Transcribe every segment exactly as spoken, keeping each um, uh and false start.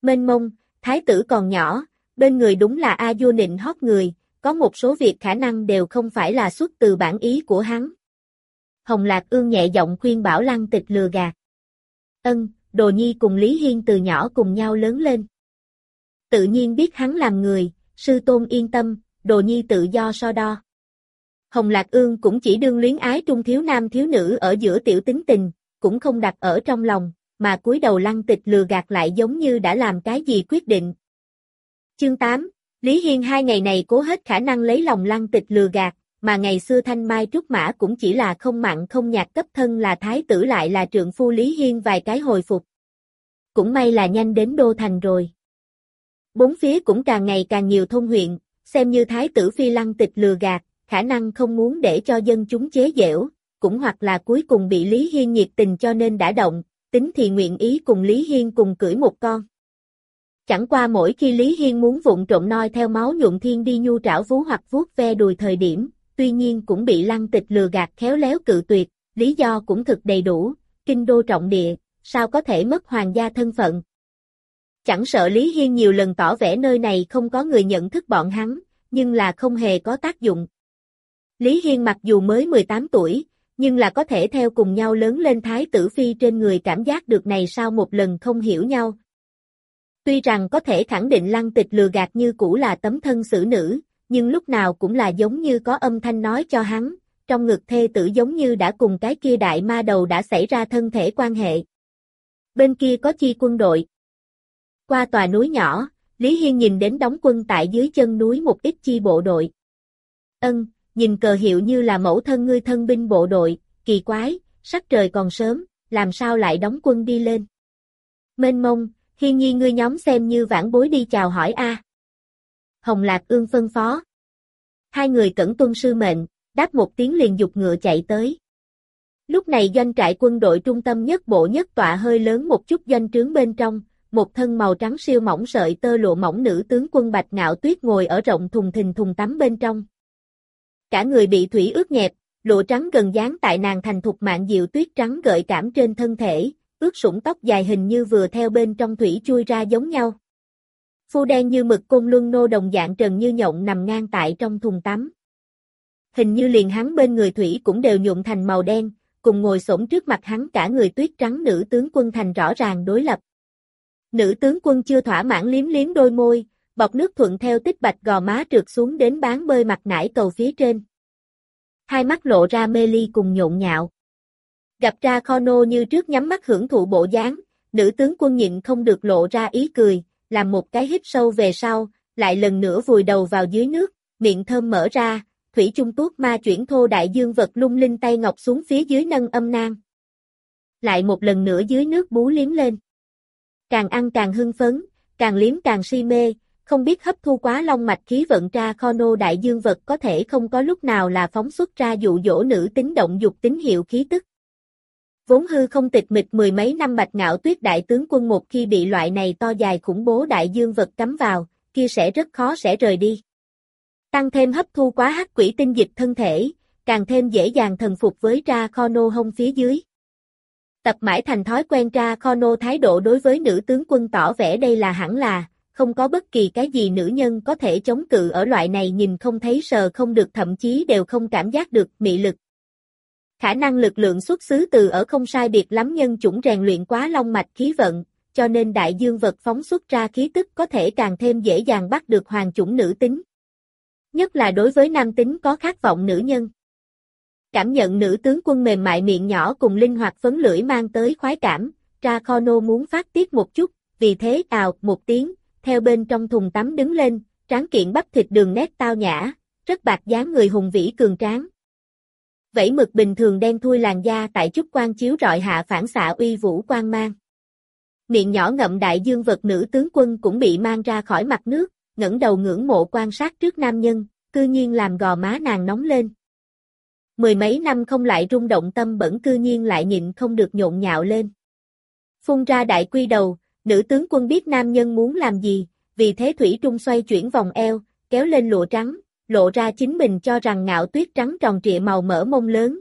mênh mông, thái tử còn nhỏ, bên người đúng là A vua nịnh hót người, có một số việc khả năng đều không phải là xuất từ bản ý của hắn. Hồng Lạc Ương nhẹ giọng khuyên bảo Lăng Tịch lừa gạt. Ân, Đồ Nhi cùng Lý Hiên từ nhỏ cùng nhau lớn lên. Tự nhiên biết hắn làm người, sư tôn yên tâm, Đồ Nhi tự do so đo. Hồng Lạc Ương cũng chỉ đương luyến ái trung thiếu nam thiếu nữ ở giữa tiểu tính tình, cũng không đặt ở trong lòng, mà cúi đầu Lăng Tịch lừa gạt lại giống như đã làm cái gì quyết định. Chương tám, Lý Hiên hai ngày này cố hết khả năng lấy lòng Lăng Tịch lừa gạt, mà ngày xưa thanh mai trúc mã cũng chỉ là không mặn không nhạt, cấp thân là thái tử lại là trượng phu Lý Hiên vài cái hồi phục. Cũng may là nhanh đến đô thành rồi. Bốn phía cũng càng ngày càng nhiều thôn huyện, xem như thái tử phi Lăng Tịch lừa gạt, khả năng không muốn để cho dân chúng chế giễu, cũng hoặc là cuối cùng bị Lý Hiên nhiệt tình cho nên đã động, tính thì nguyện ý cùng Lý Hiên cùng cưỡi một con. Chẳng qua mỗi khi Lý Hiên muốn vụng trộm noi theo máu nhuộm thiên đi nhu trảo vú hoặc vuốt ve đùi thời điểm, tuy nhiên cũng bị Lăng Tịch lừa gạt khéo léo cự tuyệt, lý do cũng thực đầy đủ, kinh đô trọng địa, sao có thể mất hoàng gia thân phận. Chẳng sợ Lý Hiên nhiều lần tỏ vẻ nơi này không có người nhận thức bọn hắn, nhưng là không hề có tác dụng. Lý Hiên mặc dù mới mười tám tuổi, nhưng là có thể theo cùng nhau lớn lên thái tử phi trên người cảm giác được này sao một lần không hiểu nhau. Tuy rằng có thể khẳng định Lăng Tịch lừa gạt như cũ là tấm thân xử nữ, nhưng lúc nào cũng là giống như có âm thanh nói cho hắn, trong ngực thê tử giống như đã cùng cái kia đại ma đầu đã xảy ra thân thể quan hệ. Bên kia có chi quân đội. Qua tòa núi nhỏ, Lý Hiên nhìn đến đóng quân tại dưới chân núi một ít chi bộ đội. Ân, nhìn cờ hiệu như là mẫu thân ngươi thân binh bộ đội, kỳ quái, sắc trời còn sớm, làm sao lại đóng quân đi lên. Mênh mông, Hiên nhi ngươi nhóm xem như vãn bối đi chào hỏi a. Hồng Lạc Ương phân phó. Hai người cẩn tuân sư mệnh, đáp một tiếng liền dục ngựa chạy tới. Lúc này doanh trại quân đội trung tâm nhất bộ nhất tọa hơi lớn một chút doanh trướng bên trong, một thân màu trắng siêu mỏng sợi tơ lụa mỏng nữ tướng quân Bạch Ngạo Tuyết ngồi ở rộng thùng thình thùng tắm bên trong. Cả người bị thủy ướt nhẹp, lụa trắng gần dán tại nàng thành thục mạn diệu tuyết trắng gợi cảm trên thân thể, ướt sũng tóc dài hình như vừa theo bên trong thủy chui ra giống nhau. Phu đen như mực côn luân nô đồng dạng trần như nhộng nằm ngang tại trong thùng tắm. Hình như liền hắn bên người thủy cũng đều nhuộm thành màu đen, cùng ngồi xổm trước mặt hắn cả người tuyết trắng nữ tướng quân thành rõ ràng đối lập. Nữ tướng quân chưa thỏa mãn liếm liếm đôi môi, bọt nước thuận theo tích bạch gò má trượt xuống đến bán bơi mặt nải cầu phía trên. Hai mắt lộ ra mê ly cùng nhộn nhạo. Gặp ra kho nô như trước nhắm mắt hưởng thụ bộ dáng, nữ tướng quân nhịn không được lộ ra ý cười, làm một cái hít sâu về sau, lại lần nữa vùi đầu vào dưới nước, miệng thơm mở ra, thủy chung tuốt ma chuyển thô đại dương vật lung linh tay ngọc xuống phía dưới nâng âm nang. Lại một lần nữa dưới nước bú liếm lên. Càng ăn càng hưng phấn, càng liếm càng si mê, không biết hấp thu quá long mạch khí vận ra kho nô đại dương vật có thể không có lúc nào là phóng xuất ra dụ dỗ nữ tính động dục tín hiệu khí tức. Vốn hư không tịch mịch mười mấy năm Bạch Ngạo Tuyết đại tướng quân một khi bị loại này to dài khủng bố đại dương vật cắm vào, kia sẽ rất khó sẽ rời đi. Tăng thêm hấp thu quá hắc quỷ tinh dịch thân thể, càng thêm dễ dàng thần phục với ra kho nô hông phía dưới. Tập mãi thành thói quen ra kho nô thái độ đối với nữ tướng quân tỏ vẻ đây là hẳn là, không có bất kỳ cái gì nữ nhân có thể chống cự ở loại này nhìn không thấy sờ không được thậm chí đều không cảm giác được mị lực. Khả năng lực lượng xuất xứ từ ở không sai biệt lắm nhân chủng rèn luyện quá long mạch khí vận, cho nên đại dương vật phóng xuất ra khí tức có thể càng thêm dễ dàng bắt được hoàng chủng nữ tính. Nhất là đối với nam tính có khát vọng nữ nhân. Cảm nhận nữ tướng quân mềm mại miệng nhỏ cùng linh hoạt phấn lưỡi mang tới khoái cảm, ra kho nô muốn phát tiết một chút, vì thế ào một tiếng, theo bên trong thùng tắm đứng lên, tráng kiện bắp thịt đường nét tao nhã, rất bạc dáng người hùng vĩ cường tráng. Vẫy mực bình thường đen thui làn da tại chút quang chiếu rọi hạ phản xạ uy vũ quang mang. Miệng nhỏ ngậm đại dương vật nữ tướng quân cũng bị mang ra khỏi mặt nước, ngẩng đầu ngưỡng mộ quan sát trước nam nhân, cư nhiên làm gò má nàng nóng lên. Mười mấy năm không lại rung động tâm bẩn cư nhiên lại nhịn không được nhộn nhạo lên. Phun ra đại quy đầu, nữ tướng quân biết nam nhân muốn làm gì, vì thế thủy trung xoay chuyển vòng eo, kéo lên lụa trắng, lộ ra chính mình cho rằng ngạo tuyết trắng tròn trịa màu mỡ mông lớn.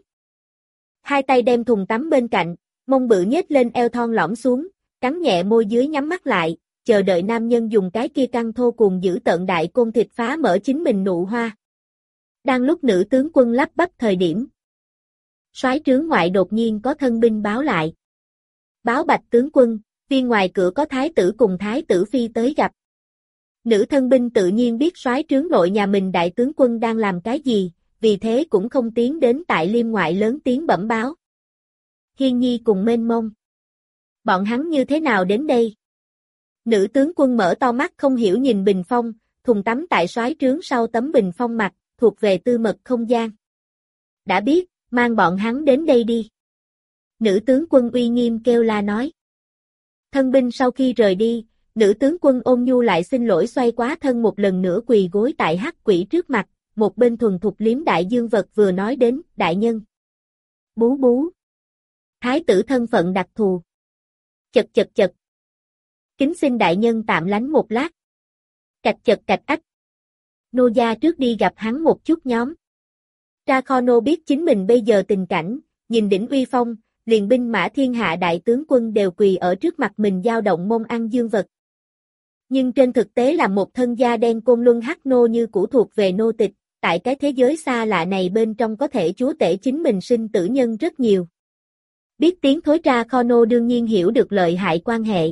Hai tay đem thùng tắm bên cạnh, mông bự nhếch lên eo thon lõm xuống, cắn nhẹ môi dưới nhắm mắt lại, chờ đợi nam nhân dùng cái kia căng thô cùng giữ tợn đại côn thịt phá mở chính mình nụ hoa. Đang lúc nữ tướng quân lắp bắp thời điểm, soái trướng ngoại đột nhiên có thân binh báo lại. Báo Bạch tướng quân, viên ngoài cửa có thái tử cùng thái tử phi tới gặp. Nữ thân binh tự nhiên biết soái trướng nội nhà mình đại tướng quân đang làm cái gì, vì thế cũng không tiến đến tại liêm ngoại lớn tiếng bẩm báo. Hiên Nhi cùng Mênh Mông. Bọn hắn như thế nào đến đây? Nữ tướng quân mở to mắt không hiểu nhìn bình phong, thùng tắm tại soái trướng sau tấm bình phong mặt, thuộc về tư mật không gian. Đã biết, mang bọn hắn đến đây đi. Nữ tướng quân uy nghiêm kêu la nói. Thân binh sau khi rời đi, nữ tướng quân ôn nhu lại xin lỗi xoay quá thân một lần nữa quỳ gối tại hắc quỷ trước mặt, một bên thuần thục liếm đại dương vật vừa nói đến, đại nhân. Bú bú. Thái tử thân phận đặc thù. Chật chật chật. Kính xin đại nhân tạm lánh một lát. Cạch chật cạch ách. Nô gia trước đi gặp hắn một chút nhóm. Ra kho nô biết chính mình bây giờ tình cảnh, nhìn đỉnh uy phong, liền binh mã thiên hạ đại tướng quân đều quỳ ở trước mặt mình dao động mông ăn dương vật. Nhưng trên thực tế là một thân da đen côn luân hắc nô như cũ thuộc về nô tịch, tại cái thế giới xa lạ này bên trong có thể chúa tể chính mình sinh tử nhân rất nhiều. Biết tiếng thối ra kho nô đương nhiên hiểu được lợi hại quan hệ.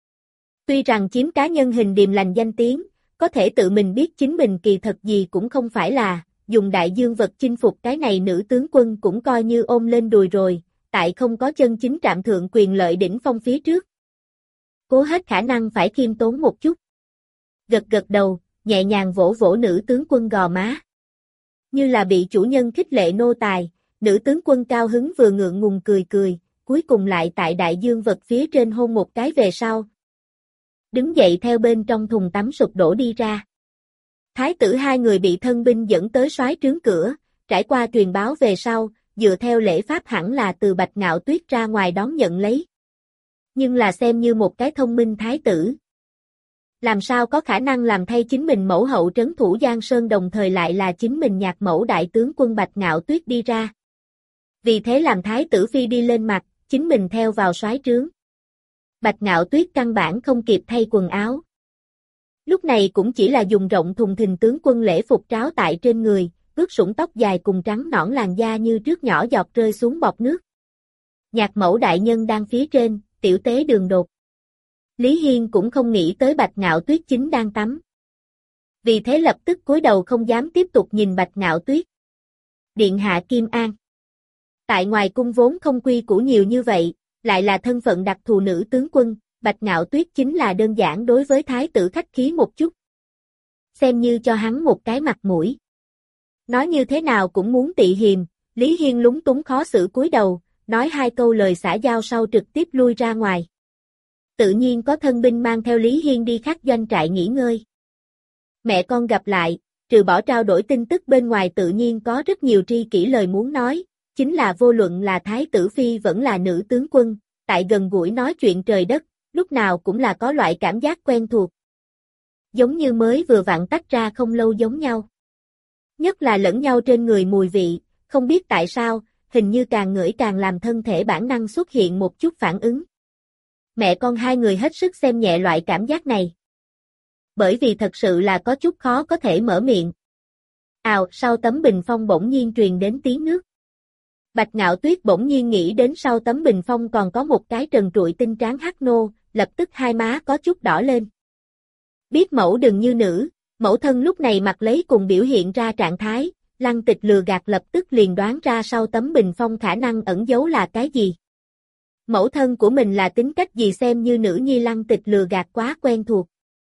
Tuy rằng chiếm cá nhân hình điềm lành danh tiếng, có thể tự mình biết chính mình kỳ thật gì cũng không phải là, dùng đại dương vật chinh phục cái này nữ tướng quân cũng coi như ôm lên đùi rồi, tại không có chân chính trạm thượng quyền lợi đỉnh phong phía trước. Cố hết khả năng phải khiêm tốn một chút. Gật gật đầu, nhẹ nhàng vỗ vỗ nữ tướng quân gò má. Như là bị chủ nhân khích lệ nô tài, nữ tướng quân cao hứng vừa ngượng ngùng cười cười, cuối cùng lại tại đại dương vật phía trên hôn một cái về sau. Đứng dậy theo bên trong thùng tắm sụp đổ đi ra. Thái tử hai người bị thân binh dẫn tới soái trướng cửa, trải qua truyền báo về sau, dựa theo lễ pháp hẳn là từ Bạch Ngạo Tuyết ra ngoài đón nhận lấy. Nhưng là xem như một cái thông minh thái tử. Làm sao có khả năng làm thay chính mình mẫu hậu trấn thủ Giang Sơn đồng thời lại là chính mình nhạc mẫu đại tướng quân Bạch Ngạo Tuyết đi ra. Vì thế làm thái tử phi đi lên mặt, chính mình theo vào soái trướng. Bạch Ngạo Tuyết căn bản không kịp thay quần áo. Lúc này cũng chỉ là dùng rộng thùng thình tướng quân lễ phục tráo tại trên người, ướt sũng tóc dài cùng trắng nõn làn da như trước nhỏ giọt rơi xuống bọt nước. Nhạc mẫu đại nhân đang phía trên, tiểu tế đường đột. Lý Hiên cũng không nghĩ tới Bạch Ngạo Tuyết chính đang tắm. Vì thế lập tức cúi đầu không dám tiếp tục nhìn Bạch Ngạo Tuyết. Điện hạ Kim An. Tại ngoài cung vốn không quy củ nhiều như vậy, lại là thân phận đặc thù nữ tướng quân, Bạch Ngạo Tuyết chính là đơn giản đối với thái tử khách khí một chút. Xem như cho hắn một cái mặt mũi. Nói như thế nào cũng muốn tị hiềm, Lý Hiên lúng túng khó xử cúi đầu, nói hai câu lời xã giao sau trực tiếp lui ra ngoài. Tự nhiên có thân binh mang theo Lý Hiên đi khác doanh trại nghỉ ngơi. Mẹ con gặp lại, trừ bỏ trao đổi tin tức bên ngoài tự nhiên có rất nhiều tri kỷ lời muốn nói, chính là vô luận là thái tử phi vẫn là nữ tướng quân, tại gần gũi nói chuyện trời đất, lúc nào cũng là có loại cảm giác quen thuộc. Giống như mới vừa vặn tách ra không lâu giống nhau. Nhất là lẫn nhau trên người mùi vị, không biết tại sao, hình như càng ngửi càng làm thân thể bản năng xuất hiện một chút phản ứng. Mẹ con hai người hết sức xem nhẹ loại cảm giác này. Bởi vì thật sự là có chút khó có thể mở miệng. Ào, sau tấm bình phong bỗng nhiên truyền đến tiếng nước. Bạch Ngạo Tuyết bỗng nhiên nghĩ đến sau tấm bình phong còn có một cái trần trụi tinh tráng hắc nô, lập tức hai má có chút đỏ lên. Biết mẫu đừng như nữ, mẫu thân lúc này mặc lấy cùng biểu hiện ra trạng thái, Lăng Tịch lừa gạt lập tức liền đoán ra sau tấm bình phong khả năng ẩn giấu là cái gì. Mẫu thân của mình là tính cách gì xem như nữ nhi Lăng Tịch lừa gạt quá quen thuộc.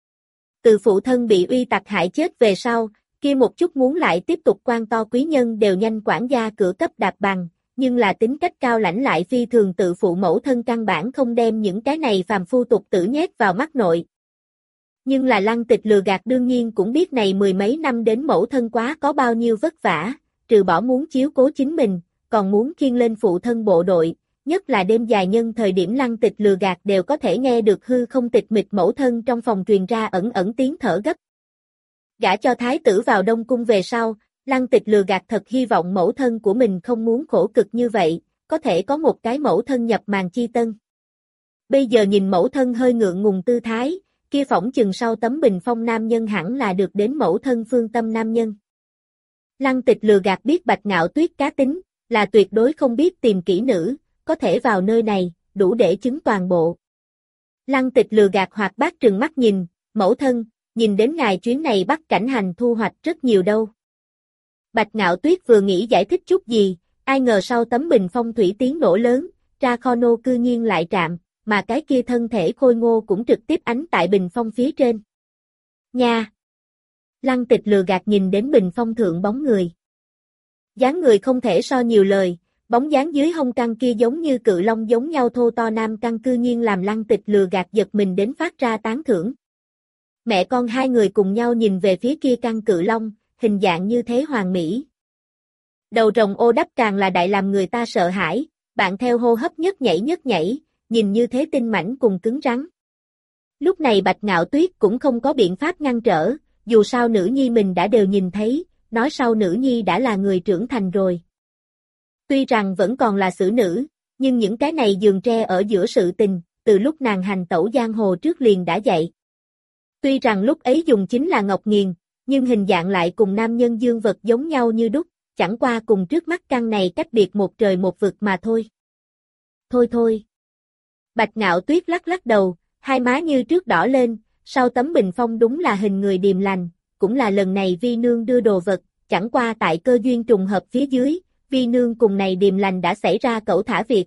Từ phụ thân bị uy tặc hại chết về sau, kia một chút muốn lại tiếp tục quan to quý nhân đều nhanh quản gia cửa cấp đạp bằng, nhưng là tính cách cao lãnh lại phi thường tự phụ mẫu thân căn bản không đem những cái này phàm phu tục tử nhét vào mắt nội. Nhưng là Lăng Tịch lừa gạt đương nhiên cũng biết này mười mấy năm đến mẫu thân quá có bao nhiêu vất vả, trừ bỏ muốn chiếu cố chính mình, còn muốn khiêng lên phụ thân bộ đội, nhất là đêm dài nhân thời điểm Lăng Tịch lừa gạt đều có thể nghe được hư không tịch mịch mẫu thân trong phòng truyền ra ẩn ẩn tiếng thở gấp. Gả cho thái tử vào Đông Cung về sau, Lăng Tịch lừa gạt thật hy vọng mẫu thân của mình không muốn khổ cực như vậy, có thể có một cái mẫu thân nhập màn chi tân. Bây giờ nhìn mẫu thân hơi ngượng ngùng tư thái, kia phỏng chừng sau tấm bình phong nam nhân hẳn là được đến mẫu thân phương tâm nam nhân. Lăng Tịch lừa gạt biết Bạch Ngạo Tuyết cá tính, là tuyệt đối không biết tìm kỹ nữ, có thể vào nơi này, đủ để chứng toàn bộ. Lăng Tịch lừa gạt hoạt bát trừng mắt nhìn, mẫu thân, nhìn đến ngài chuyến này bắt cảnh hành thu hoạch rất nhiều đâu. Bạch Ngạo Tuyết vừa nghĩ giải thích chút gì, ai ngờ sau tấm bình phong thủy tiếng nổ lớn, Tra Kho Nô cư nhiên lại trạm, mà cái kia thân thể khôi ngô cũng trực tiếp ánh tại bình phong phía trên. Nha! Lăng Tịch lừa gạt nhìn đến bình phong thượng bóng người. Dáng người không thể so nhiều lời, bóng dáng dưới hông căng kia giống như cự long giống nhau thô to nam căng cư nhiên làm Lăng Tịch lừa gạt giật mình đến phát ra tán thưởng. Mẹ con hai người cùng nhau nhìn về phía kia căng cự long, hình dạng như thế hoàn mỹ. Đầu rồng ô đắp càng là đại làm người ta sợ hãi, bạn theo hô hấp nhất nhảy nhất nhảy, nhìn như thế tinh mảnh cùng cứng rắn. Lúc này Bạch Ngạo Tuyết cũng không có biện pháp ngăn trở, dù sao nữ nhi mình đã đều nhìn thấy, nói sau nữ nhi đã là người trưởng thành rồi. Tuy rằng vẫn còn là xử nữ, nhưng những cái này giường tre ở giữa sự tình, từ lúc nàng hành tẩu giang hồ trước liền đã dạy. Tuy rằng lúc ấy dùng chính là ngọc nghiền, nhưng hình dạng lại cùng nam nhân dương vật giống nhau như đúc, chẳng qua cùng trước mắt căn này cách biệt một trời một vực mà thôi. Thôi thôi. Bạch Ngạo Tuyết lắc lắc đầu, hai má như trước đỏ lên, sau tấm bình phong đúng là hình người điềm lành, cũng là lần này vi nương đưa đồ vật, chẳng qua tại cơ duyên trùng hợp phía dưới, vi nương cùng này điềm lành đã xảy ra cẩu thả việc.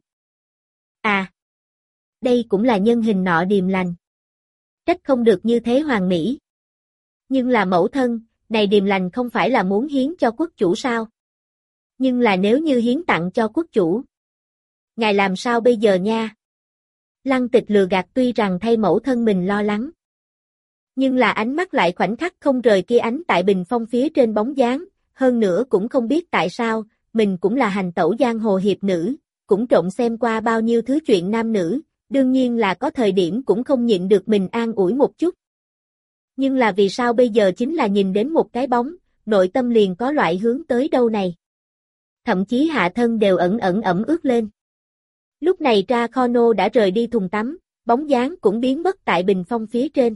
À, đây cũng là nhân hình nọ điềm lành. Trách không được như thế hoàn mỹ. Nhưng là mẫu thân, này điềm lành không phải là muốn hiến cho quốc chủ sao? Nhưng là nếu như hiến tặng cho quốc chủ, ngài làm sao bây giờ nha? Lăng Tịch lừa gạt tuy rằng thay mẫu thân mình lo lắng, nhưng là ánh mắt lại khoảnh khắc không rời kia ánh tại bình phong phía trên bóng dáng, hơn nữa cũng không biết tại sao, mình cũng là hành tẩu giang hồ hiệp nữ, cũng trộm xem qua bao nhiêu thứ chuyện nam nữ, đương nhiên là có thời điểm cũng không nhịn được mình an ủi một chút. Nhưng là vì sao bây giờ chính là nhìn đến một cái bóng, nội tâm liền có loại hướng tới đâu này. Thậm chí hạ thân đều ẩn ẩn ẩm ướt lên. Lúc này Tra Kho Nô đã rời đi thùng tắm, bóng dáng cũng biến mất tại bình phong phía trên.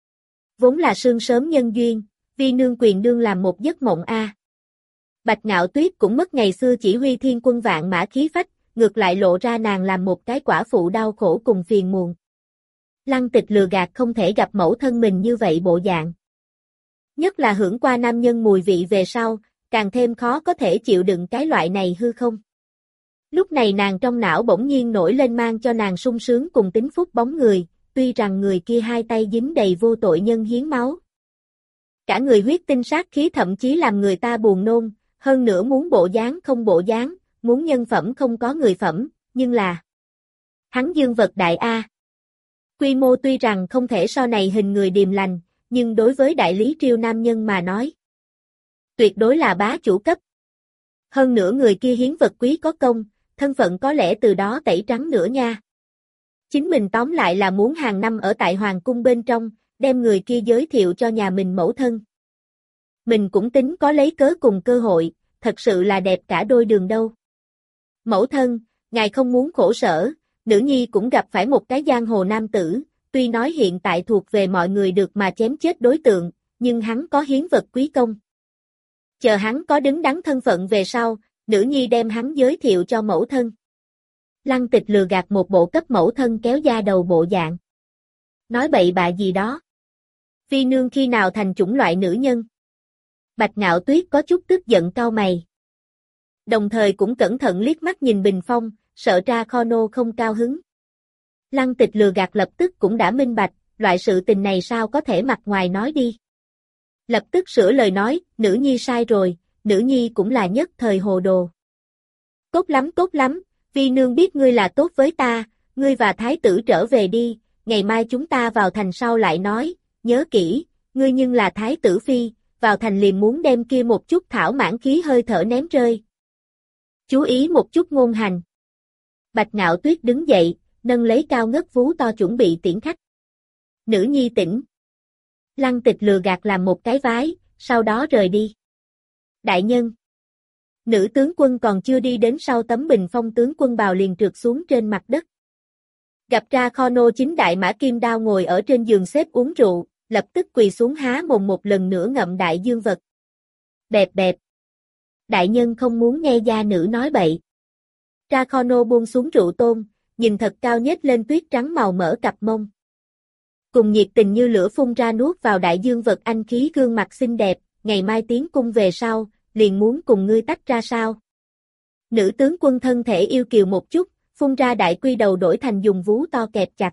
Vốn là sương sớm nhân duyên, vi nương quyền đương làm một giấc mộng a. Bạch Ngạo Tuyết cũng mất ngày xưa chỉ huy thiên quân vạn mã khí phách, ngược lại lộ ra nàng làm một cái quả phụ đau khổ cùng phiền muộn. Lăng Tịch lừa gạt không thể gặp mẫu thân mình như vậy bộ dạng. Nhất là hưởng qua nam nhân mùi vị về sau, càng thêm khó có thể chịu đựng cái loại này hư không. Lúc này nàng trong não bỗng nhiên nổi lên mang cho nàng sung sướng cùng tính phúc bóng người, tuy rằng người kia hai tay dính đầy vô tội nhân hiến máu. Cả người huyết tinh sát khí thậm chí làm người ta buồn nôn, hơn nữa muốn bộ dáng không bộ dáng, muốn nhân phẩm không có người phẩm, nhưng là hắn dương vật đại A. Quy mô tuy rằng không thể so này hình người điềm lành, nhưng đối với đại lý triều nam nhân mà nói, tuyệt đối là bá chủ cấp. Hơn nữa người kia hiến vật quý có công, thân phận có lẽ từ đó tẩy trắng nữa nha. Chính mình tóm lại là muốn hàng năm ở tại hoàng cung bên trong, đem người kia giới thiệu cho nhà mình mẫu thân. Mình cũng tính có lấy cớ cùng cơ hội, thật sự là đẹp cả đôi đường đâu. Mẫu thân, ngài không muốn khổ sở, nữ nhi cũng gặp phải một cái giang hồ nam tử, tuy nói hiện tại thuộc về mọi người được mà chém chết đối tượng, nhưng hắn có hiến vật quý công. Chờ hắn có đứng đắn thân phận về sau, nữ nhi đem hắn giới thiệu cho mẫu thân. Lăng Tịch lừa gạt một bộ cấp mẫu thân kéo da đầu bộ dạng. Nói bậy bạ gì đó. Vi nương khi nào thành chủng loại nữ nhân? Bạch Ngạo Tuyết có chút tức giận cau mày. Đồng thời cũng cẩn thận liếc mắt nhìn bình phong, sợ Tra Kho Nô không cao hứng. Lăng Tịch lừa gạt lập tức cũng đã minh bạch, loại sự tình này sao có thể mặt ngoài nói đi. Lập tức sửa lời nói, nữ nhi sai rồi, nữ nhi cũng là nhất thời hồ đồ. Tốt lắm tốt lắm, vi nương biết ngươi là tốt với ta, ngươi và thái tử trở về đi, ngày mai chúng ta vào thành sau lại nói, nhớ kỹ, ngươi nhưng là thái tử phi, vào thành liền muốn đem kia một chút thảo mãn khí hơi thở ném rơi. Chú ý một chút ngôn hành. Bạch Ngạo Tuyết đứng dậy, nâng lấy cao ngất vú to chuẩn bị tiễn khách. Nữ nhi tỉnh. Lăng Tịch lừa gạt làm một cái vái, sau đó rời đi. Đại nhân. Nữ tướng quân còn chưa đi đến sau tấm bình phong tướng quân bào liền trượt xuống trên mặt đất. Gặp ra Khono chính đại mã kim đao ngồi ở trên giường xếp uống rượu, lập tức quỳ xuống há mồm một lần nữa ngậm đại dương vật. Bẹp bẹp. Đại nhân không muốn nghe gia nữ nói bậy. Ra Khono buông xuống rượu tôn, nhìn thật cao nhếch lên tuyết trắng màu mỡ cặp mông. Cùng nhiệt tình như lửa phun ra nuốt vào đại dương vật anh khí gương mặt xinh đẹp, ngày mai tiến cung về sau, liền muốn cùng ngươi tách ra sao. Nữ tướng quân thân thể yêu kiều một chút, phun ra đại quy đầu đổi thành dùng vú to kẹp chặt.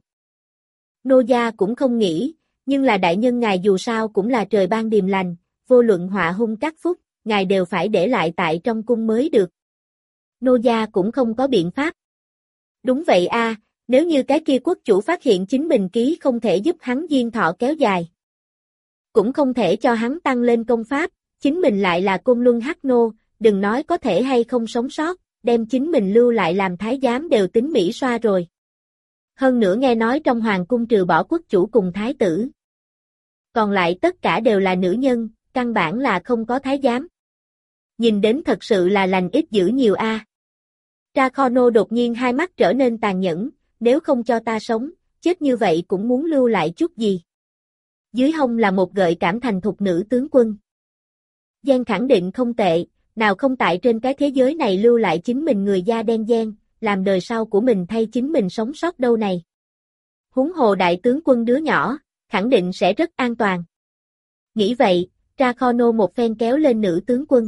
Nô gia cũng không nghĩ, nhưng là đại nhân ngài dù sao cũng là trời ban điềm lành, vô luận họa hung các phúc, ngài đều phải để lại tại trong cung mới được. Nô gia cũng không có biện pháp. Đúng vậy a, nếu như cái kia quốc chủ phát hiện chính mình ký không thể giúp hắn diên thọ kéo dài, cũng không thể cho hắn tăng lên công pháp, chính mình lại là côn luân hắc nô, đừng nói có thể hay không sống sót, đem chính mình lưu lại làm thái giám đều tính mỹ xoa rồi. Hơn nữa nghe nói trong hoàng cung trừ bỏ quốc chủ cùng thái tử, còn lại tất cả đều là nữ nhân, căn bản là không có thái giám. Nhìn đến thật sự là lành ít dữ nhiều a. À. Ra Khono đột nhiên hai mắt trở nên tàn nhẫn, nếu không cho ta sống, chết như vậy cũng muốn lưu lại chút gì. Dưới hông là một gợi cảm thành thục nữ tướng quân. Giang khẳng định không tệ, nào không tại trên cái thế giới này lưu lại chính mình người da đen Giang, làm đời sau của mình thay chính mình sống sót đâu này. Huống hồ đại tướng quân đứa nhỏ, khẳng định sẽ rất an toàn. Nghĩ vậy, Ra Khono một phen kéo lên nữ tướng quân.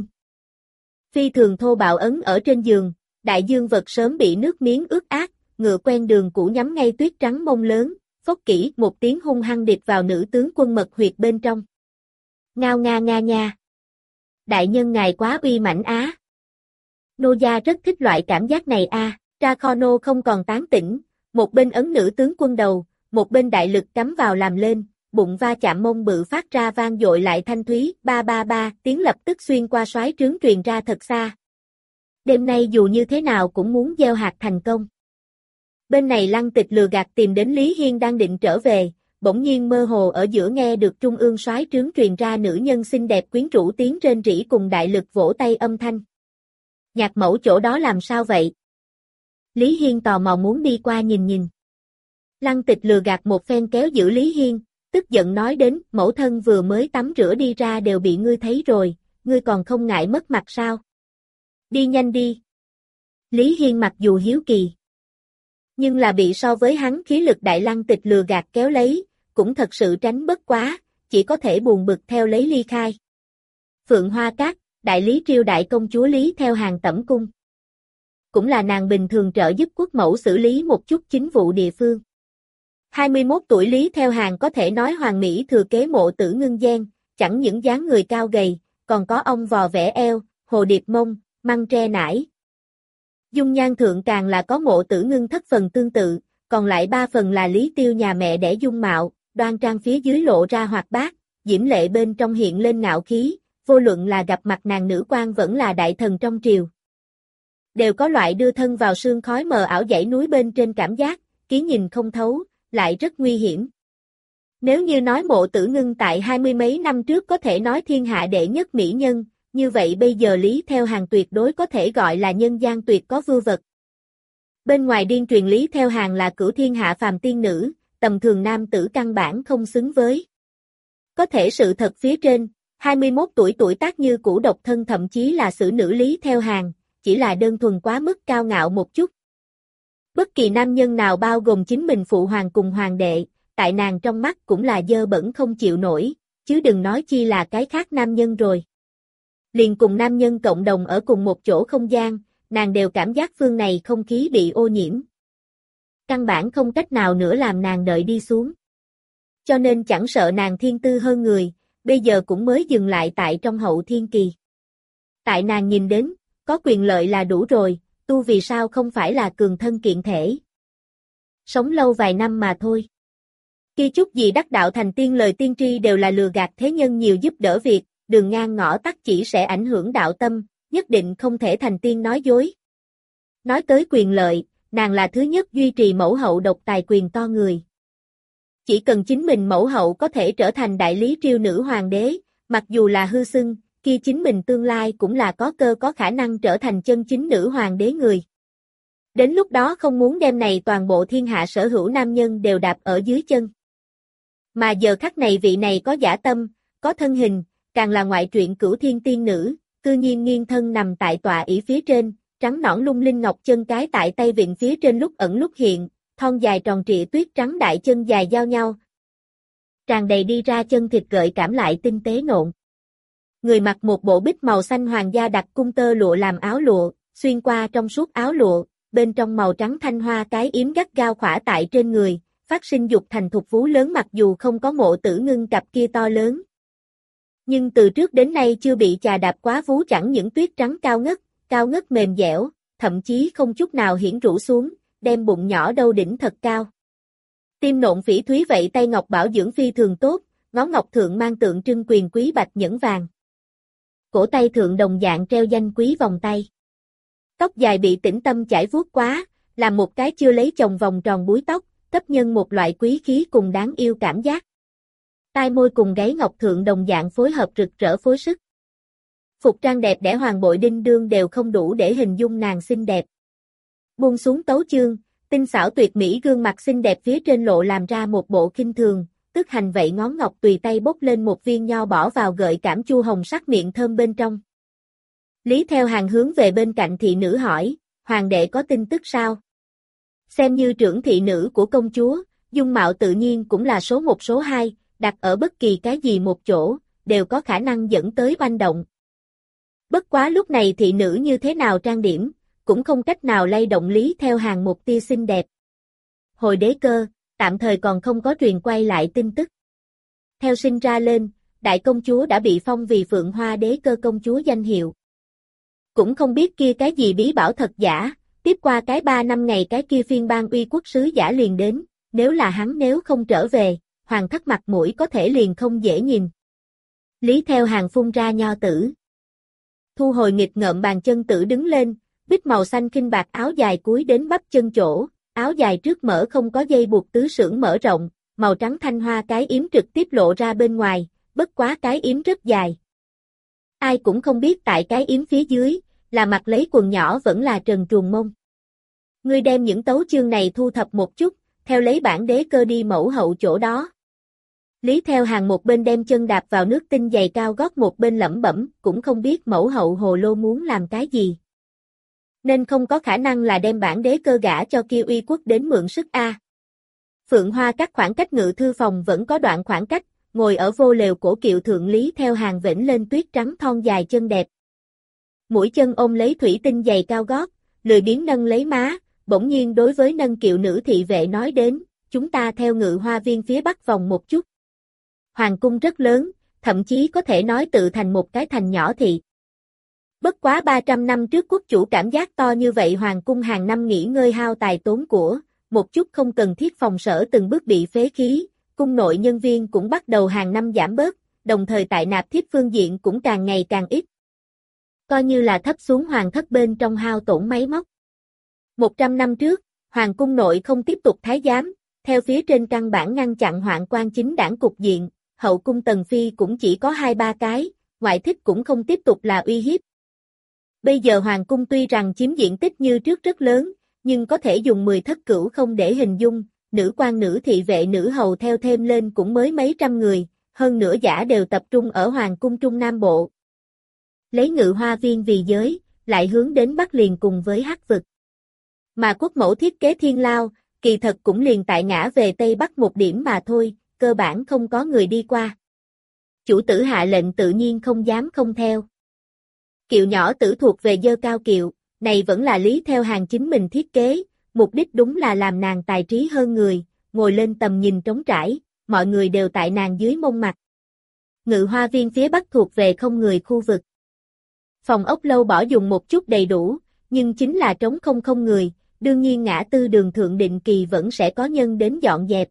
Phi thường thô bạo ấn ở trên giường, đại dương vật sớm bị nước miếng ướt át, ngựa quen đường cũ nhắm ngay tuyết trắng mông lớn, phốc kỹ một tiếng hung hăng điệp vào nữ tướng quân mật huyệt bên trong. Ngao nga nga nha. Đại nhân ngài quá uy mãnh á. Nô gia rất thích loại cảm giác này a. À. Ra Khono không còn tán tỉnh, một bên ấn nữ tướng quân đầu, một bên đại lực cắm vào làm lên, bụng va chạm mông bự phát ra vang dội lại thanh thúy, ba ba ba, tiếng lập tức xuyên qua soái trướng truyền ra thật xa. Đêm nay dù như thế nào cũng muốn gieo hạt thành công. Bên này Lăng Tịch lừa gạt tìm đến Lý Hiên đang định trở về, bỗng nhiên mơ hồ ở giữa nghe được trung ương soái trướng truyền ra nữ nhân xinh đẹp quyến rũ tiếng rên rỉ cùng đại lực vỗ tay âm thanh. Nhạc mẫu chỗ đó làm sao vậy? Lý Hiên tò mò muốn đi qua nhìn nhìn. Lăng Tịch lừa gạt một phen kéo giữ Lý Hiên, tức giận nói đến, mẫu thân vừa mới tắm rửa đi ra đều bị ngươi thấy rồi, ngươi còn không ngại mất mặt sao? Đi nhanh đi. Lý Hiên mặc dù hiếu kỳ, nhưng là bị so với hắn khí lực đại Lăng Tịch lừa gạt kéo lấy, cũng thật sự tránh bất quá, chỉ có thể buồn bực theo lấy ly khai. Phượng Hoa Các, đại lý triều đại công chúa Lý theo hàng tẩm cung. Cũng là nàng bình thường trợ giúp quốc mẫu xử lý một chút chính vụ địa phương. hai mươi mốt tuổi Lý theo hàng có thể nói hoàng mỹ thừa kế mộ tử ngưng gian, chẳng những dáng người cao gầy, còn có ong vò vẽ eo, hồ điệp mông, măng tre nải. Dung nhan thượng càng là có mộ tử ngưng thất phần tương tự, còn lại ba phần là Lý Tiêu nhà mẹ đẻ dung mạo, đoan trang phía dưới lộ ra hoạt bát, diễm lệ bên trong hiện lên ngạo khí, vô luận là gặp mặt nàng nữ quan vẫn là đại thần trong triều. Đều có loại đưa thân vào sương khói mờ ảo dãy núi bên trên cảm giác, ký nhìn không thấu, lại rất nguy hiểm. Nếu như nói mộ tử ngưng tại hai mươi mấy năm trước có thể nói thiên hạ đệ nhất mỹ nhân, như vậy bây giờ Lý theo hàng tuyệt đối có thể gọi là nhân gian tuyệt có vưu vật. Bên ngoài điên truyền Lý theo hàng là cửu thiên hạ phàm tiên nữ, tầm thường nam tử căn bản không xứng với. Có thể sự thật phía trên, hai mươi mốt tuổi tuổi tác như cũ độc thân thậm chí là xử nữ Lý theo hàng, chỉ là đơn thuần quá mức cao ngạo một chút. Bất kỳ nam nhân nào bao gồm chính mình phụ hoàng cùng hoàng đệ, tại nàng trong mắt cũng là dơ bẩn không chịu nổi, chứ đừng nói chi là cái khác nam nhân rồi. Liền cùng nam nhân cộng đồng ở cùng một chỗ không gian, nàng đều cảm giác phương này không khí bị ô nhiễm. Căn bản không cách nào nữa làm nàng đợi đi xuống. Cho nên chẳng sợ nàng thiên tư hơn người, bây giờ cũng mới dừng lại tại trong hậu thiên kỳ. Tại nàng nhìn đến, có quyền lợi là đủ rồi, tu vì sao không phải là cường thân kiện thể. Sống lâu vài năm mà thôi. Kia chút gì đắc đạo thành tiên lời tiên tri đều là lừa gạt thế nhân nhiều giúp đỡ việc, đường ngang ngõ tắt chỉ sẽ ảnh hưởng đạo tâm, nhất định không thể thành tiên nói dối. Nói tới quyền lợi, nàng là thứ nhất duy trì mẫu hậu độc tài quyền to người. Chỉ cần chính mình mẫu hậu có thể trở thành đại lý triều nữ hoàng đế, mặc dù là hư xưng, kia chính mình tương lai cũng là có cơ có khả năng trở thành chân chính nữ hoàng đế người. Đến lúc đó không muốn đem này toàn bộ thiên hạ sở hữu nam nhân đều đạp ở dưới chân. Mà giờ khắc này vị này có dã tâm, có thân hình, càng là ngoại truyện cửu thiên tiên nữ, cư nhiên nghiêng thân nằm tại tọa ỷ phía trên, trắng nõn lung linh ngọc chân cái tại tay vịn phía trên lúc ẩn lúc hiện, thon dài tròn trịa tuyết trắng đại chân dài giao nhau. Tràn đầy đi ra chân thịt gợi cảm lại tinh tế nộn. Người mặc một bộ bích màu xanh hoàng gia đặc cung tơ lụa làm áo lụa, xuyên qua trong suốt áo lụa, bên trong màu trắng thanh hoa cái yếm gắt gao khỏa tại trên người, phát sinh dục thành thục vú lớn mặc dù không có Mộ Tử Ngưng cặp kia to lớn. Nhưng từ trước đến nay chưa bị chà đạp quá vú chẳng những tuyết trắng cao ngất, cao ngất mềm dẻo, thậm chí không chút nào hiển rũ xuống, đem bụng nhỏ đâu đỉnh thật cao. Tim nộn phỉ thúy vậy tay ngọc bảo dưỡng phi thường tốt, ngó ngọc thượng mang tượng trưng quyền quý bạch nhẫn vàng. Cổ tay thượng đồng dạng treo danh quý vòng tay. Tóc dài bị tĩnh tâm chải vuốt quá, làm một cái chưa lấy chồng vòng tròn búi tóc, cấp nhân một loại quý khí cùng đáng yêu cảm giác. Tai môi cùng gáy ngọc thượng đồng dạng phối hợp rực rỡ phối sức. Phục trang đẹp đẽ hoàng bội đinh đương đều không đủ để hình dung nàng xinh đẹp. Buông xuống tấu chương, tinh xảo tuyệt mỹ gương mặt xinh đẹp phía trên lộ làm ra một bộ khinh thường, tức hành vậy ngón ngọc tùy tay bốc lên một viên nho bỏ vào gợi cảm chu hồng sắc miệng thơm bên trong. Lý Theo Hàng hướng về bên cạnh thị nữ hỏi, hoàng đệ có tin tức sao? Xem như trưởng thị nữ của công chúa, dung mạo tự nhiên cũng là số một số hai, đặt ở bất kỳ cái gì một chỗ, đều có khả năng dẫn tới oanh động. Bất quá lúc này thị nữ như thế nào trang điểm, cũng không cách nào lay động Lý Theo Hàng một tia xinh đẹp. Hồi đế cơ, tạm thời còn không có truyền quay lại tin tức. Theo sinh ra lên, đại công chúa đã bị phong vì Phượng Hoa đế cơ công chúa danh hiệu. Cũng không biết kia cái gì bí bảo thật giả, tiếp qua cái ba năm ngày cái kia phiên bang uy quốc sứ giả liền đến, nếu là hắn nếu không trở về, hoàng thất mặt mũi có thể liền không dễ nhìn. Lý Theo Hàng phun ra nho tử. Thu hồi nghịch ngợm bàn chân tử đứng lên, bích màu xanh kinh bạc áo dài cúi đến bắp chân chỗ, áo dài trước mở không có dây buộc tứ xưởng mở rộng, màu trắng thanh hoa cái yếm trực tiếp lộ ra bên ngoài, bất quá cái yếm rất dài. Ai cũng không biết tại cái yếm phía dưới, là mặc lấy quần nhỏ vẫn là trần truồng mông. Ngươi đem những tấu chương này thu thập một chút, theo lấy bản đế cơ đi mẫu hậu chỗ đó. Lý Theo Hàng một bên đem chân đạp vào nước tinh giày cao gót một bên lẩm bẩm, cũng không biết mẫu hậu hồ lô muốn làm cái gì. Nên không có khả năng là đem bản đế cơ gả cho kia uy quốc đến mượn sức A. Phượng Hoa các khoảng cách ngự thư phòng vẫn có đoạn khoảng cách, ngồi ở vô lều cổ kiệu thượng Lý Theo Hàng vĩnh lên tuyết trắng thon dài chân đẹp. Mũi chân ôm lấy thủy tinh giày cao gót, lười biếng nâng lấy má, bỗng nhiên đối với nâng kiệu nữ thị vệ nói đến, chúng ta theo ngự hoa viên phía bắc vòng một chút. Hoàng cung rất lớn, thậm chí có thể nói tự thành một cái thành nhỏ thị. Bất quá ba trăm năm trước quốc chủ cảm giác to như vậy hoàng cung hàng năm nghỉ ngơi hao tài tốn của, một chút không cần thiết phòng sở từng bước bị phế khí, cung nội nhân viên cũng bắt đầu hàng năm giảm bớt, đồng thời tại nạp thiếp phương diện cũng càng ngày càng ít. Coi như là thấp xuống hoàng thất bên trong hao tổn máy móc. Một trăm năm trước, hoàng cung nội không tiếp tục thái giám, theo phía trên căn bản ngăn chặn hoạn quan chính đảng cục diện, hậu cung tần phi cũng chỉ có hai ba cái, ngoại thích cũng không tiếp tục là uy hiếp. Bây giờ hoàng cung tuy rằng chiếm diện tích như trước rất lớn, nhưng có thể dùng mười thất cửu không để hình dung, nữ quan nữ thị vệ nữ hầu theo thêm lên cũng mới mấy trăm người, hơn nửa giả đều tập trung ở hoàng cung Trung Nam Bộ. Lấy ngự hoa viên vì giới, lại hướng đến Bắc liền cùng với Hắc vực. Mà quốc mẫu thiết kế thiên lao, kỳ thật cũng liền tại ngã về Tây Bắc một điểm mà thôi, cơ bản không có người đi qua. Chủ tử hạ lệnh tự nhiên không dám không theo. Kiệu nhỏ tử thuộc về dơ cao kiệu, này vẫn là Lý Theo Hàng chính mình thiết kế, mục đích đúng là làm nàng tài trí hơn người, ngồi lên tầm nhìn trống trải, mọi người đều tại nàng dưới mông mặt. Ngự hoa viên phía bắc thuộc về không người khu vực. Phòng ốc lâu bỏ dùng một chút đầy đủ, nhưng chính là trống không không người, đương nhiên ngã tư đường thượng định kỳ vẫn sẽ có nhân đến dọn dẹp.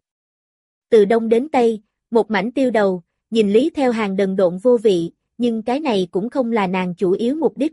Từ đông đến tây, một mảnh tiêu đầu, nhìn Lý Theo Hàng đần độn vô vị, nhưng cái này cũng không là nàng chủ yếu mục đích.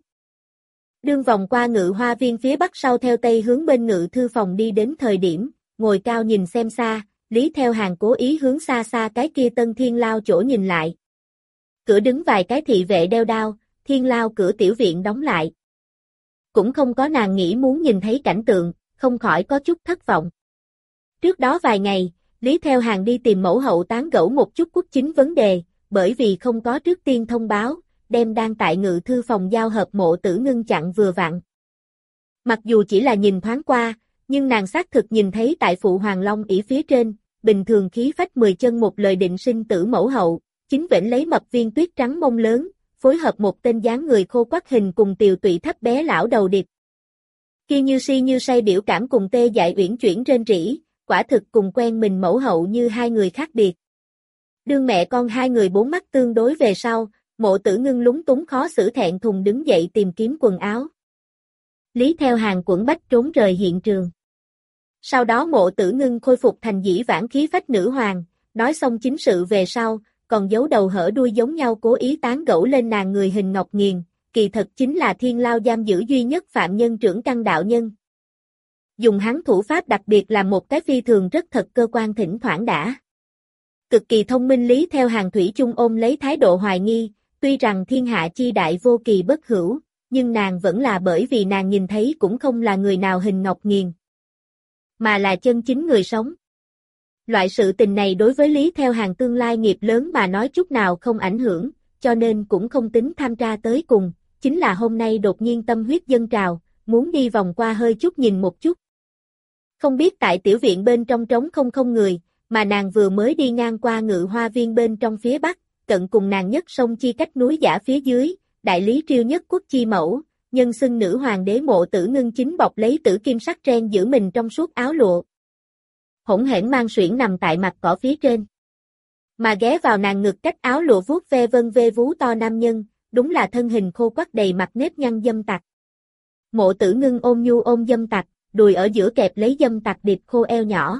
Đương vòng qua ngự hoa viên phía bắc sau theo tây hướng bên ngự thư phòng đi đến thời điểm, ngồi cao nhìn xem xa, Lý Theo Hàng cố ý hướng xa xa cái kia Tân Thiên Lao chỗ nhìn lại. Cửa đứng vài cái thị vệ đeo đao, Thiên Lao cửa tiểu viện đóng lại. Cũng không có nàng nghĩ muốn nhìn thấy cảnh tượng, không khỏi có chút thất vọng. Trước đó vài ngày, Lý Theo Hàng đi tìm mẫu hậu tán gẫu một chút quốc chính vấn đề, bởi vì không có trước tiên thông báo, đem đang tại ngự thư phòng giao hợp Mộ Tử Ngưng chặn vừa vặn. Mặc dù chỉ là nhìn thoáng qua, nhưng nàng xác thực nhìn thấy tại phụ Hoàng Long ỷ phía trên, bình thường khí phách mười chân một lời định sinh tử mẫu hậu, chính vĩnh lấy mập viên tuyết trắng mông lớn, phối hợp một tên dáng người khô quắt hình cùng tiều tụy thấp bé lão đầu điệp. Kia như si như say biểu cảm cùng tê dại uyển chuyển rên rỉ, quả thực cùng quen mình mẫu hậu như hai người khác biệt. Đương mẹ con hai người bốn mắt tương đối về sau, Mộ Tử Ngưng lúng túng khó xử thẹn thùng đứng dậy tìm kiếm quần áo. Lý Theo Hàng quẫn bách trốn rời hiện trường. Sau đó Mộ Tử Ngưng khôi phục thành dĩ vãng khí phách nữ hoàng, nói xong chính sự về sau, còn giấu đầu hở đuôi giống nhau cố ý tán gẫu lên nàng người hình ngọc nghiền, kỳ thật chính là thiên lao giam giữ duy nhất phạm nhân trưởng căn đạo nhân. Dùng hắn thủ pháp đặc biệt là một cái phi thường rất thật cơ quan thỉnh thoảng đã. Cực kỳ thông minh Lý Theo Hàng thủy chung ôm lấy thái độ hoài nghi, tuy rằng thiên hạ chi đại vô kỳ bất hữu, nhưng nàng vẫn là bởi vì nàng nhìn thấy cũng không là người nào hình ngọc nghiền, mà là chân chính người sống. Loại sự tình này đối với Lý Theo Hàng tương lai nghiệp lớn mà nói chút nào không ảnh hưởng, cho nên cũng không tính tham tra tới cùng, chính là hôm nay đột nhiên tâm huyết dâng trào, muốn đi vòng qua hơi chút nhìn một chút. Không biết tại tiểu viện bên trong trống không không người, mà nàng vừa mới đi ngang qua ngự hoa viên bên trong phía bắc, cận cùng nàng nhất sông chi cách núi giả phía dưới, đại lý triều nhất quốc chi mẫu, nhân xưng nữ hoàng đế Mộ Tử Ngưng chính bọc lấy tử kim sắc ren giữ mình trong suốt áo lụa. Hỗn hển mang suyễn nằm tại mặt cỏ phía trên. Mà ghé vào nàng ngực cách áo lụa vuốt ve vân vê vú to nam nhân, đúng là thân hình khô quắt đầy mặt nếp nhăn Dâm Tặc. Mộ Tử Ngưng ôm nhu ôm Dâm Tặc, đùi ở giữa kẹp lấy Dâm Tặc điệp khô eo nhỏ.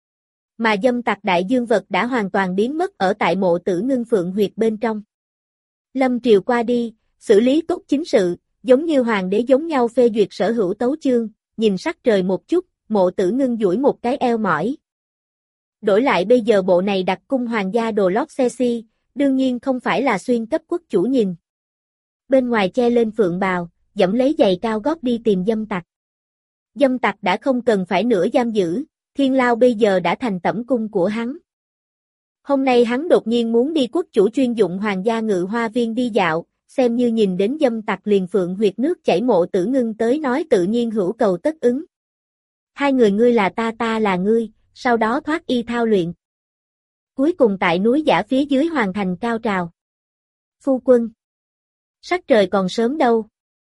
Mà Dâm Tặc đại dương vật đã hoàn toàn biến mất ở tại Mộ Tử Ngưng phượng huyệt bên trong. Lâm triều qua đi, xử lý tốt chính sự, giống như hoàng đế giống nhau phê duyệt sở hữu tấu chương, nhìn sắc trời một chút, Mộ Tử Ngưng duỗi một cái eo mỏi. Đổi lại bây giờ bộ này đặt cung hoàng gia đồ lót sexy, đương nhiên không phải là xuyên cấp quốc chủ nhìn. Bên ngoài che lên phượng bào, dẫm lấy giày cao gót đi tìm Dâm Tặc. Dâm Tặc đã không cần phải nữa giam giữ, thiên lao bây giờ đã thành tẩm cung của hắn. Hôm nay hắn đột nhiên muốn đi quốc chủ chuyên dụng hoàng gia ngự hoa viên đi dạo, xem như nhìn đến Dâm Tặc liền phượng huyệt nước chảy. Mộ Tử Ngưng tới nói tự nhiên hữu cầu tất ứng. Hai người ngươi là ta ta là ngươi, sau đó thoát y thao luyện. Cuối cùng tại núi giả phía dưới hoàn thành cao trào. Phu quân. Sắc trời còn sớm đâu.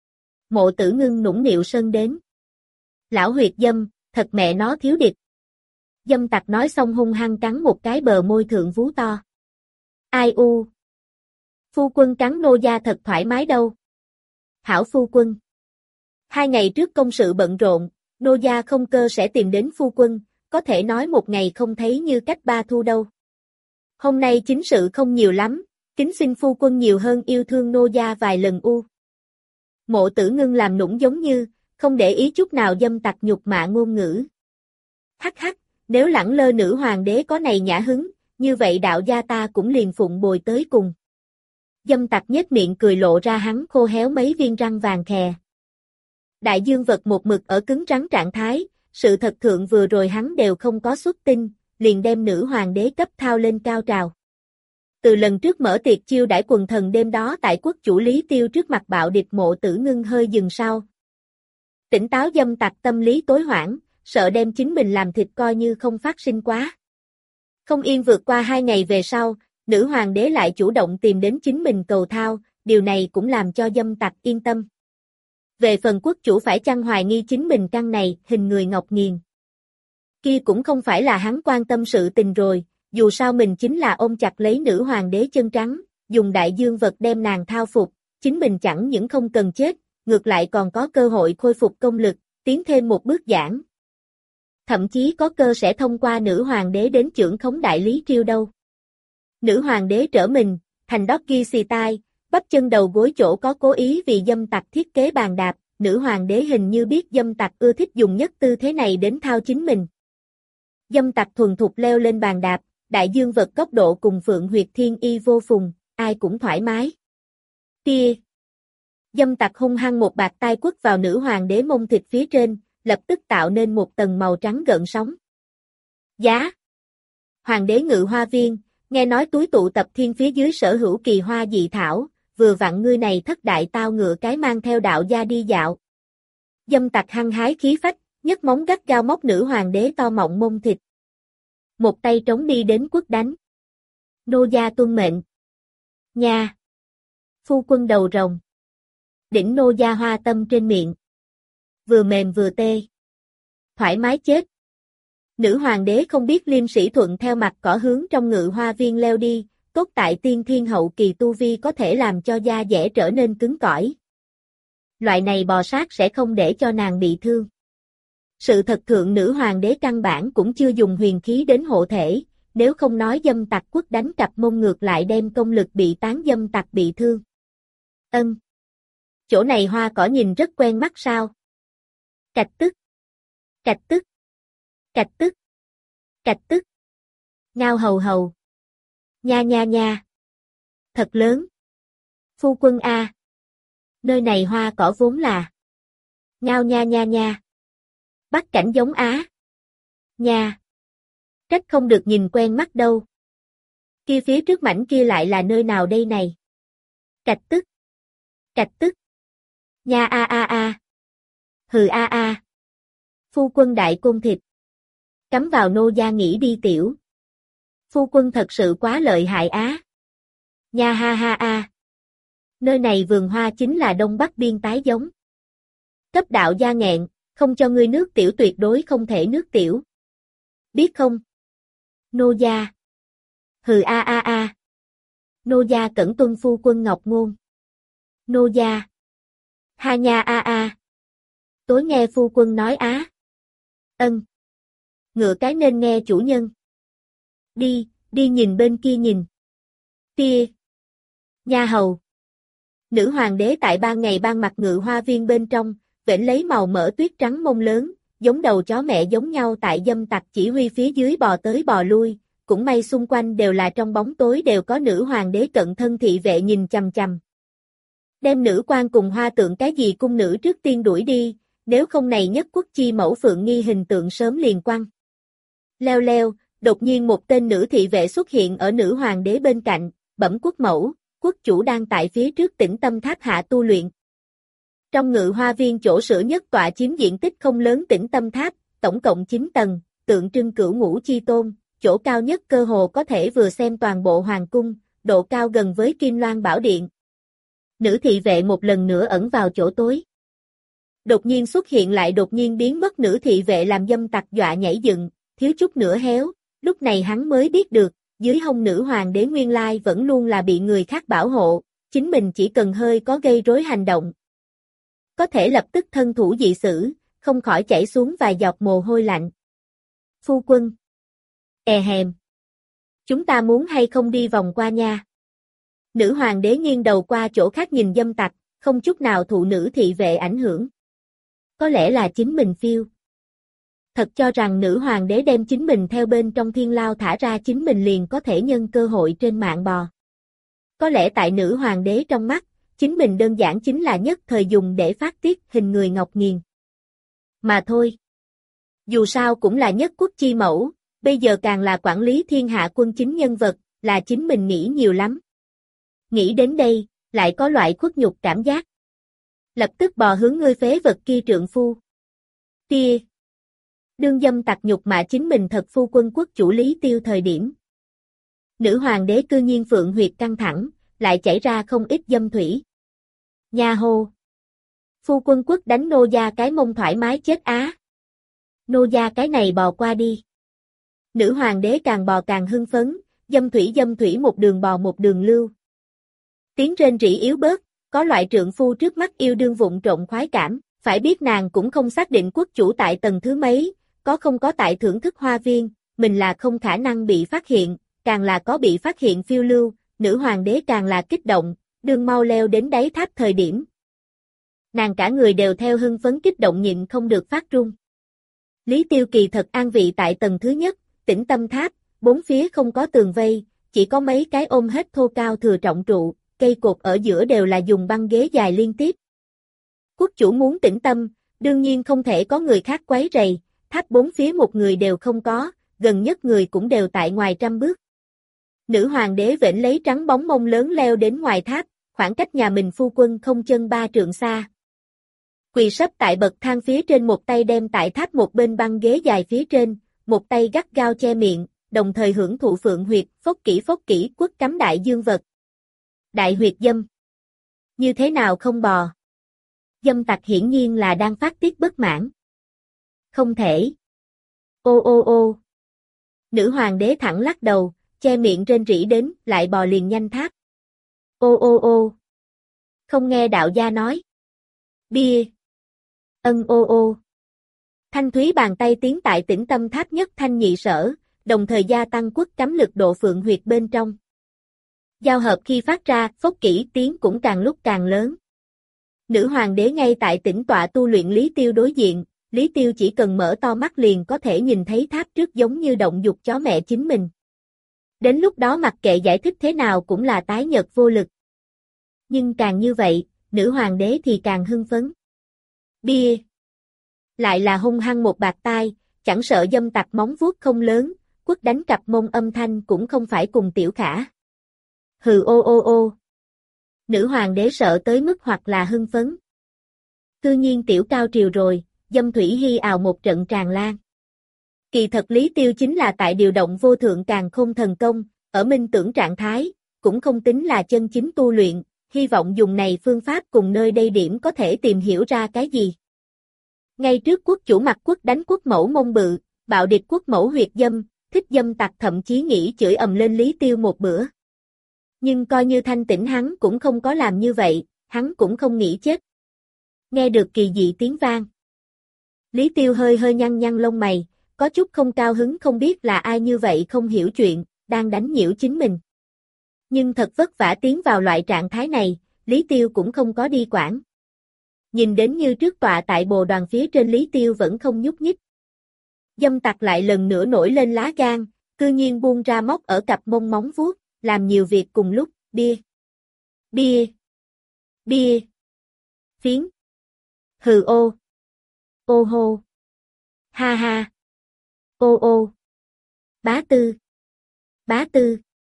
Mộ Tử Ngưng nũng nịu sân đến. Lão huyệt dâm, thật mẹ nó thiếu địch. Dâm Tặc nói xong hung hăng cắn một cái bờ môi thượng vú to. Ai u. Phu quân cắn nô gia thật thoải mái đâu. Hảo phu quân. Hai ngày trước công sự bận rộn, nô gia không cơ sẽ tìm đến phu quân, có thể nói một ngày không thấy như cách ba thu đâu. Hôm nay chính sự không nhiều lắm, kính xin phu quân nhiều hơn yêu thương nô gia vài lần u. Mộ Tử Ngưng làm nũng giống như, không để ý chút nào Dâm Tặc nhục mạ ngôn ngữ. Hắc hắc, nếu lẳng lơ nữ hoàng đế có này nhã hứng, như vậy đạo gia ta cũng liền phụng bồi tới cùng. Dâm Tặc nhếch miệng cười lộ ra hắn khô héo mấy viên răng vàng khè. Đại dương vật một mực ở cứng rắn trạng thái, sự thật thượng vừa rồi hắn đều không có xuất tinh, liền đem nữ hoàng đế cấp thao lên cao trào. Từ lần trước mở tiệc chiêu đãi quần thần đêm đó tại quốc chủ Lý Tiêu trước mặt bạo địch. Mộ Tử Ngưng hơi dừng sau. Tỉnh táo Dâm Tặc tâm lý tối hoảng, sợ đem chính mình làm thịt coi như không phát sinh quá. Không yên vượt qua hai ngày về sau, nữ hoàng đế lại chủ động tìm đến chính mình cầu thao, điều này cũng làm cho Dâm Tặc yên tâm. Về phần quốc chủ phải chăng hoài nghi chính mình căn này, hình người ngọc nghiền. Kia cũng không phải là hắn quan tâm sự tình rồi, dù sao mình chính là ôm chặt lấy nữ hoàng đế chân trắng, dùng đại dương vật đem nàng thao phục, chính mình chẳng những không cần chết, ngược lại còn có cơ hội khôi phục công lực, tiến thêm một bước giảng. Thậm chí có cơ sẽ thông qua nữ hoàng đế đến trưởng khống đại lý triều đâu. Nữ hoàng đế trở mình, thành doggy xì tai, bắp chân đầu gối chỗ có cố ý vì Dâm Tặc thiết kế bàn đạp, nữ hoàng đế hình như biết Dâm Tặc ưa thích dùng nhất tư thế này đến thao chính mình. Dâm Tặc thuần thục leo lên bàn đạp, đại dương vật góc độ cùng phượng huyệt thiên y vô phùng, ai cũng thoải mái. Tia. Dâm Tặc hung hăng một bạt tai quất vào nữ hoàng đế mông thịt phía trên, lập tức tạo nên một tầng màu trắng gợn sóng. Giá. Hoàng đế ngự hoa viên, nghe nói túi tụ tập thiên phía dưới sở hữu kỳ hoa dị thảo, vừa vặn ngươi này thất đại tao ngựa cái mang theo đạo gia đi dạo. Dâm tặc hăng hái khí phách, nhấc móng gắt gao móc nữ hoàng đế to mọng mông thịt. Một tay trống đi đến quất đánh. Nô gia tuân mệnh. Nha. Phu quân đầu rồng. Đỉnh nô gia hoa tâm trên miệng. Vừa mềm vừa tê. Thoải mái chết. Nữ hoàng đế không biết liêm sĩ thuận theo mặt cỏ hướng trong ngự hoa viên leo đi, tốt tại tiên thiên hậu kỳ tu vi có thể làm cho da dẻ trở nên cứng cỏi. Loại này bò sát sẽ không để cho nàng bị thương. Sự thật thượng nữ hoàng đế căn bản cũng chưa dùng huyền khí đến hộ thể, nếu không nói dâm tặc quất đánh cặp mông ngược lại đem công lực bị tán dâm tặc bị thương. Ân. Chỗ này hoa cỏ nhìn rất quen mắt sao? Cạch tức. Cạch tức. Cạch tức. Cạch tức. Ngao hầu hầu. Nha nha nha. Thật lớn. Phu quân a. Nơi này hoa cỏ vốn là. Ngao nha nha nha. Bắt cảnh giống á. Nha. Trách không được nhìn quen mắt đâu. Kia phía trước mảnh kia lại là nơi nào đây này? Cạch tức. Cạch tức. Nha a a a. Hừ a a. Phu quân đại côn thịt. Cắm vào nô gia nghỉ đi tiểu. Phu quân thật sự quá lợi hại á. Nha ha ha a. Nơi này vườn hoa chính là Đông Bắc biên tái giống. Cấp đạo gia nghẹn, không cho ngươi nước tiểu tuyệt đối không thể nước tiểu. Biết không? Nô gia. Hừ a a a. Nô gia cẩn tuân phu quân ngọc ngôn. Nô gia. Ha nha a a. Tối nghe phu quân nói á. Ân. Ngựa cái nên nghe chủ nhân. Đi, đi nhìn bên kia nhìn. Tia. Nha hầu. Nữ hoàng đế tại ban ngày ban mặt ngự hoa viên bên trong, vểnh lấy màu mỡ tuyết trắng mông lớn, giống đầu chó mẹ giống nhau tại dâm tặc chỉ huy phía dưới bò tới bò lui, cũng may xung quanh đều là trong bóng tối đều có nữ hoàng đế cận thân thị vệ nhìn chằm chằm. Đem nữ quan cùng hoa tượng cái gì cung nữ trước tiên đuổi đi, nếu không này nhất quốc chi mẫu phượng nghi hình tượng sớm liền quăng. Leo leo, đột nhiên một tên nữ thị vệ xuất hiện ở nữ hoàng đế bên cạnh, bẩm quốc mẫu, quốc chủ đang tại phía trước tĩnh tâm tháp hạ tu luyện. Trong ngự hoa viên chỗ sửa nhất tọa chiếm diện tích không lớn tĩnh tâm tháp, tổng cộng chín tầng, tượng trưng cửu ngũ chi tôn, chỗ cao nhất cơ hồ có thể vừa xem toàn bộ hoàng cung, độ cao gần với Kim Loan Bảo Điện. Nữ thị vệ một lần nữa ẩn vào chỗ tối. Đột nhiên xuất hiện lại đột nhiên biến mất nữ thị vệ làm dâm tặc dọa nhảy dựng, thiếu chút nữa héo, lúc này hắn mới biết được, dưới hông nữ hoàng đế nguyên lai vẫn luôn là bị người khác bảo hộ, chính mình chỉ cần hơi có gây rối hành động. Có thể lập tức thân thủ dị xử, không khỏi chảy xuống vài giọt mồ hôi lạnh. Phu quân. E hèm. Chúng ta muốn hay không đi vòng qua nha. Nữ hoàng đế nghiêng đầu qua chỗ khác nhìn dâm tặc, không chút nào thụ nữ thị vệ ảnh hưởng. Có lẽ là chính mình phiêu. Thật cho rằng nữ hoàng đế đem chính mình theo bên trong thiên lao thả ra chính mình liền có thể nhân cơ hội trên mạng bò. Có lẽ tại nữ hoàng đế trong mắt, chính mình đơn giản chính là nhất thời dùng để phát tiết hình người ngọc nghiền. Mà thôi. Dù sao cũng là nhất quốc chi mẫu, bây giờ càng là quản lý thiên hạ quân chính nhân vật, là chính mình nghĩ nhiều lắm. Nghĩ đến đây, lại có loại khuất nhục cảm giác. Lập tức bò hướng ngươi phế vật kia trượng phu. Tia. Đương dâm tặc nhục mạ chính mình thật phu quân quốc chủ Lý Tiêu thời điểm. Nữ hoàng đế cư nhiên phượng huyệt căng thẳng, lại chảy ra không ít dâm thủy. Nha hô. Phu quân quốc đánh nô gia cái mông thoải mái chết á. Nô gia cái này bò qua đi. Nữ hoàng đế càng bò càng hưng phấn, dâm thủy dâm thủy một đường bò một đường lưu. Tiếng rên rỉ yếu bớt, có loại trượng phu trước mắt yêu đương vụng trộn khoái cảm, phải biết nàng cũng không xác định quốc chủ tại tầng thứ mấy, có không có tại thưởng thức hoa viên, mình là không khả năng bị phát hiện, càng là có bị phát hiện phiêu lưu, nữ hoàng đế càng là kích động, đương mau leo đến đáy tháp thời điểm. Nàng cả người đều theo hưng phấn kích động nhịn không được phát run. Lý Tiêu kỳ thật an vị tại tầng thứ nhất, tĩnh tâm tháp, bốn phía không có tường vây, chỉ có mấy cái ôm hết thô cao thừa trọng trụ, cây cột ở giữa đều là dùng băng ghế dài liên tiếp. Quốc chủ muốn tĩnh tâm, Đương nhiên không thể có người khác quấy rầy, tháp bốn phía một người đều không có, gần nhất người cũng đều tại ngoài trăm bước. Nữ hoàng đế vểnh lấy trắng bóng mông lớn leo đến ngoài tháp, khoảng cách nhà mình phu quân không chân ba trượng xa. Quỳ sấp tại bậc thang phía trên, một tay đem tại tháp một bên băng ghế dài phía trên, một tay gắt gao che miệng, đồng thời hưởng thụ phượng huyệt, phốc kỹ phốc kỹ quất cắm đại dương vật. Đại huyệt dâm. Như thế nào không bò? Dâm tặc hiển nhiên là đang phát tiết bất mãn. Không thể. Ô ô ô. Nữ hoàng đế thẳng lắc đầu, che miệng rên rỉ đến, lại bò liền nhanh tháp. Ô ô ô. Không nghe đạo gia nói. Bia. Ân ô ô. Thanh thúy bàn tay tiến tại tĩnh tâm tháp nhất thanh nhị sở, đồng thời gia tăng quất cắm lực độ phượng huyệt bên trong. Giao hợp khi phát ra, phốc kỹ tiếng cũng càng lúc càng lớn. Nữ hoàng đế ngay tại tĩnh tọa tu luyện Lý Tiêu đối diện, Lý Tiêu chỉ cần mở to mắt liền có thể nhìn thấy tháp trước giống như động dục chó mẹ chính mình. Đến lúc đó mặc kệ giải thích thế nào cũng là tái nhợt vô lực. Nhưng càng như vậy, nữ hoàng đế thì càng hưng phấn. Bia. Lại là hung hăng một bạt tai, chẳng sợ dâm tặc móng vuốt không lớn, quất đánh cặp mông âm thanh cũng không phải cùng tiểu khả. Hừ ô ô ô. Nữ hoàng đế sợ tới mức hoặc là hưng phấn. Cư nhiên tiểu cao triều rồi, dâm thủy hy ào một trận tràn lan. Kỳ thật Lý Tiêu chính là tại điều động vô thượng càn khôn thần công, ở minh tưởng trạng thái, cũng không tính là chân chính tu luyện, hy vọng dùng này phương pháp cùng nơi đây điểm có thể tìm hiểu ra cái gì. Ngay trước quốc chủ mặt quốc đánh quốc mẫu mông bự, bạo địch quốc mẫu huyệt dâm, thích dâm tặc thậm chí nghĩ chửi ầm lên Lý Tiêu một bữa. Nhưng coi như thanh tĩnh hắn cũng không có làm như vậy, hắn cũng không nghĩ chết. Nghe được kỳ dị tiếng vang. Lý Tiêu hơi hơi nhăn nhăn lông mày, có chút không cao hứng, không biết là ai như vậy không hiểu chuyện, đang đánh nhiễu chính mình. Nhưng thật vất vả tiến vào loại trạng thái này, Lý Tiêu cũng không có đi quản. Nhìn đến như trước tọa tại bồ đoàn phía trên Lý Tiêu vẫn không nhúc nhích. Dâm tặc lại lần nữa nổi lên lá gan, cư nhiên buông ra móc ở cặp mông móng vuốt, làm nhiều việc cùng lúc, bia, bia, bia, phiến, hừ ô, ô hô, ha ha, ô ô, bá tư, bá tư,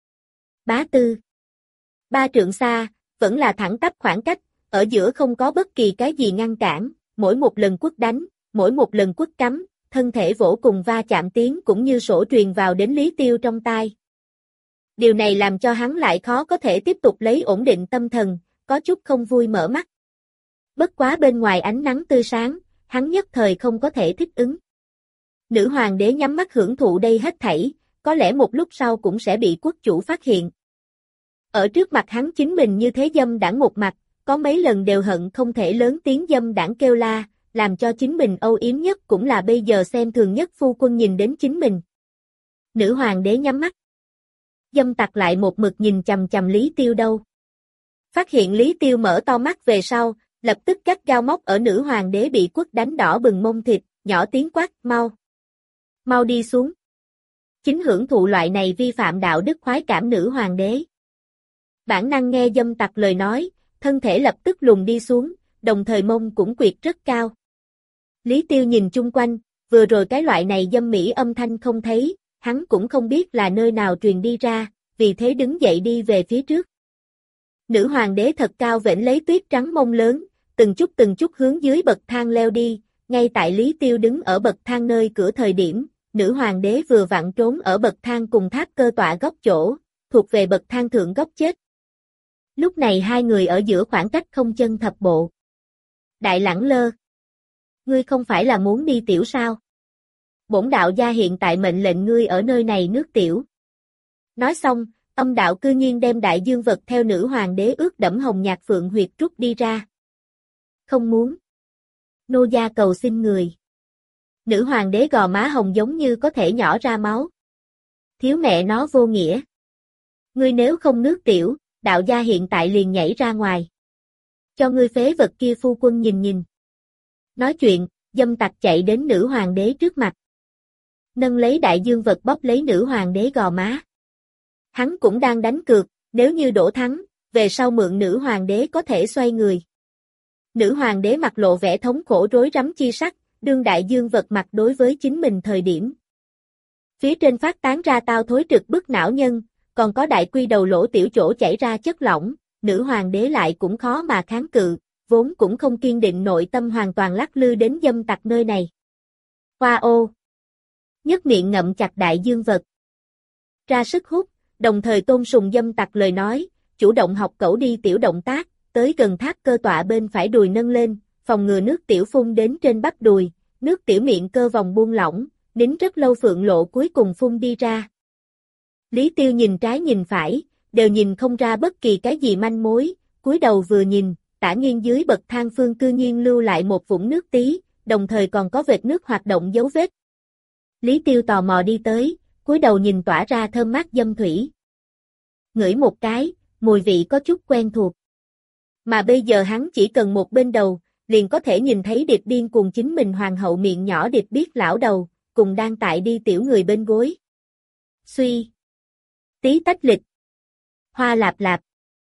bá tư. Ba trượng xa, vẫn là thẳng tắp khoảng cách, ở giữa không có bất kỳ cái gì ngăn cản, mỗi một lần quất đánh, mỗi một lần quất cắm, thân thể vỗ cùng va chạm tiếng cũng như sổ truyền vào đến Lý Tiêu trong tai. Điều này làm cho hắn lại khó có thể tiếp tục lấy ổn định tâm thần, có chút không vui mở mắt. Bất quá bên ngoài ánh nắng tươi sáng, hắn nhất thời không có thể thích ứng. Nữ hoàng đế nhắm mắt hưởng thụ đây hết thảy, có lẽ một lúc sau cũng sẽ bị quốc chủ phát hiện. Ở trước mặt hắn chính mình như thế dâm đãng một mặt, có mấy lần đều hận không thể lớn tiếng dâm đãng kêu la, làm cho chính mình âu yếm nhất cũng là bây giờ xem thường nhất phu quân nhìn đến chính mình. Nữ hoàng đế nhắm mắt. Dâm tặc lại một mực nhìn chằm chằm Lý Tiêu đâu. Phát hiện Lý Tiêu mở to mắt về sau, lập tức cắt gao móc ở nữ hoàng đế bị quất đánh đỏ bừng mông thịt, nhỏ tiếng quát, mau. Mau đi xuống. Chính hưởng thụ loại này vi phạm đạo đức khoái cảm nữ hoàng đế. Bản năng nghe dâm tặc lời nói, thân thể lập tức lùn đi xuống, đồng thời mông cũng quyệt rất cao. Lý Tiêu nhìn chung quanh, vừa rồi cái loại này dâm mỹ âm thanh không thấy, hắn cũng không biết là nơi nào truyền đi ra, vì thế đứng dậy đi về phía trước. Nữ hoàng đế thật cao vểnh lấy tuyết trắng mông lớn, từng chút từng chút hướng dưới bậc thang leo đi, ngay tại Lý Tiêu đứng ở bậc thang nơi cửa thời điểm, nữ hoàng đế vừa vặn trốn ở bậc thang cùng tháp cơ tọa góc chỗ, thuộc về bậc thang thượng góc chết. Lúc này hai người ở giữa khoảng cách không chân thập bộ. Đại Lẳng Lơ, ngươi không phải là muốn đi tiểu sao? Bổn đạo gia hiện tại mệnh lệnh ngươi ở nơi này nước tiểu. Nói xong, âm đạo cư nhiên đem đại dương vật theo nữ hoàng đế ướt đẫm hồng nhạt phượng huyệt rút đi ra. Không muốn. Nô gia cầu xin người. Nữ hoàng đế gò má hồng giống như có thể nhỏ ra máu. Thiếu mẹ nó vô nghĩa. Ngươi nếu không nước tiểu, đạo gia hiện tại liền nhảy ra ngoài. Cho ngươi phế vật kia phu quân nhìn nhìn. Nói chuyện, dâm tặc chạy đến nữ hoàng đế trước mặt. Nâng lấy đại dương vật bóp lấy nữ hoàng đế gò má. Hắn cũng đang đánh cược, nếu như đổ thắng, về sau mượn nữ hoàng đế có thể xoay người. Nữ hoàng đế mặt lộ vẻ thống khổ rối rắm chi sắc, đương đại dương vật mặt đối với chính mình thời điểm. Phía trên phát tán ra tao thối trực bức não nhân, còn có đại quy đầu lỗ tiểu chỗ chảy ra chất lỏng, nữ hoàng đế lại cũng khó mà kháng cự, vốn cũng không kiên định nội tâm hoàn toàn lắc lư đến dâm tặc nơi này. Hoa ô! Nhất miệng ngậm chặt đại dương vật. Ra sức hút, đồng thời tôn sùng dâm tặc lời nói, chủ động học cẩu đi tiểu động tác, tới gần tháp cơ tọa bên phải đùi nâng lên, phòng ngừa nước tiểu phun đến trên bắp đùi, nước tiểu miệng cơ vòng buông lỏng, nín rất lâu phượng lộ cuối cùng phun đi ra. Lý Tiêu nhìn trái nhìn phải, đều nhìn không ra bất kỳ cái gì manh mối, cúi đầu vừa nhìn, tả nghiêng dưới bậc thang phương cư nhiên lưu lại một vũng nước tí, đồng thời còn có vệt nước hoạt động dấu vết. Lý Tiêu tò mò đi tới, cúi đầu nhìn tỏa ra thơm mát dâm thủy. Ngửi một cái, mùi vị có chút quen thuộc. Mà bây giờ hắn chỉ cần một bên đầu, liền có thể nhìn thấy Điệp Điên cùng chính mình hoàng hậu miệng nhỏ Điệp biết lão đầu, cùng đang tại đi tiểu người bên gối. Suy. Tí tách lịch. Hoa lạp lạp.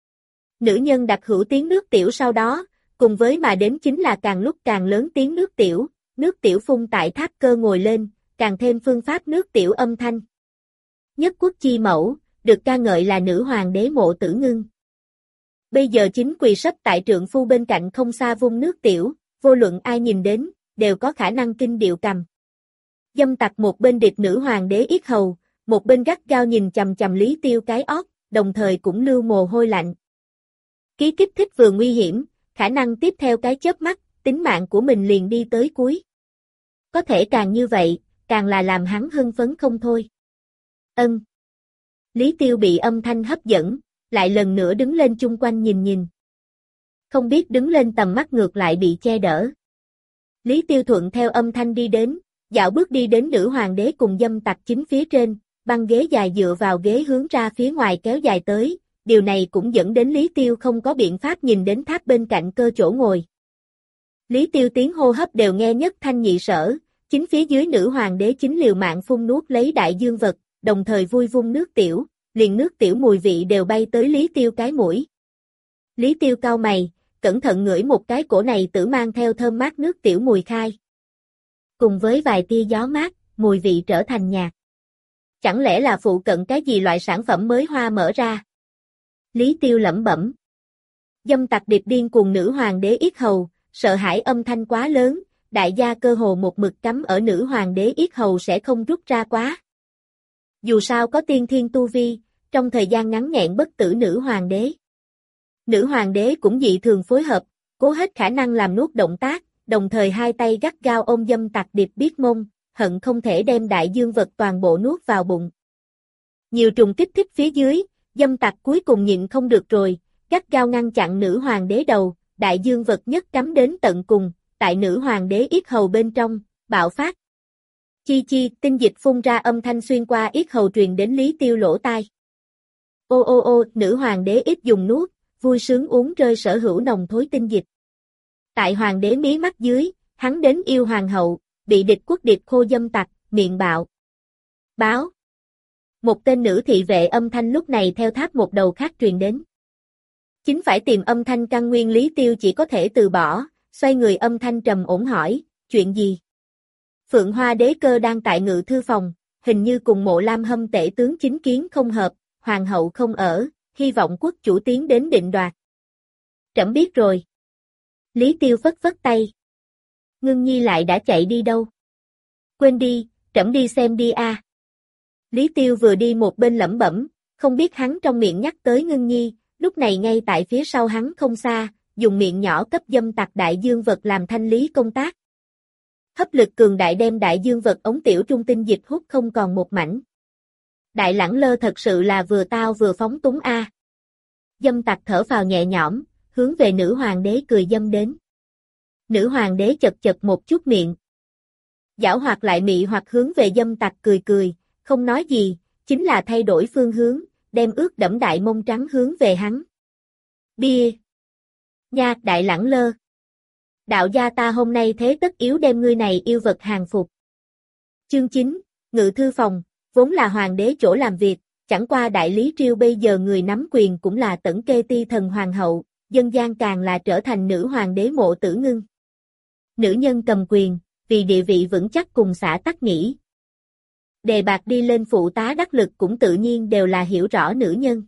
Nữ nhân đặc hữu tiếng nước tiểu sau đó, cùng với mà đến chính là càng lúc càng lớn tiếng nước tiểu, nước tiểu phun tại tháp cơ ngồi lên, càng thêm phương pháp nước tiểu âm thanh. Nhất quốc chi mẫu, được ca ngợi là nữ hoàng đế Mộ Tử Ngưng. Bây giờ chính quỳ sấp tại trượng phu bên cạnh không xa vung nước tiểu, vô luận ai nhìn đến, đều có khả năng kinh điệu cầm. Dâm tặc một bên địch nữ hoàng đế yết hầu, một bên gắt gao nhìn chằm chằm Lý Tiêu cái ót, đồng thời cũng lưu mồ hôi lạnh. Ký kích thích vừa nguy hiểm, khả năng tiếp theo cái chớp mắt, tính mạng của mình liền đi tới cuối. Có thể càng như vậy, càng là làm hắn hưng phấn không thôi. Ân. Lý Tiêu bị âm thanh hấp dẫn, lại lần nữa đứng lên chung quanh nhìn nhìn. Không biết đứng lên tầm mắt ngược lại bị che đỡ. Lý Tiêu thuận theo âm thanh đi đến, dạo bước đi đến nữ hoàng đế cùng dâm tặc chính phía trên, băng ghế dài dựa vào ghế hướng ra phía ngoài kéo dài tới, điều này cũng dẫn đến Lý Tiêu không có biện pháp nhìn đến tháp bên cạnh cơ chỗ ngồi. Lý Tiêu tiếng hô hấp đều nghe nhất thanh nhị sở, chính phía dưới nữ hoàng đế chính liều mạng phun nuốt lấy đại dương vật, đồng thời vui vung nước tiểu, liền nước tiểu mùi vị đều bay tới Lý Tiêu cái mũi. Lý Tiêu cau mày, cẩn thận ngửi một cái cổ này tử mang theo thơm mát nước tiểu mùi khai. Cùng với vài tia gió mát, mùi vị trở thành nhạt. Chẳng lẽ là phụ cận cái gì loại sản phẩm mới hoa mở ra? Lý Tiêu lẩm bẩm. Dâm tặc Điệp Điên cùng nữ hoàng đế yết hầu, sợ hãi âm thanh quá lớn, đại gia cơ hồ một mực cắm ở nữ hoàng đế yết hầu sẽ không rút ra quá. Dù sao có tiên thiên tu vi, trong thời gian ngắn nghẹn bất tử nữ hoàng đế. Nữ hoàng đế cũng dị thường phối hợp, cố hết khả năng làm nuốt động tác, đồng thời hai tay gắt gao ôm dâm tặc Điệp biết mông, hận không thể đem đại dương vật toàn bộ nuốt vào bụng. Nhiều trùng kích thích phía dưới, dâm tặc cuối cùng nhịn không được rồi, gắt gao ngăn chặn nữ hoàng đế đầu, đại dương vật nhất cắm đến tận cùng, tại nữ hoàng đế yết hầu bên trong, bạo phát. Chi chi, tinh dịch phun ra âm thanh xuyên qua yết hầu truyền đến Lý Tiêu lỗ tai. Ô ô ô, nữ hoàng đế ít dùng nuốt, vui sướng uống rơi sở hữu nồng thối tinh dịch. Tại hoàng đế mí mắt dưới, hắn đến yêu hoàng hậu, bị địch quốc địch khô dâm tặc, miệng bạo. Báo. Một tên nữ thị vệ âm thanh lúc này theo tháp một đầu khác truyền đến. Chính phải tìm âm thanh căn nguyên Lý Tiêu chỉ có thể từ bỏ, xoay người âm thanh trầm ổn hỏi, chuyện gì? Phượng Hoa đế cơ đang tại ngự thư phòng, hình như cùng Mộ Lam Hâm tể tướng chính kiến không hợp, hoàng hậu không ở, hy vọng quốc chủ tiến đến định đoạt. Trẫm biết rồi. Lý Tiêu phất phất tay. Ngưng Nhi lại đã chạy đi đâu? Quên đi, trẫm đi xem đi a. À. Lý Tiêu vừa đi một bên lẩm bẩm, không biết hắn trong miệng nhắc tới Ngưng Nhi, lúc này ngay tại phía sau hắn không xa, dùng miệng nhỏ cấp dâm tặc đại dương vật làm thanh lý công tác. Hấp lực cường đại đem đại dương vật ống tiểu trung tinh dịch hút không còn một mảnh. Đại Lẳng Lơ thật sự là vừa tao vừa phóng túng a. À. Dâm tặc thở phào nhẹ nhõm, hướng về nữ hoàng đế cười dâm đến. Nữ hoàng đế chật chật một chút miệng. Giảo hoạt lại mị hoặc hướng về dâm tặc cười cười, không nói gì, chính là thay đổi phương hướng, đem ướt đẫm đại mông trắng hướng về hắn. Bia! Nha, Đại Lẳng Lơ! Đạo gia ta hôm nay thế tất yếu đem ngươi này yêu vật hàng phục. Chương chín, Ngự thư phòng, vốn là hoàng đế chỗ làm việc, chẳng qua đại lý triều bây giờ người nắm quyền cũng là Tẩn Kê Ti thần hoàng hậu, dân gian càng là trở thành nữ hoàng đế Mộ Tử Ngưng. Nữ nhân cầm quyền, vì địa vị vững chắc cùng xã tắc nghỉ. Đề bạt đi lên phụ tá đắc lực cũng tự nhiên đều là hiểu rõ nữ nhân.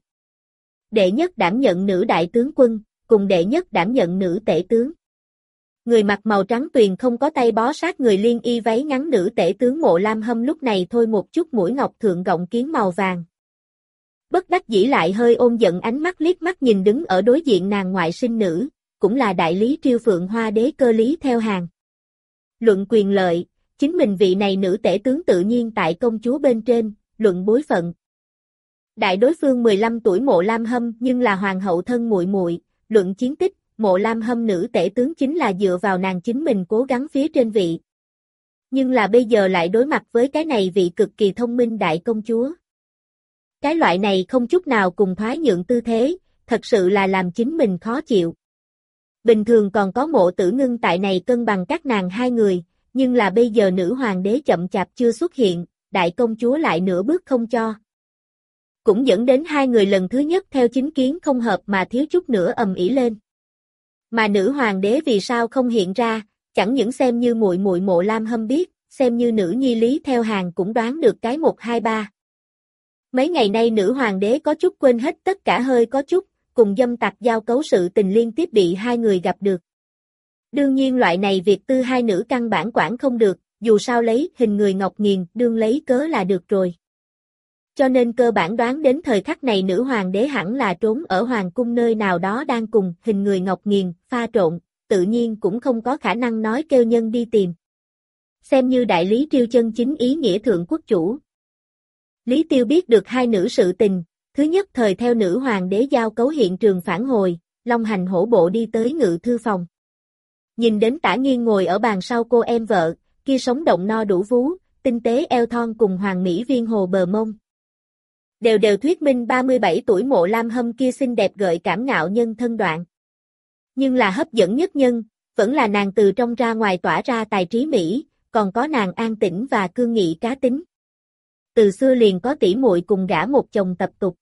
Đệ nhất đảm nhận nữ đại tướng quân, cùng đệ nhất đảm nhận nữ tể tướng. Người mặc màu trắng tuyền không có tay bó sát người liên y váy ngắn nữ tể tướng Mộ Lam Hâm lúc này thôi một chút mũi ngọc thượng gọng kiến màu vàng. Bất đắc dĩ lại hơi ôn giận ánh mắt liếc mắt nhìn đứng ở đối diện nàng ngoại sinh nữ, cũng là đại lý Triêu Phượng Hoa đế cơ Lý Theo Hàng. Luận quyền lợi, chính mình vị này nữ tể tướng tự nhiên tại công chúa bên trên, luận bối phận. Đại đối phương mười lăm tuổi Mộ Lam Hâm nhưng là hoàng hậu thân muội muội, luận chiến tích, Mộ Lam Hâm nữ tể tướng chính là dựa vào nàng chính mình cố gắng phía trên vị. Nhưng là bây giờ lại đối mặt với cái này vị cực kỳ thông minh đại công chúa. Cái loại này không chút nào cùng thoái nhượng tư thế, thật sự là làm chính mình khó chịu. Bình thường còn có Mộ Tử Ngưng tại này cân bằng các nàng hai người, nhưng là bây giờ nữ hoàng đế chậm chạp chưa xuất hiện, đại công chúa lại nửa bước không cho. Cũng dẫn đến hai người lần thứ nhất theo chính kiến không hợp mà thiếu chút nữa ầm ĩ lên. Mà nữ hoàng đế vì sao không hiện ra, chẳng những xem như muội muội Mộ Lam Hâm biết, xem như nữ nhi Lý Theo Hàng cũng đoán được cái một hai ba. Mấy ngày nay nữ hoàng đế có chút quên hết tất cả hơi có chút, cùng dâm tặc giao cấu sự tình liên tiếp bị hai người gặp được. Đương nhiên loại này việc tư hai nữ căn bản quản không được, dù sao lấy hình người Ngọc Nghiền đương lấy cớ là được rồi. Cho nên cơ bản đoán đến thời khắc này nữ hoàng đế hẳn là trốn ở hoàng cung nơi nào đó đang cùng hình người Ngọc Nghiền pha trộn, tự nhiên cũng không có khả năng nói kêu nhân đi tìm. Xem như đại lý Triêu chân chính ý nghĩa thượng quốc chủ. Lý Tiêu biết được hai nữ sự tình, thứ nhất thời theo nữ hoàng đế giao cấu hiện trường phản hồi, long hành hổ bộ đi tới ngự thư phòng. Nhìn đến Tả Nghiên ngồi ở bàn sau cô em vợ, kia sống động no đủ vú, tinh tế eo thon cùng hoàng mỹ viên hồ bờ mông. Đều đều thuyết minh ba mươi bảy tuổi Mộ Lam Hâm kia xinh đẹp gợi cảm ngạo nhân thân đoạn. Nhưng là hấp dẫn nhất nhân, vẫn là nàng từ trong ra ngoài tỏa ra tài trí mỹ, còn có nàng an tĩnh và cương nghị cá tính. Từ xưa liền có tỷ muội cùng gả một chồng tập tục.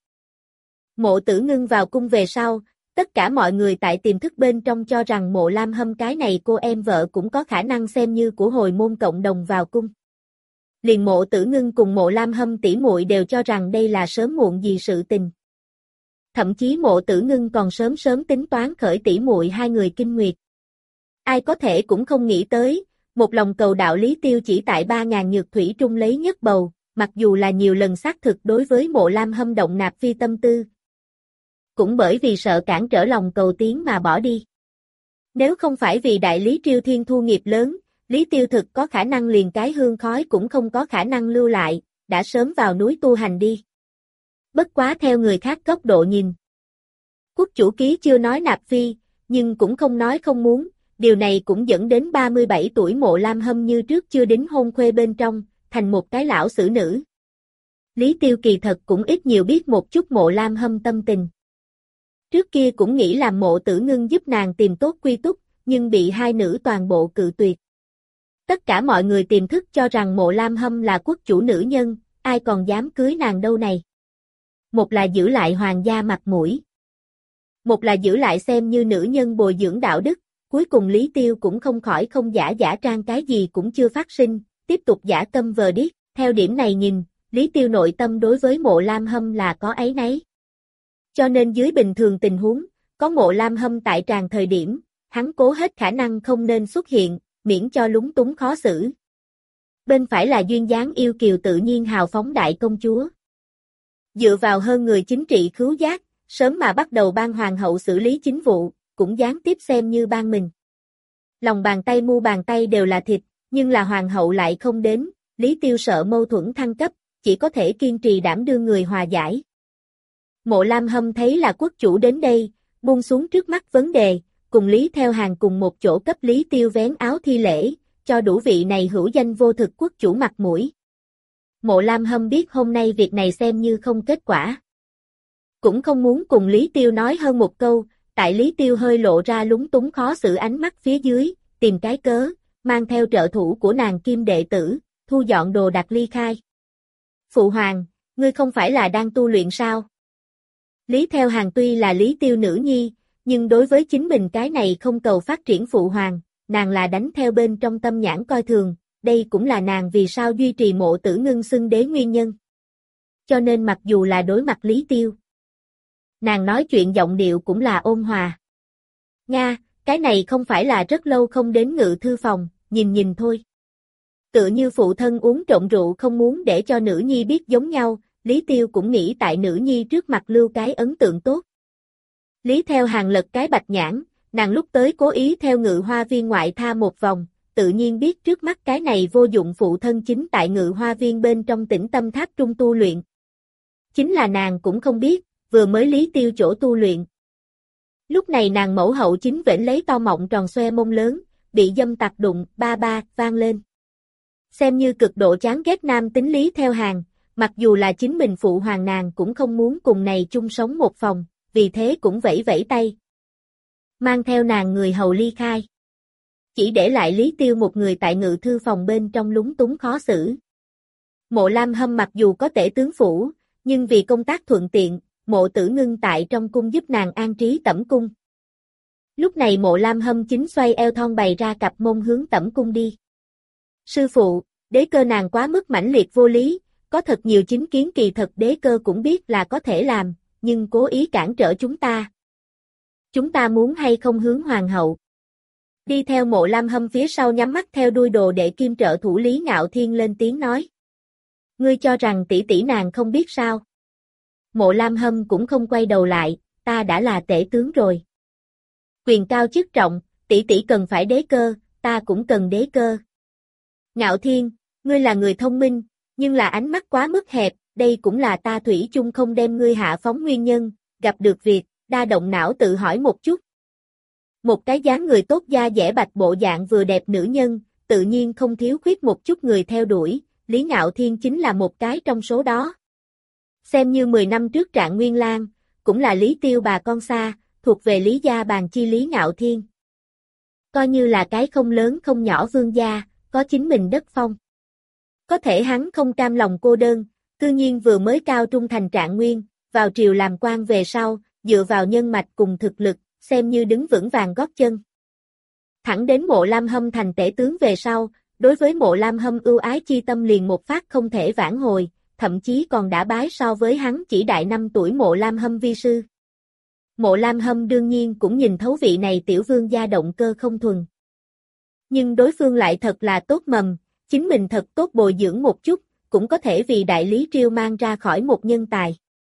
Mộ Tử Ngưng vào cung về sau, tất cả mọi người tại tiềm thức bên trong cho rằng Mộ Lam Hâm cái này cô em vợ cũng có khả năng xem như của hồi môn cộng đồng vào cung. Liền Mộ Tử Ngưng cùng Mộ Lam Hâm tỷ muội đều cho rằng đây là sớm muộn gì sự tình. Thậm chí Mộ Tử Ngưng còn sớm sớm tính toán khởi tỷ muội hai người kinh nguyệt. Ai có thể cũng không nghĩ tới, một lòng cầu đạo Lý Tiêu chỉ tại ba ngàn nhược thủy trung lấy nhất bầu, mặc dù là nhiều lần xác thực đối với Mộ Lam Hâm động nạp phi tâm tư. Cũng bởi vì sợ cản trở lòng cầu tiến mà bỏ đi. Nếu không phải vì đại lý Triêu thiên thu nghiệp lớn, Lý Tiêu thực có khả năng liền cái hương khói cũng không có khả năng lưu lại, đã sớm vào núi tu hành đi. Bất quá theo người khác góc độ nhìn. Quốc chủ ký chưa nói nạp phi, nhưng cũng không nói không muốn, điều này cũng dẫn đến ba mươi bảy tuổi Mộ Lam Hâm như trước chưa đính hôn khuê bên trong, thành một cái lão xử nữ. Lý Tiêu kỳ thật cũng ít nhiều biết một chút Mộ Lam Hâm tâm tình. Trước kia cũng nghĩ làm Mộ Tử Ngưng giúp nàng tìm tốt quy túc, nhưng bị hai nữ toàn bộ cự tuyệt. Tất cả mọi người tiềm thức cho rằng Mộ Lam Hâm là quốc chủ nữ nhân, ai còn dám cưới nàng đâu này. Một là giữ lại hoàng gia mặt mũi. Một là giữ lại xem như nữ nhân bồi dưỡng đạo đức, cuối cùng Lý Tiêu cũng không khỏi không giả giả trang cái gì cũng chưa phát sinh, tiếp tục giả tâm vờ điếc, theo điểm này nhìn, Lý Tiêu nội tâm đối với Mộ Lam Hâm là có áy náy. Cho nên dưới bình thường tình huống, có Mộ Lam Hâm tại tràng thời điểm, hắn cố hết khả năng không nên xuất hiện, miễn cho lúng túng khó xử. Bên phải là duyên dáng yêu kiều tự nhiên hào phóng đại công chúa. Dựa vào hơn người chính trị khứu giác, sớm mà bắt đầu ban hoàng hậu xử lý chính vụ, cũng gián tiếp xem như ban mình. Lòng bàn tay mu bàn tay đều là thịt, nhưng là hoàng hậu lại không đến, Lý Tiêu sợ mâu thuẫn thăng cấp, chỉ có thể kiên trì đảm đương người hòa giải. Mộ Lam Hâm thấy là quốc chủ đến đây, buông xuống trước mắt vấn đề, cùng Lý Theo Hàng cùng một chỗ cấp Lý Tiêu vén áo thi lễ, cho đủ vị này hữu danh vô thực quốc chủ mặt mũi. Mộ Lam Hâm biết hôm nay việc này xem như không kết quả. Cũng không muốn cùng Lý Tiêu nói hơn một câu, tại Lý Tiêu hơi lộ ra lúng túng khó xử ánh mắt phía dưới, tìm cái cớ, mang theo trợ thủ của nàng kim đệ tử, thu dọn đồ đạc ly khai. Phụ hoàng, ngươi không phải là đang tu luyện sao? Lý Theo Hàng tuy là Lý Tiêu nữ nhi, Nhưng đối với chính mình cái này không cầu phát triển phụ hoàng, nàng là đánh theo bên trong tâm nhãn coi thường, đây cũng là nàng vì sao duy trì Mộ Tử Ngưng xưng đế nguyên nhân. Cho nên mặc dù là đối mặt Lý Tiêu, nàng nói chuyện giọng điệu cũng là ôn hòa. Nga, cái này không phải là rất lâu không đến ngự thư phòng, nhìn nhìn thôi. Tựa như phụ thân uống trộn rượu không muốn để cho nữ nhi biết giống nhau, Lý Tiêu cũng nghĩ tại nữ nhi trước mặt lưu cái ấn tượng tốt. Lý Theo Hàng lật cái bạch nhãn, nàng lúc tới cố ý theo ngự hoa viên ngoại tha một vòng, tự nhiên biết trước mắt cái này vô dụng phụ thân chính tại ngự hoa viên bên trong tĩnh tâm tháp trung tu luyện. Chính là nàng cũng không biết, vừa mới Lý Tiêu chỗ tu luyện. Lúc này nàng mẫu hậu chính vểnh lấy to mọng tròn xoe mông lớn, bị dâm tặc đụng, ba ba, vang lên. Xem như cực độ chán ghét nam tính Lý Theo Hàng, mặc dù là chính mình phụ hoàng nàng cũng không muốn cùng này chung sống một phòng, vì thế cũng vẫy vẫy tay. Mang theo nàng người hầu ly khai. Chỉ để lại Lý Tiêu một người tại ngự thư phòng bên trong lúng túng khó xử. Mộ Lam Hâm mặc dù có tể tướng phủ, nhưng vì công tác thuận tiện, Mộ Tử Ngưng tại trong cung giúp nàng an trí tẩm cung. Lúc này Mộ Lam Hâm chính xoay eo thon bày ra cặp mông hướng tẩm cung đi. Sư phụ, đế cơ nàng quá mức mãnh liệt vô lý, có thật nhiều chính kiến kỳ thật đế cơ cũng biết là có thể làm, nhưng cố ý cản trở chúng ta. Chúng ta muốn hay không hướng hoàng hậu. Đi theo Mộ Lam Hâm phía sau nhắm mắt theo đuôi đồ đệ kim trợ thủ Lý Ngạo Thiên lên tiếng nói. Ngươi cho rằng tỷ tỷ nàng không biết sao? Mộ Lam Hâm cũng không quay đầu lại, ta đã là tể tướng rồi. Quyền cao chức trọng, tỷ tỷ cần phải đế cơ, ta cũng cần đế cơ. Ngạo Thiên, ngươi là người thông minh, nhưng là ánh mắt quá mức hẹp, đây cũng là ta thủy chung không đem ngươi hạ phóng nguyên nhân, gặp được việc, đa động não tự hỏi một chút. Một cái dáng người tốt da dẻ bạch bộ dạng vừa đẹp nữ nhân, tự nhiên không thiếu khuyết một chút người theo đuổi, Lý Ngạo Thiên chính là một cái trong số đó. Xem như mười năm trước Trạng Nguyên Lang, cũng là Lý Tiêu bà con xa, thuộc về Lý gia bàn chi Lý Ngạo Thiên. Coi như là cái không lớn không nhỏ vương gia, có chính mình đất phong. Có thể hắn không cam lòng cô đơn, cư nhiên vừa mới cao trung thành Trạng Nguyên, vào triều làm quan về sau, dựa vào nhân mạch cùng thực lực, xem như đứng vững vàng gót chân. Thẳng đến Mộ Lam Hâm thành tể tướng về sau, đối với Mộ Lam Hâm ưu ái chi tâm liền một phát không thể vãn hồi, thậm chí còn đã bái so với hắn chỉ đại năm tuổi Mộ Lam Hâm vi sư. Mộ Lam Hâm đương nhiên cũng nhìn thấu vị này tiểu vương gia động cơ không thuần. Nhưng đối phương lại thật là tốt mầm, chính mình thật tốt bồi dưỡng một chút, cũng có thể vì đại lý triều mang ra khỏi một nhân tài.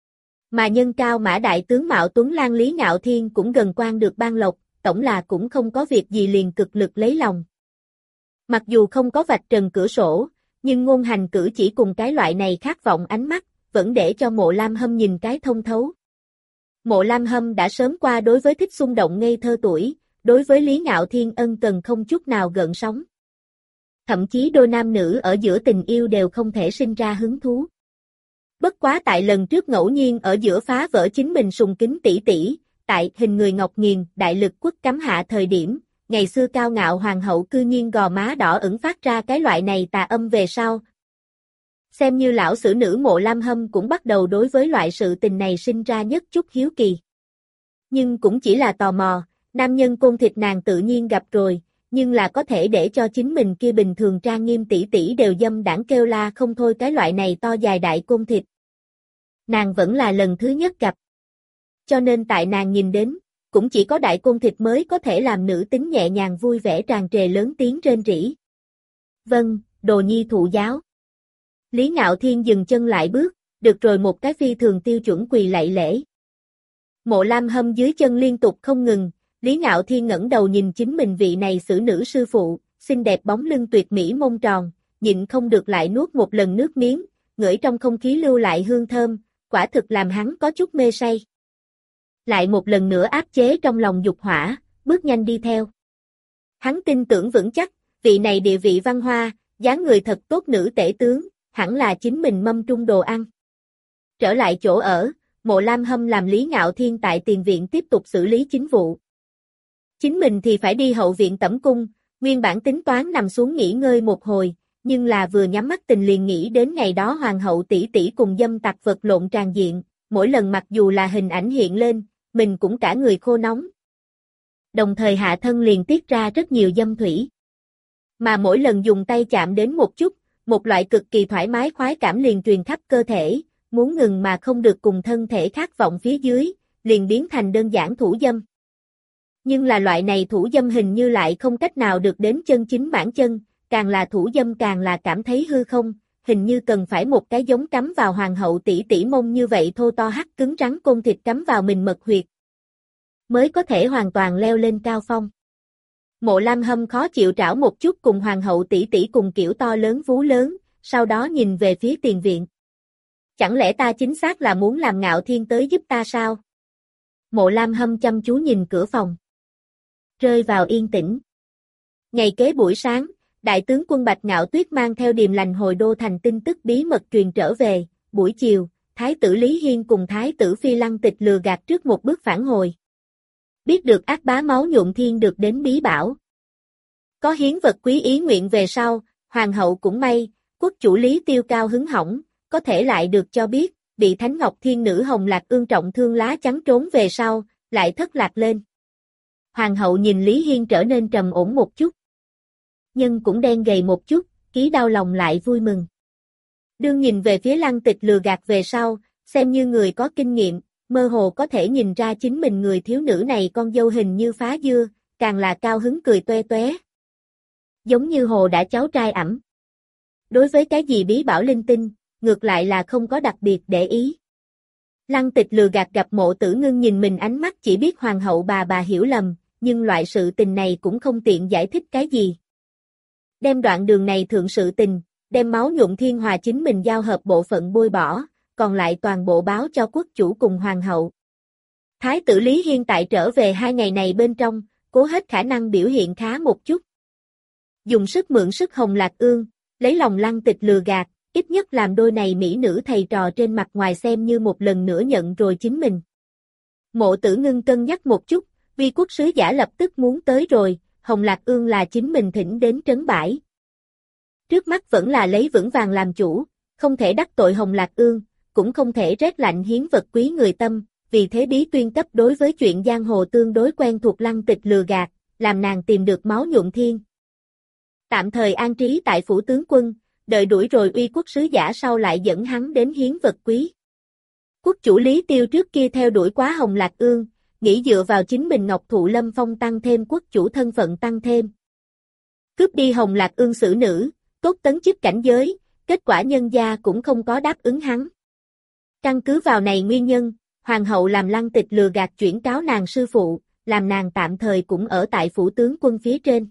Mà nhân cao mã đại tướng Mạo Tuấn Lang Lý Ngạo Thiên cũng gần quan được ban lộc, tổng là cũng không có việc gì liền cực lực lấy lòng. Mặc dù không có vạch trần cửa sổ, nhưng ngôn hành cử chỉ cùng cái loại này khát vọng ánh mắt, vẫn để cho Mộ Lam Hâm nhìn cái thông thấu. Mộ Lam Hâm đã sớm qua đối với thích xung động ngây thơ tuổi, đối với Lý Ngạo Thiên ân cần không chút nào gợn sóng. Thậm chí đôi nam nữ ở giữa tình yêu đều không thể sinh ra hứng thú. Bất quá tại lần trước ngẫu nhiên ở giữa phá vỡ chính mình sùng kính tỷ tỷ, tại hình người ngọc nghiền, đại lực quốc cắm hạ thời điểm, ngày xưa cao ngạo hoàng hậu cư nhiên gò má đỏ ửng phát ra cái loại này tà âm về sau. Xem như lão sử nữ Mộ Lam Hâm cũng bắt đầu đối với loại sự tình này sinh ra nhất chút hiếu kỳ. Nhưng cũng chỉ là tò mò, nam nhân côn thịt nàng tự nhiên gặp rồi, nhưng là có thể để cho chính mình kia bình thường trang nghiêm tỷ tỷ đều dâm đảng kêu la không thôi cái loại này to dài đại côn thịt. Nàng vẫn là lần thứ nhất gặp. Cho nên tại nàng nhìn đến, cũng chỉ có đại côn thịt mới có thể làm nữ tính nhẹ nhàng vui vẻ tràn trề lớn tiếng rên rỉ. Vâng, đồ nhi thụ giáo. Lý Ngạo Thiên dừng chân lại bước, được rồi một cái phi thường tiêu chuẩn quỳ lạy lễ. Mộ Lam Hâm dưới chân liên tục không ngừng, Lý Ngạo Thiên ngẩng đầu nhìn chính mình vị này xử nữ sư phụ, xinh đẹp bóng lưng tuyệt mỹ mông tròn, nhịn không được lại nuốt một lần nước miếng, ngửi trong không khí lưu lại hương thơm, quả thực làm hắn có chút mê say. Lại một lần nữa áp chế trong lòng dục hỏa, bước nhanh đi theo. Hắn tin tưởng vững chắc, vị này địa vị văn hoa, dáng người thật tốt nữ tể tướng, hẳn là chính mình mâm trung đồ ăn. Trở lại chỗ ở, Mộ Lam Hâm làm Lý Ngạo Thiên tại tiền viện tiếp tục xử lý chính vụ. Chính mình thì phải đi hậu viện tẩm cung, nguyên bản tính toán nằm xuống nghỉ ngơi một hồi, nhưng là vừa nhắm mắt tình liền nghĩ đến ngày đó hoàng hậu tỷ tỷ cùng dâm tặc vật lộn tràn diện, mỗi lần mặc dù là hình ảnh hiện lên, mình cũng cả người khô nóng, Đồng thời hạ thân liền tiết ra rất nhiều dâm thủy. Mà mỗi lần dùng tay chạm đến một chút, một loại cực kỳ thoải mái khoái cảm liền truyền khắp cơ thể, muốn ngừng mà không được cùng thân thể khát vọng phía dưới, liền biến thành đơn giản thủ dâm. Nhưng là loại này thủ dâm hình như lại không cách nào được đến chân chính bản chân, càng là thủ dâm càng là cảm thấy hư không, hình như cần phải một cái giống cắm vào hoàng hậu tỷ tỷ mông như vậy thô to hắc cứng rắn côn thịt cắm vào mình mật huyệt, mới có thể hoàn toàn leo lên cao phong. Mộ Lam Hâm khó chịu trảo một chút cùng hoàng hậu tỷ tỷ cùng kiểu to lớn vú lớn, sau đó nhìn về phía tiền viện. Chẳng lẽ ta chính xác là muốn làm Ngạo Thiên tới giúp ta sao? Mộ Lam Hâm chăm chú nhìn cửa phòng. Rơi vào yên tĩnh. Ngày kế buổi sáng, đại tướng quân Bạch Ngạo Tuyết mang theo Điềm Lành hồi đô thành tin tức bí mật truyền trở về, buổi chiều, Thái tử Lý Hiên cùng Thái tử Phi Lăng Tịch lừa gạt trước một bước phản hồi. Biết được ác bá máu nhuộm thiên được đến bí bảo. Có hiến vật quý ý nguyện về sau, hoàng hậu cũng may, quốc chủ Lý Tiêu cao hứng hỏng, có thể lại được cho biết, bị Thánh Ngọc Thiên Nữ Hồng Lạc Ương trọng thương lá trắng trốn về sau, lại thất lạc lên. Hoàng hậu nhìn Lý Hiên trở nên trầm ổn một chút. Nhưng cũng đen gầy một chút, ký đau lòng lại vui mừng. Đương nhìn về phía Lăng Tịch lừa gạt về sau, xem như người có kinh nghiệm, mơ hồ có thể nhìn ra chính mình người thiếu nữ này con dâu hình như phá dưa, càng là cao hứng cười toe toé. Giống như hồ đã cháu trai ẵm. Đối với cái gì bí bảo linh tinh, ngược lại là không có đặc biệt để ý. Lăng Tịch lừa gạt gặp Mộ Tử Ngưng nhìn mình ánh mắt chỉ biết hoàng hậu bà bà hiểu lầm, nhưng loại sự tình này cũng không tiện giải thích cái gì. Đem đoạn đường này thượng sự tình, đem máu nhuộm thiên hòa chính mình giao hợp bộ phận bôi bỏ, còn lại toàn bộ báo cho quốc chủ cùng hoàng hậu. Thái tử Lý Hiên tại trở về hai ngày này bên trong, cố hết khả năng biểu hiện khá một chút. Dùng sức mượn sức Hồng Lạc Ương, lấy lòng Lăng Tịch lừa gạt, ít nhất làm đôi này mỹ nữ thầy trò trên mặt ngoài xem như một lần nữa nhận rồi chính mình. Mộ Tử Ngưng cân nhắc một chút, vì quốc sứ giả lập tức muốn tới rồi, Hồng Lạc Ương là chính mình thỉnh đến trấn bãi. Trước mắt vẫn là lấy vững vàng làm chủ, không thể đắc tội Hồng Lạc Ương, cũng không thể rét lạnh hiến vật quý người tâm, vì thế bí tuyên cấp đối với chuyện giang hồ tương đối quen thuộc Lăng Tịch lừa gạt, làm nàng tìm được máu nhuộm thiên. Tạm thời an trí tại phủ tướng quân, đợi đuổi rồi uy quốc sứ giả sau lại dẫn hắn đến hiến vật quý. Quốc chủ Lý Tiêu trước kia theo đuổi quá Hồng Lạc Ương, nghĩ dựa vào chính mình Ngọc Thụ Lâm Phong tăng thêm quốc chủ thân phận tăng thêm. Cướp đi Hồng Lạc Ương xử nữ, tốt tấn chức cảnh giới, kết quả nhân gia cũng không có đáp ứng hắn. Căn cứ vào này nguyên nhân, hoàng hậu làm Lăng Tịch lừa gạt chuyển cáo nàng sư phụ, làm nàng tạm thời cũng ở tại phủ tướng quân phía trên.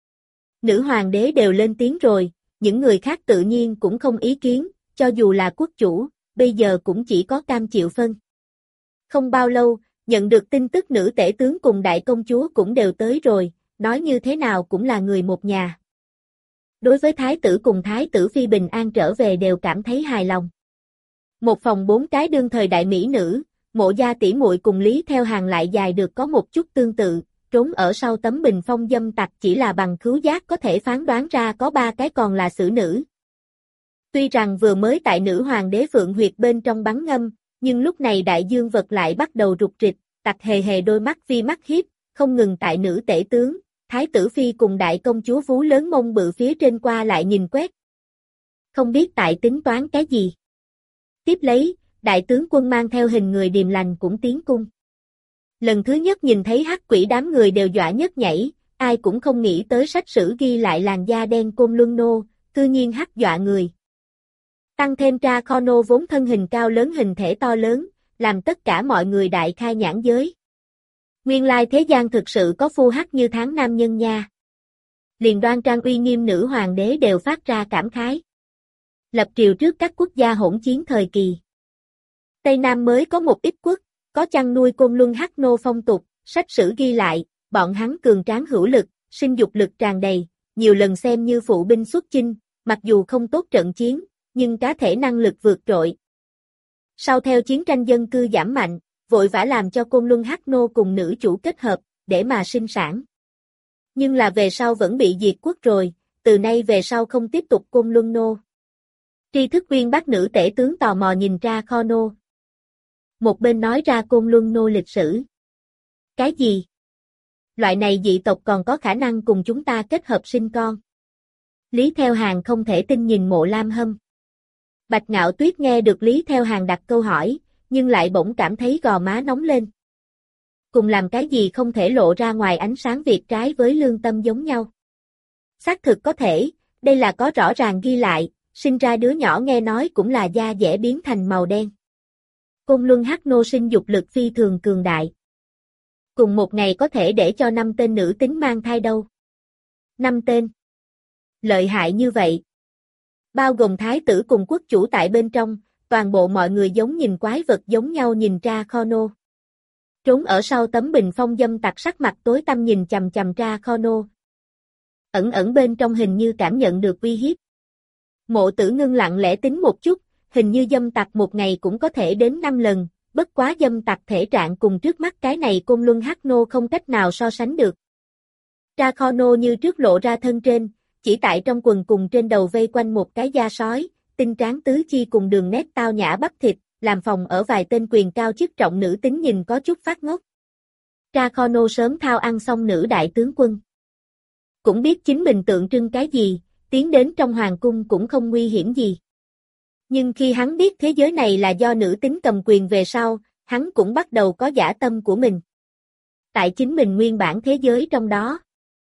Nữ hoàng đế đều lên tiếng rồi, những người khác tự nhiên cũng không ý kiến, cho dù là quốc chủ, bây giờ cũng chỉ có cam chịu phân. Không bao lâu, nhận được tin tức nữ tể tướng cùng đại công chúa cũng đều tới rồi, nói như thế nào cũng là người một nhà. Đối với thái tử cùng thái tử phi bình an trở về đều cảm thấy hài lòng. Một phòng bốn cái đương thời đại mỹ nữ, Mộ gia tỷ muội cùng Lý theo hàng lại dài được có một chút tương tự, trốn ở sau tấm bình phong dâm tặc chỉ là bằng khứu giác có thể phán đoán ra có ba cái còn là xử nữ. Tuy rằng vừa mới tại nữ hoàng đế Phượng huyệt bên trong bắn ngâm, nhưng lúc này đại dương vật lại bắt đầu rụt rịch, tặc hề hề đôi mắt vi mắt hiếp, không ngừng tại nữ tể tướng, thái tử phi cùng đại công chúa vú lớn mông bự phía trên qua lại nhìn quét. Không biết tại tính toán cái gì. Tiếp lấy, đại tướng quân mang theo hình người Điềm Lành cũng tiến cung. Lần thứ nhất nhìn thấy hắc quỷ đám người đều dọa nhất nhảy, ai cũng không nghĩ tới sách sử ghi lại làn da đen Côn Luân nô, cư nhiên hắc dọa người. Tăng thêm Tra Kho nô vốn thân hình cao lớn hình thể to lớn, làm tất cả mọi người đại khai nhãn giới. Nguyên lai thế gian thực sự có phu hắc như tháng nam nhân nha. Liền Đoan Trang uy nghiêm nữ hoàng đế đều phát ra cảm khái. Lập triều trước các quốc gia hỗn chiến thời kỳ. Tây Nam mới có một ít quốc, có chăn nuôi Côn Luân hắc nô phong tục, sách sử ghi lại, bọn hắn cường tráng hữu lực, sinh dục lực tràn đầy, nhiều lần xem như phụ binh xuất chinh, mặc dù không tốt trận chiến, nhưng cá thể năng lực vượt trội. Sau theo chiến tranh dân cư giảm mạnh, vội vã làm cho Côn Luân hắc nô cùng nữ chủ kết hợp, để mà sinh sản. Nhưng là về sau vẫn bị diệt quốc rồi, từ nay về sau không tiếp tục Côn Luân nô. Tri thức viên bác nữ tể tướng tò mò nhìn ra Kho nô. Một bên nói ra Côn Luân nô lịch sử. Cái gì? Loại này dị tộc còn có khả năng cùng chúng ta kết hợp sinh con. Lý Theo Hàng không thể tin nhìn Mộ Lam Hâm. Bạch Ngạo Tuyết nghe được Lý Theo Hàng đặt câu hỏi, nhưng lại bỗng cảm thấy gò má nóng lên. Cùng làm cái gì không thể lộ ra ngoài ánh sáng việc trái với lương tâm giống nhau. Xác thực có thể, đây là có rõ ràng ghi lại, sinh ra đứa nhỏ nghe nói cũng là da dẻ biến thành màu đen. Côn Luân Hắc Nô sinh dục lực phi thường cường đại. Cùng một ngày có thể để cho năm tên nữ tính mang thai đâu. Năm tên. Lợi hại như vậy. Bao gồm thái tử cùng quốc chủ tại bên trong, toàn bộ mọi người giống nhìn quái vật giống nhau nhìn Tra Khono. Trốn ở sau tấm bình phong dâm tặc sắc mặt tối tăm nhìn chằm chằm Tra Khono. Ẩn ẩn bên trong hình như cảm nhận được uy hiếp. Mộ Tử Ngưng lặng lẽ tính một chút, hình như dâm tặc một ngày cũng có thể đến năm lần, bất quá dâm tặc thể trạng cùng trước mắt cái này Côn Luân Hắc Nô không cách nào so sánh được. Tra Khono như trước lộ ra thân trên, chỉ tại trong quần cùng trên đầu vây quanh một cái da sói, tinh tráng tứ chi cùng đường nét tao nhã bắp thịt, làm phòng ở vài tên quyền cao chức trọng nữ tính nhìn có chút phát ngốc. Tra Khono sớm thao ăn xong nữ đại tướng quân. Cũng biết chính mình tượng trưng cái gì, tiến đến trong hoàng cung cũng không nguy hiểm gì. Nhưng khi hắn biết thế giới này là do nữ tính cầm quyền về sau, hắn cũng bắt đầu có dã tâm của mình. Tại chính mình nguyên bản thế giới trong đó,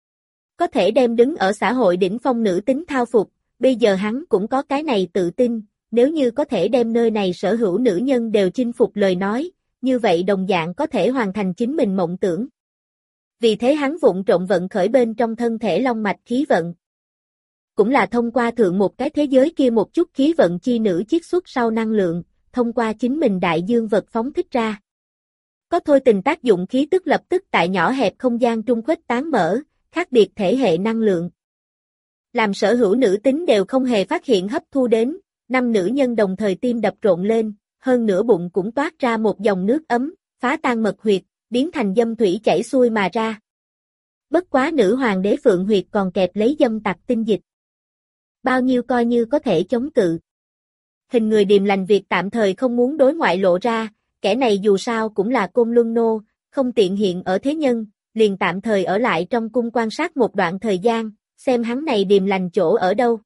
có thể đem đứng ở xã hội đỉnh phong nữ tính thao phục, bây giờ hắn cũng có cái này tự tin, nếu như có thể đem nơi này sở hữu nữ nhân đều chinh phục lời nói, như vậy đồng dạng có thể hoàn thành chính mình mộng tưởng. Vì thế hắn vụng trộm vận khởi bên trong thân thể long mạch khí vận. Cũng là thông qua thượng một cái thế giới kia một chút khí vận chi nữ chiết xuất sau năng lượng, thông qua chính mình đại dương vật phóng thích ra. Có thôi tình tác dụng khí tức lập tức tại nhỏ hẹp không gian trung khuếch tán mở, khác biệt thể hệ năng lượng. Làm sở hữu nữ tính đều không hề phát hiện hấp thu đến, năm nữ nhân đồng thời tim đập rộn lên, hơn nửa bụng cũng toát ra một dòng nước ấm, phá tan mật huyệt, biến thành dâm thủy chảy xuôi mà ra. Bất quá nữ hoàng đế Phượng huyệt còn kẹp lấy dâm tặc tinh dịch. Bao nhiêu coi như có thể chống cự. Hình người điềm lành việc tạm thời không muốn đối ngoại lộ ra, kẻ này dù sao cũng là Côn Luân Nô, không tiện hiện ở thế nhân, liền tạm thời ở lại trong cung quan sát một đoạn thời gian, xem hắn này điềm lành chỗ ở đâu.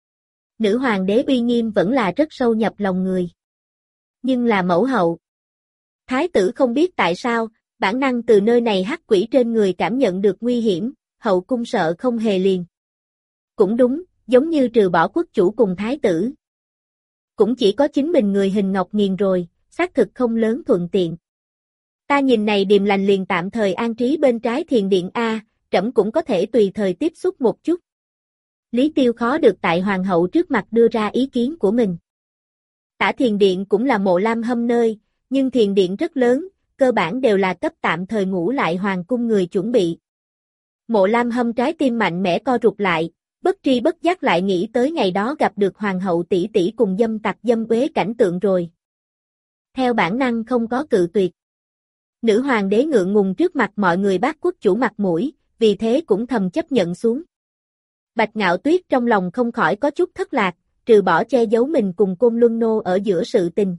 Nữ hoàng đế uy nghiêm vẫn là rất sâu nhập lòng người. Nhưng là mẫu hậu. Thái tử không biết tại sao, bản năng từ nơi này hắc quỷ trên người cảm nhận được nguy hiểm, hậu cung sợ không hề liền. Cũng đúng, giống như trừ bỏ quốc chủ cùng thái tử. Cũng chỉ có chính mình người hình ngọc nghiền rồi, xác thực không lớn thuận tiện. Ta nhìn này điềm lành liền tạm thời an trí bên trái thiền điện A, trẫm cũng có thể tùy thời tiếp xúc một chút. Lý Tiêu khó được tại hoàng hậu trước mặt đưa ra ý kiến của mình. Tả thiền điện cũng là Mộ Lam Hâm nơi, nhưng thiền điện rất lớn, cơ bản đều là cấp tạm thời ngủ lại hoàng cung người chuẩn bị. Mộ Lam Hâm trái tim mạnh mẽ co rụt lại, bất tri bất giác lại nghĩ tới ngày đó gặp được hoàng hậu tỷ tỷ cùng dâm tặc dâm uế cảnh tượng rồi. Theo bản năng không có cự tuyệt. Nữ hoàng đế ngượng ngùng trước mặt mọi người bác quốc chủ mặt mũi, vì thế cũng thầm chấp nhận xuống. Bạch Ngạo Tuyết trong lòng không khỏi có chút thất lạc, trừ bỏ che giấu mình cùng Côn Luân Nô ở giữa sự tình.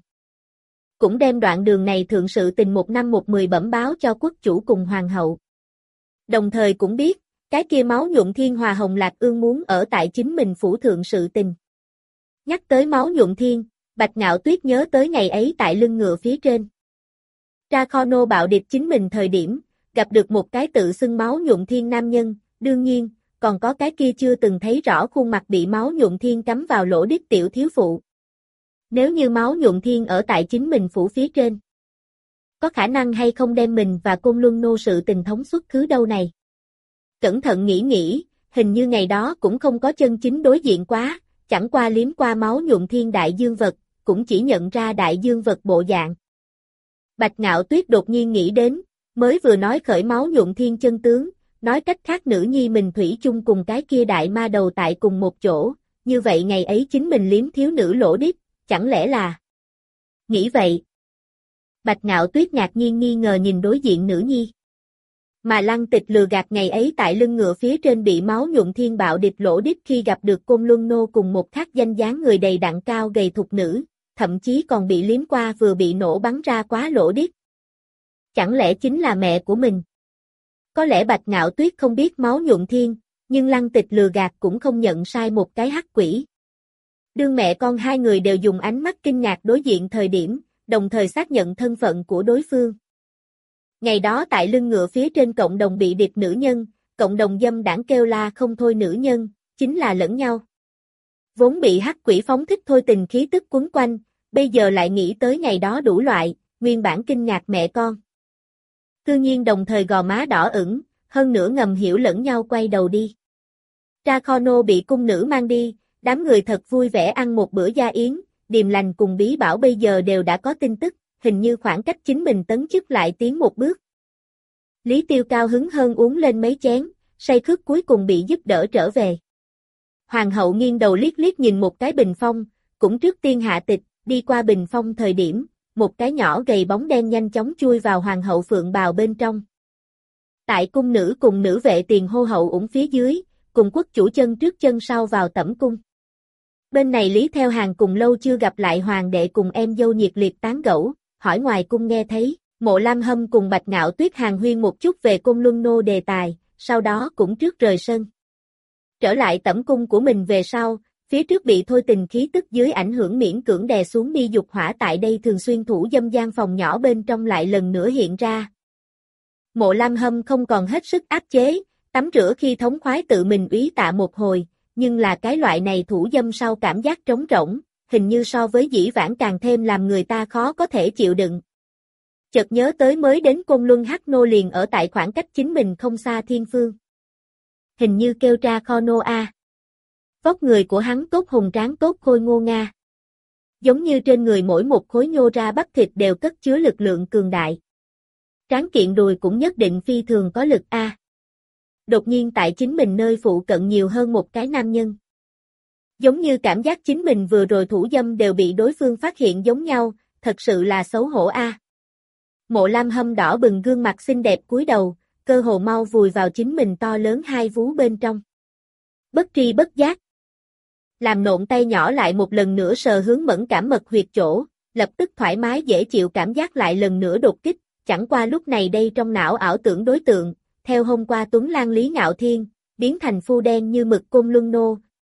Cũng đem đoạn đường này thượng sự tình một năm một mười bẩm báo cho quốc chủ cùng hoàng hậu. Đồng thời cũng biết, cái kia máu nhuộm thiên hòa hồng lạc ương muốn ở tại chính mình phủ thượng sự tình. Nhắc tới máu nhuộm thiên, Bạch Ngạo Tuyết nhớ tới ngày ấy tại lưng ngựa phía trên. Tra Khono bạo địch chính mình thời điểm, gặp được một cái tự xưng máu nhuộm thiên nam nhân, đương nhiên, còn có cái kia chưa từng thấy rõ khuôn mặt bị máu nhuộm thiên cắm vào lỗ đít tiểu thiếu phụ. Nếu như máu nhuộm thiên ở tại chính mình phủ phía trên, có khả năng hay không đem mình và Côn Luân Nô sự tình thống xuất khứ đâu này? Cẩn thận nghĩ nghĩ, hình như ngày đó cũng không có chân chính đối diện quá, chẳng qua liếm qua máu nhuộm thiên đại dương vật, cũng chỉ nhận ra đại dương vật bộ dạng. Bạch Ngạo Tuyết đột nhiên nghĩ đến, mới vừa nói khởi máu nhuộm thiên chân tướng, nói cách khác nữ nhi mình thủy chung cùng cái kia đại ma đầu tại cùng một chỗ, như vậy ngày ấy chính mình liếm thiếu nữ lỗ đít, chẳng lẽ là... Nghĩ vậy. Bạch Ngạo Tuyết ngạc nhiên nghi ngờ nhìn đối diện nữ nhi. Mà Lăng Tịch lừa gạt ngày ấy tại lưng ngựa phía trên bị máu nhuộm thiên bạo địch lỗ đít khi gặp được Côn Luân Nô cùng một khác danh dáng người đầy đặn cao gầy thục nữ, thậm chí còn bị liếm qua vừa bị nổ bắn ra quá lỗ đít. Chẳng lẽ chính là mẹ của mình? Có lẽ Bạch Ngạo Tuyết không biết máu nhuộm thiên, nhưng Lăng Tịch lừa gạt cũng không nhận sai một cái hắc quỷ. Đương mẹ con hai người đều dùng ánh mắt kinh ngạc đối diện thời điểm, đồng thời xác nhận thân phận của đối phương. Ngày đó tại lưng ngựa phía trên cộng đồng bị địch nữ nhân, cộng đồng dâm đảng kêu la không thôi nữ nhân, chính là lẫn nhau. Vốn bị hắc quỷ phóng thích thôi tình khí tức quấn quanh, bây giờ lại nghĩ tới ngày đó đủ loại, nguyên bản kinh ngạc mẹ con. Cư nhiên đồng thời gò má đỏ ửng, hơn nữa ngầm hiểu lẫn nhau quay đầu đi. Tra Kho Nô bị cung nữ mang đi, đám người thật vui vẻ ăn một bữa gia yến, Điềm Lành cùng Bí Bảo bây giờ đều đã có tin tức, hình như khoảng cách chính mình tấn chức lại tiến một bước. Lý Tiêu cao hứng hơn uống lên mấy chén, say khướt cuối cùng bị giúp đỡ trở về. Hoàng hậu nghiêng đầu liếc liếc nhìn một cái bình phong, cũng trước tiên hạ tịch, đi qua bình phong thời điểm, một cái nhỏ gầy bóng đen nhanh chóng chui vào hoàng hậu phượng bào bên trong. Tại cung nữ cùng nữ vệ tiền hô hậu ủng phía dưới, cùng quốc chủ chân trước chân sau vào tẩm cung. Bên này Lý Theo Hàng cùng lâu chưa gặp lại hoàng đệ cùng em dâu nhiệt liệt tán gẫu, hỏi ngoài cung nghe thấy, Mộ Lam Hâm cùng Bạch Ngạo Tuyết hàng huyên một chút về Côn Luân Nô đề tài, sau đó cũng trước rời sân. Trở lại tẩm cung của mình về sau, phía trước bị thôi tình khí tức dưới ảnh hưởng miễn cưỡng đè xuống đi dục hỏa tại đây thường xuyên thủ dâm gian phòng nhỏ bên trong lại lần nữa hiện ra. Mộ Lam Hâm không còn hết sức áp chế, tắm rửa khi thống khoái tự mình úy tạ một hồi, nhưng là cái loại này thủ dâm sau cảm giác trống rỗng, hình như so với dĩ vãng càng thêm làm người ta khó có thể chịu đựng. Chợt nhớ tới mới đến Côn Luân Hắc Nô liền ở tại khoảng cách chính mình không xa thiên phương. Hình như kêu Tra Kho Nô a. Vóc người của hắn tốt hùng tráng tốt khôi ngô nga. Giống như trên người mỗi một khối nhô ra bắp thịt đều cất chứa lực lượng cường đại. Tráng kiện đùi cũng nhất định phi thường có lực a. Đột nhiên tại chính mình nơi phụ cận nhiều hơn một cái nam nhân. Giống như cảm giác chính mình vừa rồi thủ dâm đều bị đối phương phát hiện giống nhau, thật sự là xấu hổ a. Mộ Lam Hâm đỏ bừng gương mặt xinh đẹp cúi đầu, cơ hồ mau vùi vào chính mình to lớn hai vú bên trong. Bất tri bất giác. Làm nộn tay nhỏ lại một lần nữa sờ hướng mẫn cảm mật huyệt chỗ, lập tức thoải mái dễ chịu cảm giác lại lần nữa đột kích, chẳng qua lúc này đây trong não ảo tưởng đối tượng, theo hôm qua Tuấn Lan Lý Ngạo Thiên, biến thành phu đen như mực Côn Luân Nô.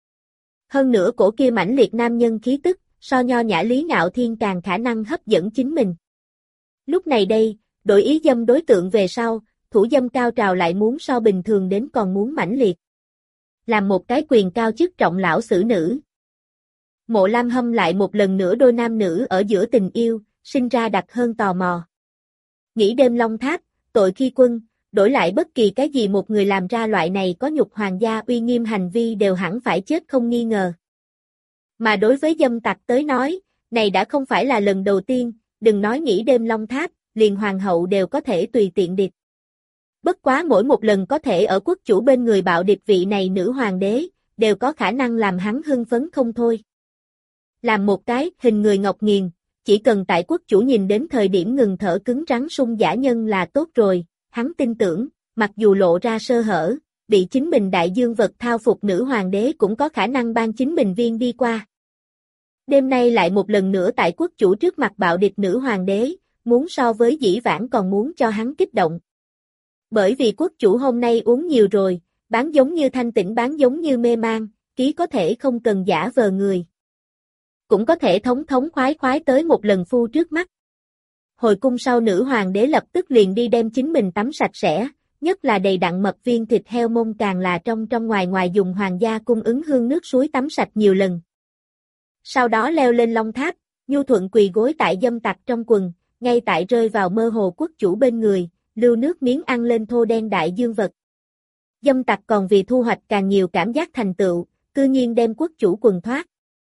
Hơn nữa cổ kia mãnh liệt nam nhân khí tức, so nho nhã Lý Ngạo Thiên càng khả năng hấp dẫn chính mình. Lúc này đây, đổi ý dâm đối tượng về sau, thủ dâm cao trào lại muốn so bình thường đến còn muốn mãnh liệt. Làm một cái quyền cao chức trọng lão xử nữ. Mộ Lam Hâm lại một lần nữa đôi nam nữ ở giữa tình yêu, sinh ra đặc hơn tò mò. Nghĩ đêm Long Tháp, tội khi quân, đổi lại bất kỳ cái gì một người làm ra loại này có nhục hoàng gia uy nghiêm hành vi đều hẳn phải chết không nghi ngờ. Mà đối với dâm tặc tới nói, này đã không phải là lần đầu tiên, đừng nói nghĩ đêm Long Tháp, liền hoàng hậu đều có thể tùy tiện địch. Bất quá mỗi một lần có thể ở quốc chủ bên người bạo địch vị này nữ hoàng đế, đều có khả năng làm hắn hưng phấn không thôi. Làm một cái hình người ngọc nghiền, chỉ cần tại quốc chủ nhìn đến thời điểm ngừng thở cứng rắn sung giả nhân là tốt rồi, hắn tin tưởng, mặc dù lộ ra sơ hở, bị chính mình đại dương vật thao phục nữ hoàng đế cũng có khả năng ban chính mình viên đi qua. Đêm nay lại một lần nữa tại quốc chủ trước mặt bạo địch nữ hoàng đế, muốn so với dĩ vãng còn muốn cho hắn kích động. Bởi vì quốc chủ hôm nay uống nhiều rồi, bán giống như thanh tĩnh bán giống như mê man, ký có thể không cần giả vờ người. Cũng có thể thống thống khoái khoái tới một lần phu trước mắt. Hồi cung sau nữ hoàng đế lập tức liền đi đem chính mình tắm sạch sẽ, nhất là đầy đặn mật viên thịt heo mông càng là trong trong ngoài ngoài dùng hoàng gia cung ứng hương nước suối tắm sạch nhiều lần. Sau đó leo lên Long Tháp, nhu thuận quỳ gối tại dâm tặc trong quần, ngay tại rơi vào mơ hồ quốc chủ bên người, lưu nước miếng ăn lên thô đen đại dương vật. Dâm tặc còn vì thu hoạch càng nhiều cảm giác thành tựu, cư nhiên đem quốc chủ quần thoát.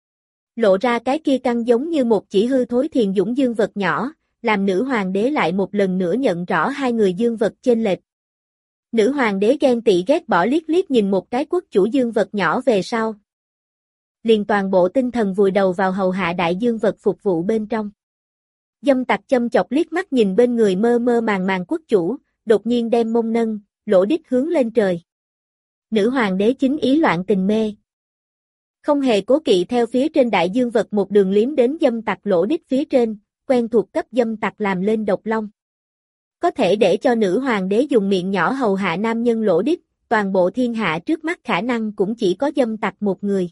Lộ ra cái kia căng giống như một chỉ hư thối thiền dũng dương vật nhỏ, làm nữ hoàng đế lại một lần nữa nhận rõ hai người dương vật chênh lệch. Nữ hoàng đế ghen tị ghét bỏ liếc liếc nhìn một cái quốc chủ dương vật nhỏ về sau. Liền toàn bộ tinh thần vùi đầu vào hầu hạ đại dương vật phục vụ bên trong. Dâm tặc châm chọc liếc mắt nhìn bên người mơ mơ màng màng quốc chủ, đột nhiên đem mông nâng, lỗ đít hướng lên trời. Nữ hoàng đế chính ý loạn tình mê. Không hề cố kỵ theo phía trên đại dương vật một đường liếm đến dâm tặc lỗ đít phía trên, quen thuộc cấp dâm tặc làm lên độc long. có thể để cho nữ hoàng đế dùng miệng nhỏ hầu hạ nam nhân lỗ đít, toàn bộ thiên hạ trước mắt khả năng cũng chỉ có dâm tặc một người.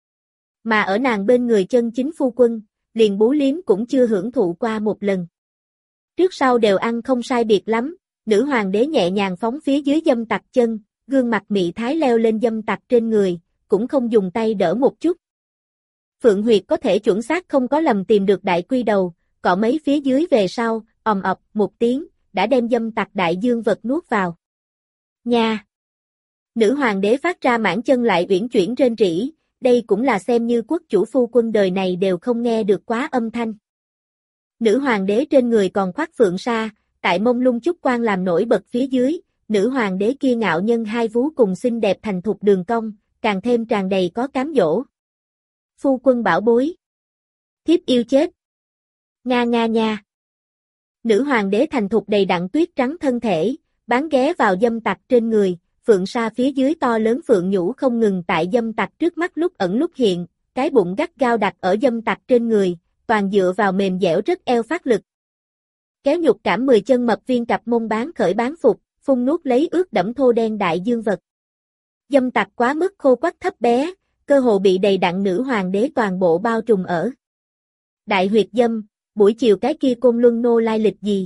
Mà ở nàng bên người chân chính phu quân, liền bú liếm cũng chưa hưởng thụ qua một lần. Trước sau đều ăn không sai biệt lắm, nữ hoàng đế nhẹ nhàng phóng phía dưới dâm tặc chân, gương mặt mị thái leo lên dâm tặc trên người, cũng không dùng tay đỡ một chút. Phượng huyệt có thể chuẩn xác không có lầm tìm được đại quy đầu, cọ mấy phía dưới về sau, ầm ập một tiếng, đã đem dâm tặc đại dương vật nuốt vào. Nha! Nữ hoàng đế phát ra mãn chân lại uyển chuyển rên rỉ, đây cũng là xem như quốc chủ phu quân đời này đều không nghe được quá âm thanh. Nữ hoàng đế trên người còn khoác phượng sa, tại mông lung chút quan làm nổi bật phía dưới, nữ hoàng đế kia ngạo nhân hai vú cùng xinh đẹp thành thục đường cong, càng thêm tràn đầy có cám dỗ. Phu quân bảo bối. Thiếp yêu chết. Nga nga nha. Nữ hoàng đế thành thục đầy đặn tuyết trắng thân thể, bán ghé vào dâm tặc trên người, phượng sa phía dưới to lớn phượng nhũ không ngừng tại dâm tặc trước mắt lúc ẩn lúc hiện, cái bụng gắt gao đặt ở dâm tặc trên người, toàn dựa vào mềm dẻo rất eo phát lực. Kéo nhục cảm mười chân mập viên cặp mông bán khởi bán phục, phun nuốt lấy ướt đẫm thô đen đại dương vật. Dâm tặc quá mức khô quắt thấp bé, cơ hồ bị đầy đặn nữ hoàng đế toàn bộ bao trùm ở. Đại huyệt dâm, buổi chiều cái kia côn luân nô lai lịch gì?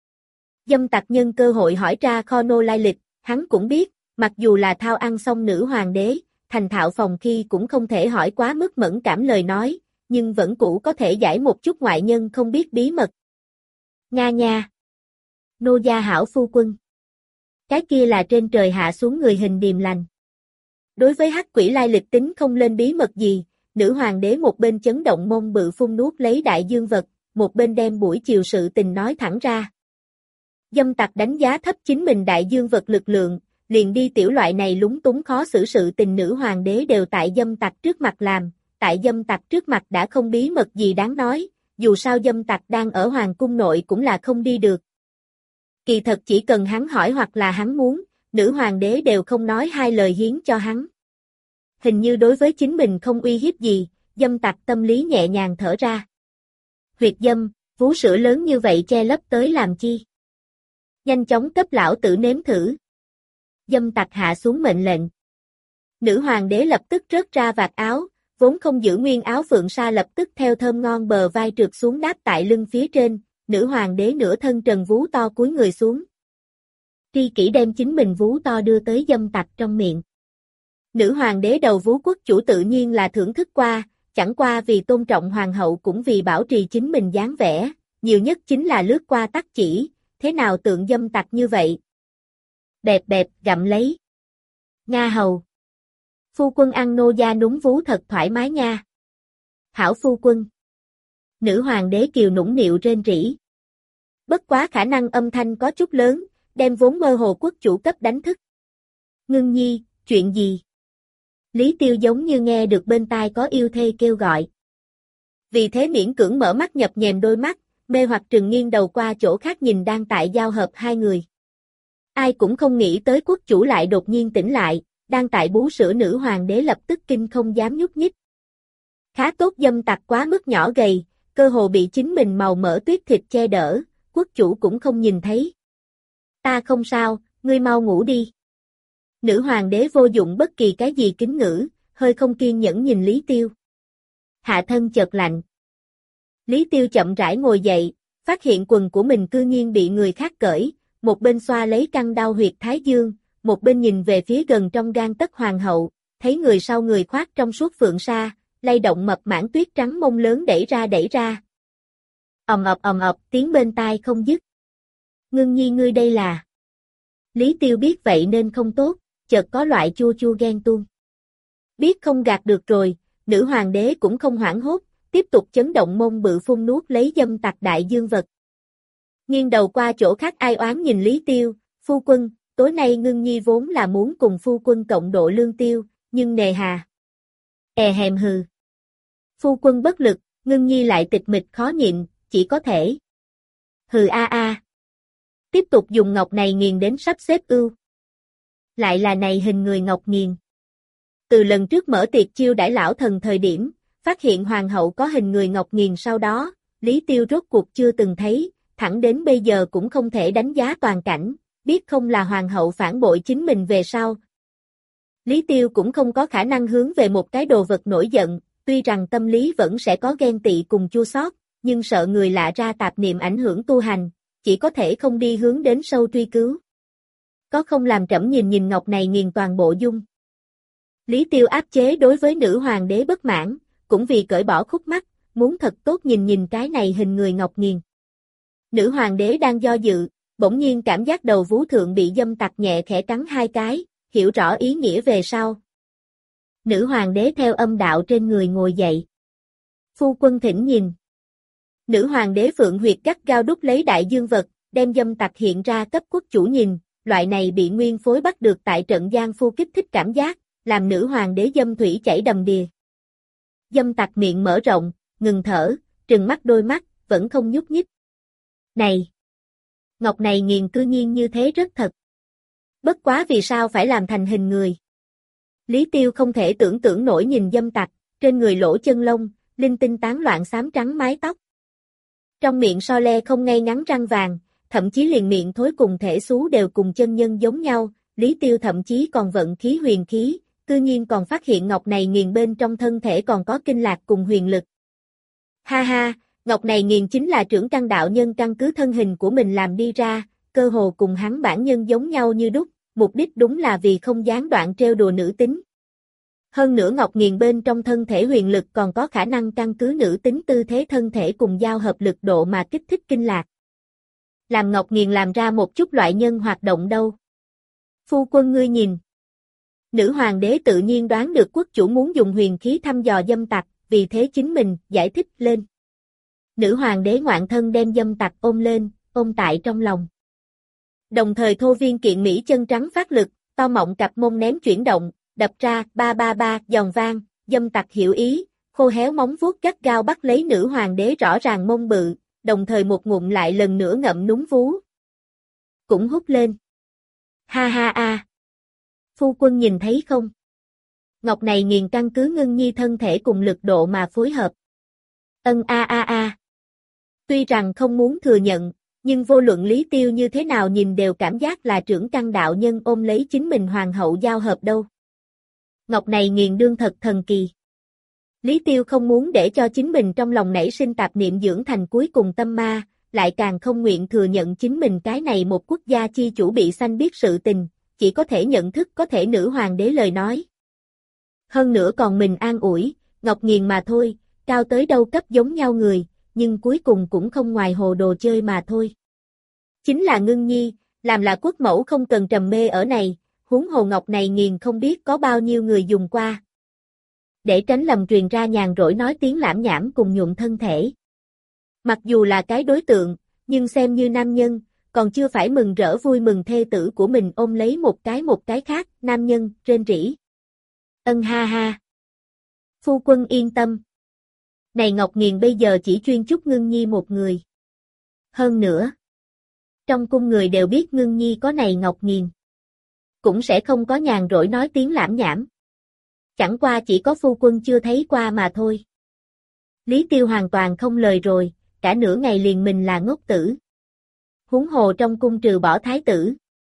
Dâm tặc nhân cơ hội hỏi ra kho nô lai lịch, hắn cũng biết, mặc dù là thao ăn xong nữ hoàng đế, thành thạo phòng khi cũng không thể hỏi quá mức mẫn cảm lời nói, nhưng vẫn cũ có thể giải một chút ngoại nhân không biết bí mật. Nga nha! Nô gia hảo phu quân. Cái kia là trên trời hạ xuống người hình điềm lành. Đối với hắc quỷ lai lịch tính không lên bí mật gì, nữ hoàng đế một bên chấn động mông bự phun nuốt lấy đại dương vật, một bên đem buổi chiều sự tình nói thẳng ra. Dâm tặc đánh giá thấp chính mình đại dương vật lực lượng, liền đi tiểu loại này lúng túng khó xử sự tình nữ hoàng đế đều tại dâm tặc trước mặt làm, tại dâm tặc trước mặt đã không bí mật gì đáng nói, dù sao dâm tặc đang ở hoàng cung nội cũng là không đi được. Kỳ thật chỉ cần hắn hỏi hoặc là hắn muốn, nữ hoàng đế đều không nói hai lời hiến cho hắn. Hình như đối với chính mình không uy hiếp gì, dâm tặc tâm lý nhẹ nhàng thở ra. Huyệt dâm, vú sữa lớn như vậy che lấp tới làm chi? Nhanh chóng cấp lão tử nếm thử. Dâm tặc hạ xuống mệnh lệnh. Nữ hoàng đế lập tức rớt ra vạt áo, vốn không giữ nguyên áo phượng sa lập tức theo thơm ngon bờ vai trượt xuống đáp tại lưng phía trên, nữ hoàng đế nửa thân trần vú to cúi người xuống. Tri kỷ đem chính mình vú to đưa tới dâm tặc trong miệng. Nữ hoàng đế đầu vú quốc chủ tự nhiên là thưởng thức qua, chẳng qua vì tôn trọng hoàng hậu cũng vì bảo trì chính mình dáng vẻ, nhiều nhất chính là lướt qua tắc chỉ, thế nào tượng dâm tặc như vậy. Bẹp bẹp gặm lấy. Nga hầu. Phu quân ăn nô gia núng vú thật thoải mái nha. Hảo phu quân. Nữ hoàng đế kiều nũng nịu rên rỉ. Bất quá khả năng âm thanh có chút lớn, đem vốn mơ hồ quốc chủ cấp đánh thức. Ngưng nhi, chuyện gì? Lý Tiêu giống như nghe được bên tai có yêu thê kêu gọi. Vì thế miễn cưỡng mở mắt nhập nhèm đôi mắt, mê hoặc trừng nghiêng đầu qua chỗ khác nhìn đang tại giao hợp hai người. Ai cũng không nghĩ tới quốc chủ lại đột nhiên tỉnh lại, đang tại bú sữa nữ hoàng đế lập tức kinh không dám nhúc nhích. Khá tốt dâm tặc quá mức nhỏ gầy, cơ hồ bị chính mình màu mỡ tuyết thịt che đỡ, quốc chủ cũng không nhìn thấy. Ta không sao, ngươi mau ngủ đi. Nữ hoàng đế vô dụng bất kỳ cái gì kính ngữ, hơi không kiên nhẫn nhìn Lý Tiêu. Hạ thân chợt lạnh. Lý Tiêu chậm rãi ngồi dậy, phát hiện quần của mình cư nhiên bị người khác cởi, một bên xoa lấy căng đau huyệt thái dương, một bên nhìn về phía gần trong gang tấc hoàng hậu, thấy người sau người khoác trong suốt phượng sa, lay động mập mãn tuyết trắng mông lớn đẩy ra đẩy ra. Ầm ầm ầm ầm, tiếng bên tai không dứt. Ngưng nhi ngươi đây là. Lý Tiêu biết vậy nên không tốt, chợt có loại chua chua ghen tuông. Biết không gạt được rồi, nữ hoàng đế cũng không hoảng hốt, tiếp tục chấn động mông bự phun nuốt lấy dâm tặc đại dương vật. Nghiêng đầu qua chỗ khác ai oán nhìn Lý Tiêu, phu quân, tối nay ngưng nhi vốn là muốn cùng phu quân cộng độ lương tiêu, nhưng nề hà. E hèm hừ. Phu quân bất lực, ngưng nhi lại tịch mịch khó nhịn, chỉ có thể. Hừ a a. Tiếp tục dùng ngọc này nghiền đến sắp xếp ưu. Lại là này hình người ngọc nghiền. Từ lần trước mở tiệc chiêu đãi lão thần thời điểm, phát hiện hoàng hậu có hình người ngọc nghiền sau đó, Lý Tiêu rốt cuộc chưa từng thấy, thẳng đến bây giờ cũng không thể đánh giá toàn cảnh, biết không là hoàng hậu phản bội chính mình về sau. Lý Tiêu cũng không có khả năng hướng về một cái đồ vật nổi giận, tuy rằng tâm lý vẫn sẽ có ghen tị cùng chua xót, nhưng sợ người lạ ra tạp niệm ảnh hưởng tu hành, chỉ có thể không đi hướng đến sâu truy cứu. Có không làm trẫm nhìn nhìn ngọc này nghiền toàn bộ dung. Lý Tiêu áp chế đối với nữ hoàng đế bất mãn, cũng vì cởi bỏ khúc mắc, muốn thật tốt nhìn nhìn cái này hình người ngọc nghiền. Nữ hoàng đế đang do dự, bỗng nhiên cảm giác đầu vú thượng bị dâm tặc nhẹ khẽ cắn hai cái, hiểu rõ ý nghĩa về sau. Nữ hoàng đế theo âm đạo trên người ngồi dậy. Phu quân thỉnh nhìn. Nữ hoàng đế phượng huyệt gắt gao đút lấy đại dương vật, đem dâm tặc hiện ra cấp quốc chủ nhìn, loại này bị nguyên phối bắt được tại trận giang phu kích thích cảm giác, làm nữ hoàng đế dâm thủy chảy đầm đìa. Dâm tặc miệng mở rộng, ngừng thở, trừng mắt đôi mắt, vẫn không nhúc nhích. Này! Ngọc này nghiền cư nhiên như thế rất thật. Bất quá vì sao phải làm thành hình người? Lý Tiêu không thể tưởng tượng nổi nhìn dâm tặc, trên người lỗ chân lông, linh tinh tán loạn xám trắng mái tóc. Trong miệng so le không ngay ngắn răng vàng, thậm chí liền miệng thối cùng thể xú đều cùng chân nhân giống nhau, Lý Tiêu thậm chí còn vận khí huyền khí, cư nhiên còn phát hiện ngọc này nghiền bên trong thân thể còn có kinh lạc cùng huyền lực. Ha ha, ngọc này nghiền chính là trưởng căn đạo nhân căn cứ thân hình của mình làm đi ra, cơ hồ cùng hắn bản nhân giống nhau như đúc, mục đích đúng là vì không gián đoạn trêu đùa nữ tính. Hơn nữa ngọc nghiền bên trong thân thể huyền lực còn có khả năng căn cứ nữ tính tư thế thân thể cùng giao hợp lực độ mà kích thích kinh lạc. Làm ngọc nghiền làm ra một chút loại nhân hoạt động đâu. Phu quân ngươi nhìn. Nữ hoàng đế tự nhiên đoán được quốc chủ muốn dùng huyền khí thăm dò dâm tặc, vì thế chính mình giải thích lên. Nữ hoàng đế ngoạn thân đem dâm tặc ôm lên, ôm tại trong lòng. Đồng thời thô viên kiện mỹ chân trắng phát lực, to mọng cặp mông ném chuyển động, đập ra, ba ba ba, giòn vang, dâm tặc hiểu ý, khô héo móng vuốt gắt gao bắt lấy nữ hoàng đế rõ ràng mông bự, đồng thời một ngụm lại lần nữa ngậm núm vú. Cũng hút lên. Ha ha a. Phu quân nhìn thấy không? Ngọc này nghiền căn cứ ngưng nhi thân thể cùng lực độ mà phối hợp. Ân a a a. Tuy rằng không muốn thừa nhận, nhưng vô luận Lý Tiêu như thế nào nhìn đều cảm giác là trưởng căn đạo nhân ôm lấy chính mình hoàng hậu giao hợp đâu. Ngọc này nghiền đương thật thần kỳ. Lý Tiêu không muốn để cho chính mình trong lòng nảy sinh tạp niệm dưỡng thành cuối cùng tâm ma, lại càng không nguyện thừa nhận chính mình cái này một quốc gia chi chủ bị sanh biết sự tình, chỉ có thể nhận thức có thể nữ hoàng đế lời nói. Hơn nữa còn mình an ủi, Ngọc nghiền mà thôi, cao tới đâu cấp giống nhau người, nhưng cuối cùng cũng không ngoài hồ đồ chơi mà thôi. Chính là ngưng nhi, làm là quốc mẫu không cần trầm mê ở này, huống hồ ngọc này nghiền không biết có bao nhiêu người dùng qua. Để tránh lầm truyền ra nhàn rỗi nói tiếng lãm nhảm cùng nhuộm thân thể. Mặc dù là cái đối tượng, nhưng xem như nam nhân, còn chưa phải mừng rỡ vui mừng thê tử của mình ôm lấy một cái một cái khác, nam nhân, rên rỉ. Ân ha ha. Phu quân yên tâm. Này Ngọc Nghiền bây giờ chỉ chuyên chúc Ngưng Nhi một người. Hơn nữa, trong cung người đều biết Ngưng Nhi có này Ngọc Nghiền. Cũng sẽ không có nhàn rỗi nói tiếng lãm nhảm. Chẳng qua chỉ có phu quân chưa thấy qua mà thôi. Lý Tiêu hoàn toàn không lời rồi, cả nửa ngày liền mình là ngốc tử. Huống hồ trong cung trừ bỏ thái tử.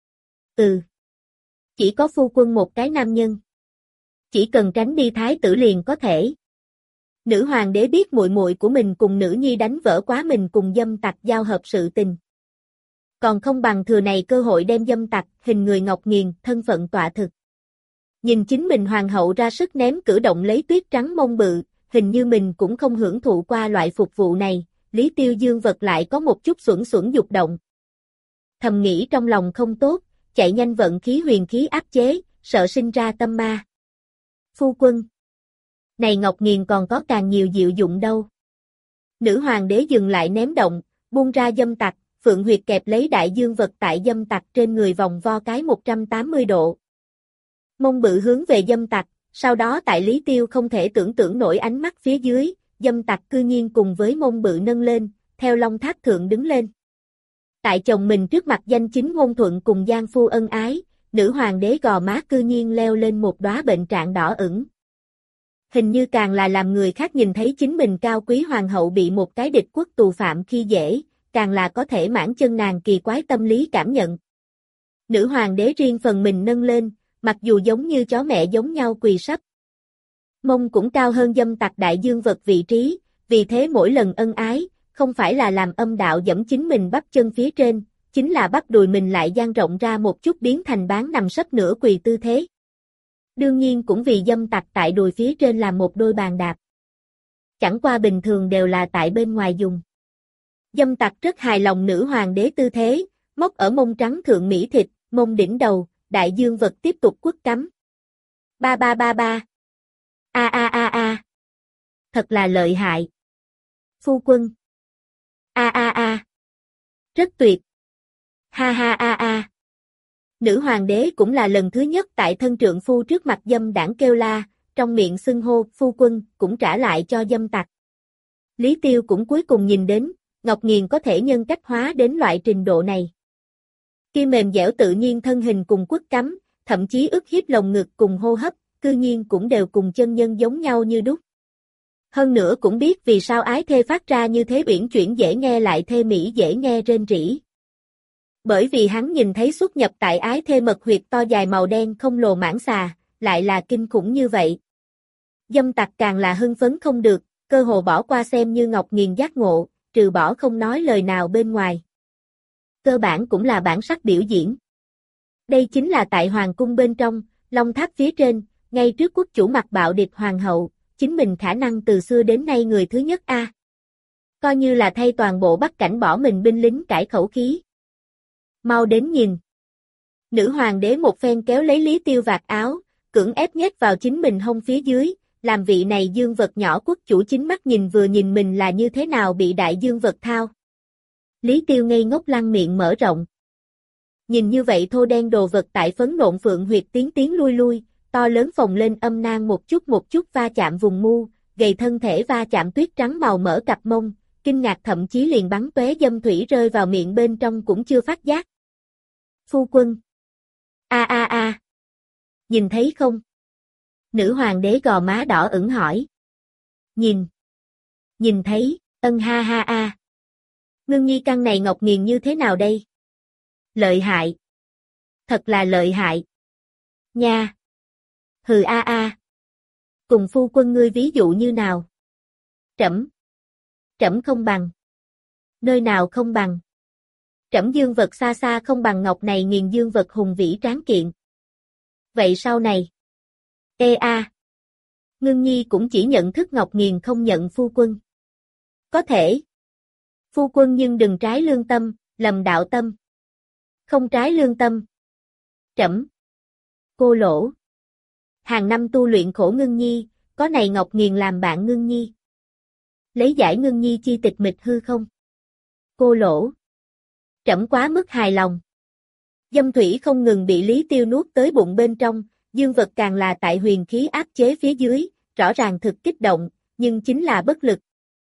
Ừ. Chỉ có phu quân một cái nam nhân. Chỉ cần tránh đi thái tử liền có thể. Nữ hoàng đế biết muội muội của mình cùng nữ nhi đánh vỡ quá mình cùng dâm tặc giao hợp sự tình. Còn không bằng thừa này cơ hội đem dâm tặc, hình người Ngọc Nghiền, thân phận tọa thực. Nhìn chính mình hoàng hậu ra sức ném cử động lấy tuyết trắng mông bự, hình như mình cũng không hưởng thụ qua loại phục vụ này, Lý Tiêu Dương vật lại có một chút xuẩn xuẩn dục động. Thầm nghĩ trong lòng không tốt, chạy nhanh vận khí huyền khí áp chế, sợ sinh ra tâm ma. Phu quân. Này Ngọc Nghiền còn có càng nhiều diệu dụng đâu. Nữ hoàng đế dừng lại ném động, buông ra dâm tặc, phượng huyệt kẹp lấy đại dương vật tại dâm tặc trên người vòng vo cái một trăm tám mươi độ. Mông bự hướng về dâm tặc, sau đó tại Lý Tiêu không thể tưởng tượng nổi ánh mắt phía dưới, dâm tặc cư nhiên cùng với mông bự nâng lên, theo long tháp thượng đứng lên. Tại chồng mình trước mặt danh chính ngôn thuận cùng giang phu ân ái, nữ hoàng đế gò má cư nhiên leo lên một đóa bệnh trạng đỏ ửng. Hình như càng là làm người khác nhìn thấy chính mình cao quý hoàng hậu bị một cái địch quốc tù phạm khi dễ, càng là có thể mãn chân nàng kỳ quái tâm lý cảm nhận. Nữ hoàng đế riêng phần mình nâng lên, mặc dù giống như chó mẹ giống nhau quỳ sấp. Mông cũng cao hơn dâm tặc đại dương vật vị trí, vì thế mỗi lần ân ái, không phải là làm âm đạo dẫm chính mình bắp chân phía trên, chính là bắp đùi mình lại dang rộng ra một chút biến thành bán nằm sấp nửa quỳ tư thế. Đương nhiên cũng vì dâm tặc tại đùi phía trên là một đôi bàn đạp. Chẳng qua bình thường đều là tại bên ngoài dùng. Dâm tặc rất hài lòng nữ hoàng đế tư thế, móc ở mông trắng thượng mỹ thịt, mông đỉnh đầu, đại dương vật tiếp tục quất cắm. Ba ba ba ba. A a a a. Thật là lợi hại. Phu quân. A a a. Rất tuyệt. Ha ha a a. Nữ hoàng đế cũng là lần thứ nhất tại thân trượng phu trước mặt dâm đảng kêu la, trong miệng xưng hô phu quân, cũng trả lại cho dâm tặc. Lý Tiêu cũng cuối cùng nhìn đến, Ngọc Nghiền có thể nhân cách hóa đến loại trình độ này. Kia mềm dẻo tự nhiên thân hình cùng quất cắm, thậm chí ức hiếp lồng ngực cùng hô hấp, cư nhiên cũng đều cùng chân nhân giống nhau như đúc. Hơn nữa cũng biết vì sao ái thê phát ra như thế uyển chuyển dễ nghe lại thê mỹ dễ nghe rên rỉ. Bởi vì hắn nhìn thấy xuất nhập tại ái thê mật huyệt to dài màu đen không lồ mãng xà, lại là kinh khủng như vậy. Dâm tặc càng là hưng phấn không được, cơ hồ bỏ qua xem như Ngọc Nghiền giác ngộ, trừ bỏ không nói lời nào bên ngoài. Cơ bản cũng là bản sắc biểu diễn. Đây chính là tại hoàng cung bên trong, long tháp phía trên, ngay trước quốc chủ mặt bạo địch hoàng hậu, chính mình khả năng từ xưa đến nay người thứ nhất a. Coi như là thay toàn bộ Bắc Cảnh bỏ mình binh lính cải khẩu khí. Mau đến nhìn. Nữ hoàng đế một phen kéo lấy Lý Tiêu vạt áo, cưỡng ép nhét vào chính mình hông phía dưới, làm vị này dương vật nhỏ quốc chủ chính mắt nhìn vừa nhìn mình là như thế nào bị đại dương vật thao. Lý Tiêu ngây ngốc lăng miệng mở rộng. Nhìn như vậy thô đen đồ vật tại phấn nộn phượng huyệt tiến tiến lui lui, to lớn phồng lên âm nang một chút một chút va chạm vùng mu, gầy thân thể va chạm tuyết trắng màu mỡ cặp mông, kinh ngạc thậm chí liền bắn tóe dâm thủy rơi vào miệng bên trong cũng chưa phát giác. Phu quân. A a a. Nhìn thấy không? Nữ hoàng đế gò má đỏ ửng hỏi. Nhìn. Nhìn thấy, ân ha ha a. Ngưng nhi căn này Ngọc Nghiền như thế nào đây? Lợi hại. Thật là lợi hại. Nha. Hừ a a. Cùng phu quân ngươi ví dụ như nào? Trẫm. Trẫm không bằng. Nơi nào không bằng? Trẫm dương vật xa xa không bằng Ngọc này Nghiền dương vật hùng vĩ tráng kiện. Vậy sau này? Ê a. Ngưng nhi cũng chỉ nhận thức Ngọc Nghiền không nhận phu quân. Có thể. Phu quân nhưng đừng trái lương tâm, lầm đạo tâm. Không trái lương tâm. Trẫm. Cô lỗ. Hàng năm tu luyện khổ Ngưng nhi, có này Ngọc Nghiền làm bạn Ngưng nhi. Lấy giải Ngưng nhi chi tịch mịch hư không? Cô lỗ. Trẫm quá mức hài lòng. Dâm thủy không ngừng bị Lý Tiêu nuốt tới bụng bên trong, dương vật càng là tại huyền khí áp chế phía dưới, rõ ràng thực kích động, nhưng chính là bất lực.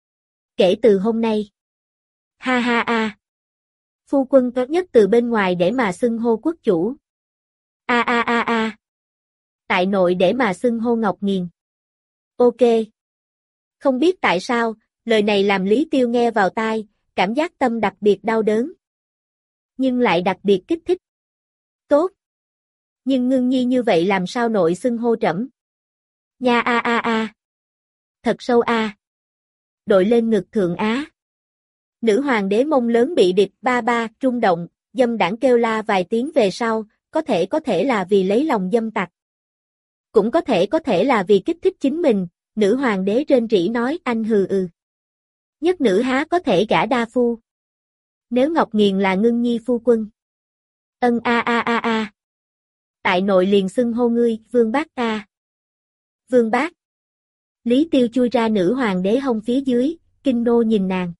Kể từ hôm nay. Ha ha a. Phu quân tốt nhất từ bên ngoài để mà xưng hô quốc chủ. A a a a. Tại nội để mà xưng hô Ngọc Nghiền. Ok. Không biết tại sao, lời này làm Lý Tiêu nghe vào tai, cảm giác tâm đặc biệt đau đớn. Nhưng lại đặc biệt kích thích. Tốt. Nhưng Ngưng nhi như vậy làm sao nội xưng hô trẫm? Nha a a a. Thật sâu a. Đội lên ngực thượng á. Nữ hoàng đế mông lớn bị địch ba ba rung động, dâm đảng kêu la vài tiếng về sau, có thể có thể là vì lấy lòng dâm tặc. Cũng có thể có thể là vì kích thích chính mình, nữ hoàng đế rên rỉ nói anh hừ ừ. Nhất nữ há có thể gả đa phu. Nếu Ngọc Nghiền là Ngưng nhi phu quân. Ân a a a a. Tại nội liền xưng hô ngươi, Vương Bác a. Vương Bác. Lý Tiêu chui ra nữ hoàng đế hông phía dưới, kinh nô nhìn nàng.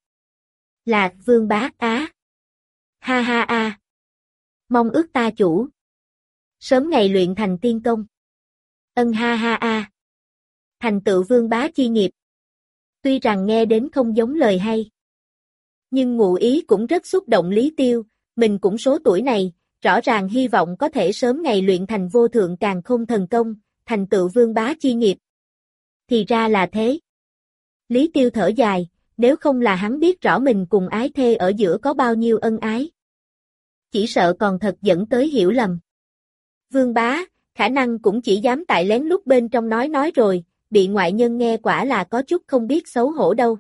Là Vương Bác á. Ha ha a. Mong ước ta chủ. Sớm ngày luyện thành tiên công. Ân ha ha a. Thành tựu Vương Bá chi nghiệp. Tuy rằng nghe đến không giống lời hay. Nhưng ngụ ý cũng rất xúc động Lý Tiêu, mình cũng số tuổi này, rõ ràng hy vọng có thể sớm ngày luyện thành vô thượng càn khôn thần công, thành tựu Vương Bá chi nghiệp. Thì ra là thế. Lý Tiêu thở dài, Nếu không là hắn biết rõ mình cùng ái thê ở giữa có bao nhiêu ân ái. Chỉ sợ còn thật dẫn tới hiểu lầm. Vương bá, khả năng cũng chỉ dám tại lén lút bên trong nói nói rồi, bị ngoại nhân nghe quả là có chút không biết xấu hổ đâu.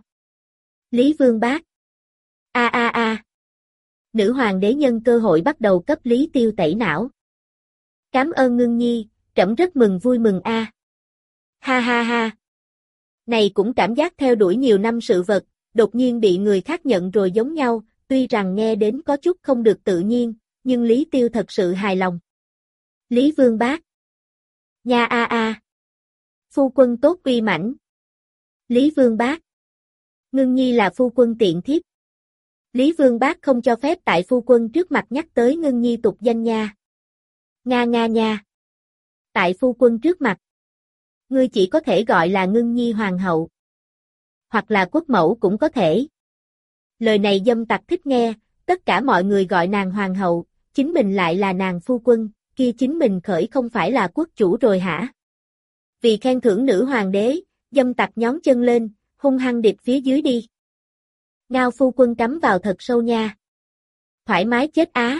Lý Vương bác. A a a. Nữ hoàng đế nhân cơ hội bắt đầu cấp Lý Tiêu tẩy não. Cảm ơn Ngưng Nhi, trẫm rất mừng vui mừng a. À. Ha ha ha. Này cũng cảm giác theo đuổi nhiều năm sự vật, đột nhiên bị người khác nhận rồi giống nhau, tuy rằng nghe đến có chút không được tự nhiên, nhưng Lý Tiêu thật sự hài lòng. Lý Vương bác. Nha a a. Phu quân tốt uy mãnh. Lý Vương bác. Ngưng Nhi là phu quân tiện thiếp. Lý Vương bác không cho phép tại phu quân trước mặt nhắc tới Ngưng Nhi tục danh nha. Nga nga nha. Tại phu quân trước mặt. Ngươi chỉ có thể gọi là Ngưng Nhi hoàng hậu. Hoặc là quốc mẫu cũng có thể. Lời này dâm tặc thích nghe, tất cả mọi người gọi nàng hoàng hậu, chính mình lại là nàng phu quân, kia chính mình khởi không phải là quốc chủ rồi hả? Vì khen thưởng nữ hoàng đế, dâm tặc nhón chân lên, hung hăng điệp phía dưới đi. Ngao phu quân cắm vào thật sâu nha. Thoải mái chết á.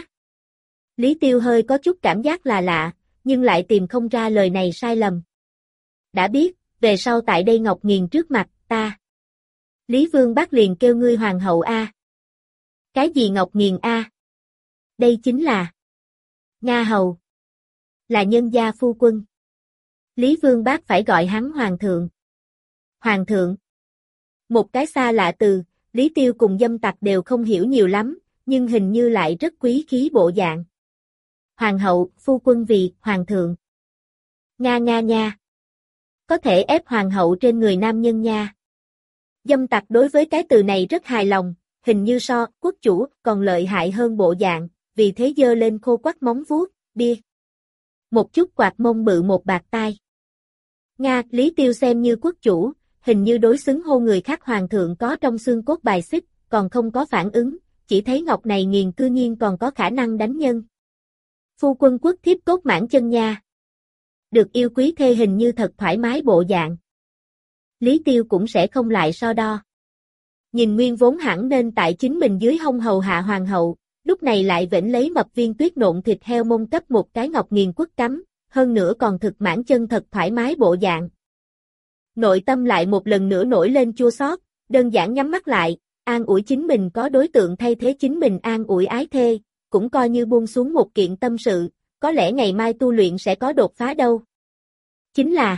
Lý Tiêu hơi có chút cảm giác là lạ, nhưng lại tìm không ra lời này sai lầm. Đã biết, về sau tại đây Ngọc Nghiền trước mặt, ta. Lý Vương bác liền kêu ngươi hoàng hậu a. Cái gì Ngọc Nghiền a? Đây chính là Nga hầu. Là nhân gia phu quân. Lý Vương bác phải gọi hắn hoàng thượng. Hoàng thượng. Một cái xa lạ từ, Lý Tiêu cùng dâm tặc đều không hiểu nhiều lắm, nhưng hình như lại rất quý khí bộ dạng. Hoàng hậu, phu quân vì, hoàng thượng. Nga nga nha. Có thể ép hoàng hậu trên người nam nhân nha. Dâm tặc đối với cái từ này rất hài lòng, hình như so, quốc chủ, còn lợi hại hơn bộ dạng, vì thế giơ lên khô quắt móng vuốt, bia. Một chút quạt mông bự một bạc tai. Nga, Lý Tiêu xem như quốc chủ, hình như đối xứng hô người khác hoàng thượng có trong xương cốt bài xích, còn không có phản ứng, chỉ thấy ngọc này nghiền cư nhiên còn có khả năng đánh nhân. Phu quân quốc thiếp cốt mãn chân nha. Được yêu quý thê hình như thật thoải mái bộ dạng. Lý Tiêu cũng sẽ không lại so đo. Nhìn nguyên vốn hẳn nên tại chính mình dưới hông hầu hạ hoàng hậu, lúc này lại vĩnh lấy mập viên tuyết nộn thịt heo mông cấp một cái ngọc nghiền quất cắm, hơn nữa còn thực mãn chân thật thoải mái bộ dạng. Nội tâm lại một lần nữa nổi lên chua xót, đơn giản nhắm mắt lại, an ủi chính mình có đối tượng thay thế chính mình an ủi ái thê, cũng coi như buông xuống một kiện tâm sự, có lẽ ngày mai tu luyện sẽ có đột phá đâu. Chính là,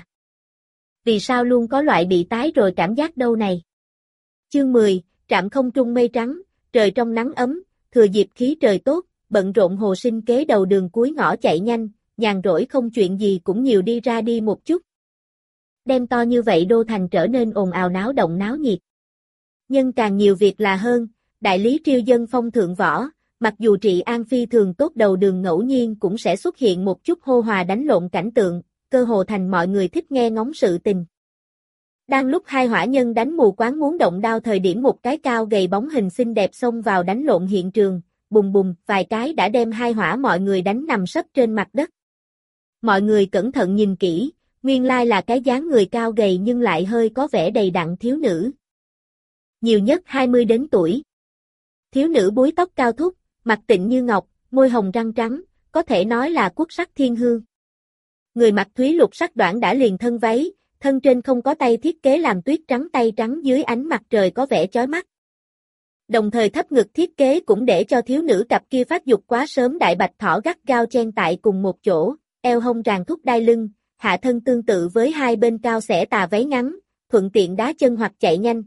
vì sao luôn có loại bị tái rồi cảm giác đâu này? Chương mười, trạm không trung mây trắng, trời trong nắng ấm, thừa dịp khí trời tốt, bận rộn hồ sinh kế đầu đường cuối ngõ chạy nhanh, nhàn rỗi không chuyện gì cũng nhiều đi ra đi một chút. Đem to như vậy đô thành trở nên ồn ào náo động náo nhiệt. Nhưng càng nhiều việc là hơn, đại lý triều dân phong thượng võ, mặc dù trị an phi thường tốt đầu đường ngẫu nhiên cũng sẽ xuất hiện một chút hô hòa đánh lộn cảnh tượng, cơ hồ thành mọi người thích nghe ngóng sự tình. Đang lúc hai hỏa nhân đánh mù quáng muốn động đao thời điểm một cái cao gầy bóng hình xinh đẹp xông vào đánh lộn hiện trường, bùng bùng, vài cái đã đem hai hỏa mọi người đánh nằm sấp trên mặt đất. Mọi người cẩn thận nhìn kỹ, nguyên lai là cái dáng người cao gầy nhưng lại hơi có vẻ đầy đặn thiếu nữ. Nhiều nhất hai mươi đến tuổi. Thiếu nữ búi tóc cao thúc, mặt tịnh như ngọc, môi hồng răng trắng, có thể nói là quốc sắc thiên hương. Người mặc thúy lục sắc đoạn đã liền thân váy, thân trên không có tay thiết kế làm tuyết trắng tay trắng dưới ánh mặt trời có vẻ chói mắt. Đồng thời thấp ngực thiết kế cũng để cho thiếu nữ cặp kia phát dục quá sớm đại bạch thỏ gắt gao chen tại cùng một chỗ, eo hông ràng thúc đai lưng, hạ thân tương tự với hai bên cao xẻ tà váy ngắn, thuận tiện đá chân hoặc chạy nhanh.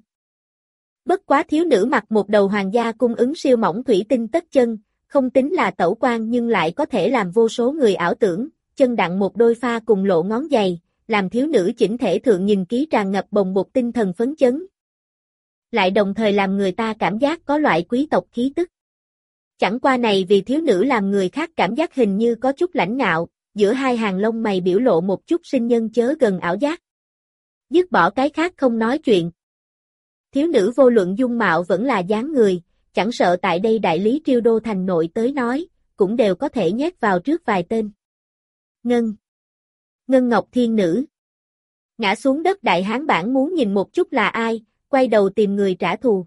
Bất quá thiếu nữ mặc một đầu hoàng gia cung ứng siêu mỏng thủy tinh tất chân, không tính là tẩu quan nhưng lại có thể làm vô số người ảo tưởng, chân đặng một đôi pha cùng lộ ngón giày, làm thiếu nữ chỉnh thể thượng nhìn ký tràn ngập bồng bột tinh thần phấn chấn. Lại đồng thời làm người ta cảm giác có loại quý tộc khí tức. Chẳng qua này vì thiếu nữ làm người khác cảm giác hình như có chút lãnh ngạo, giữa hai hàng lông mày biểu lộ một chút sinh nhân chớ gần ảo giác. Dứt bỏ cái khác không nói chuyện. Thiếu nữ vô luận dung mạo vẫn là dáng người, chẳng sợ tại đây đại lý triêu đô thành nội tới nói, cũng đều có thể nhét vào trước vài tên. Ngân. Ngân Ngọc Thiên Nữ. Ngã xuống đất đại hán bản muốn nhìn một chút là ai, quay đầu tìm người trả thù.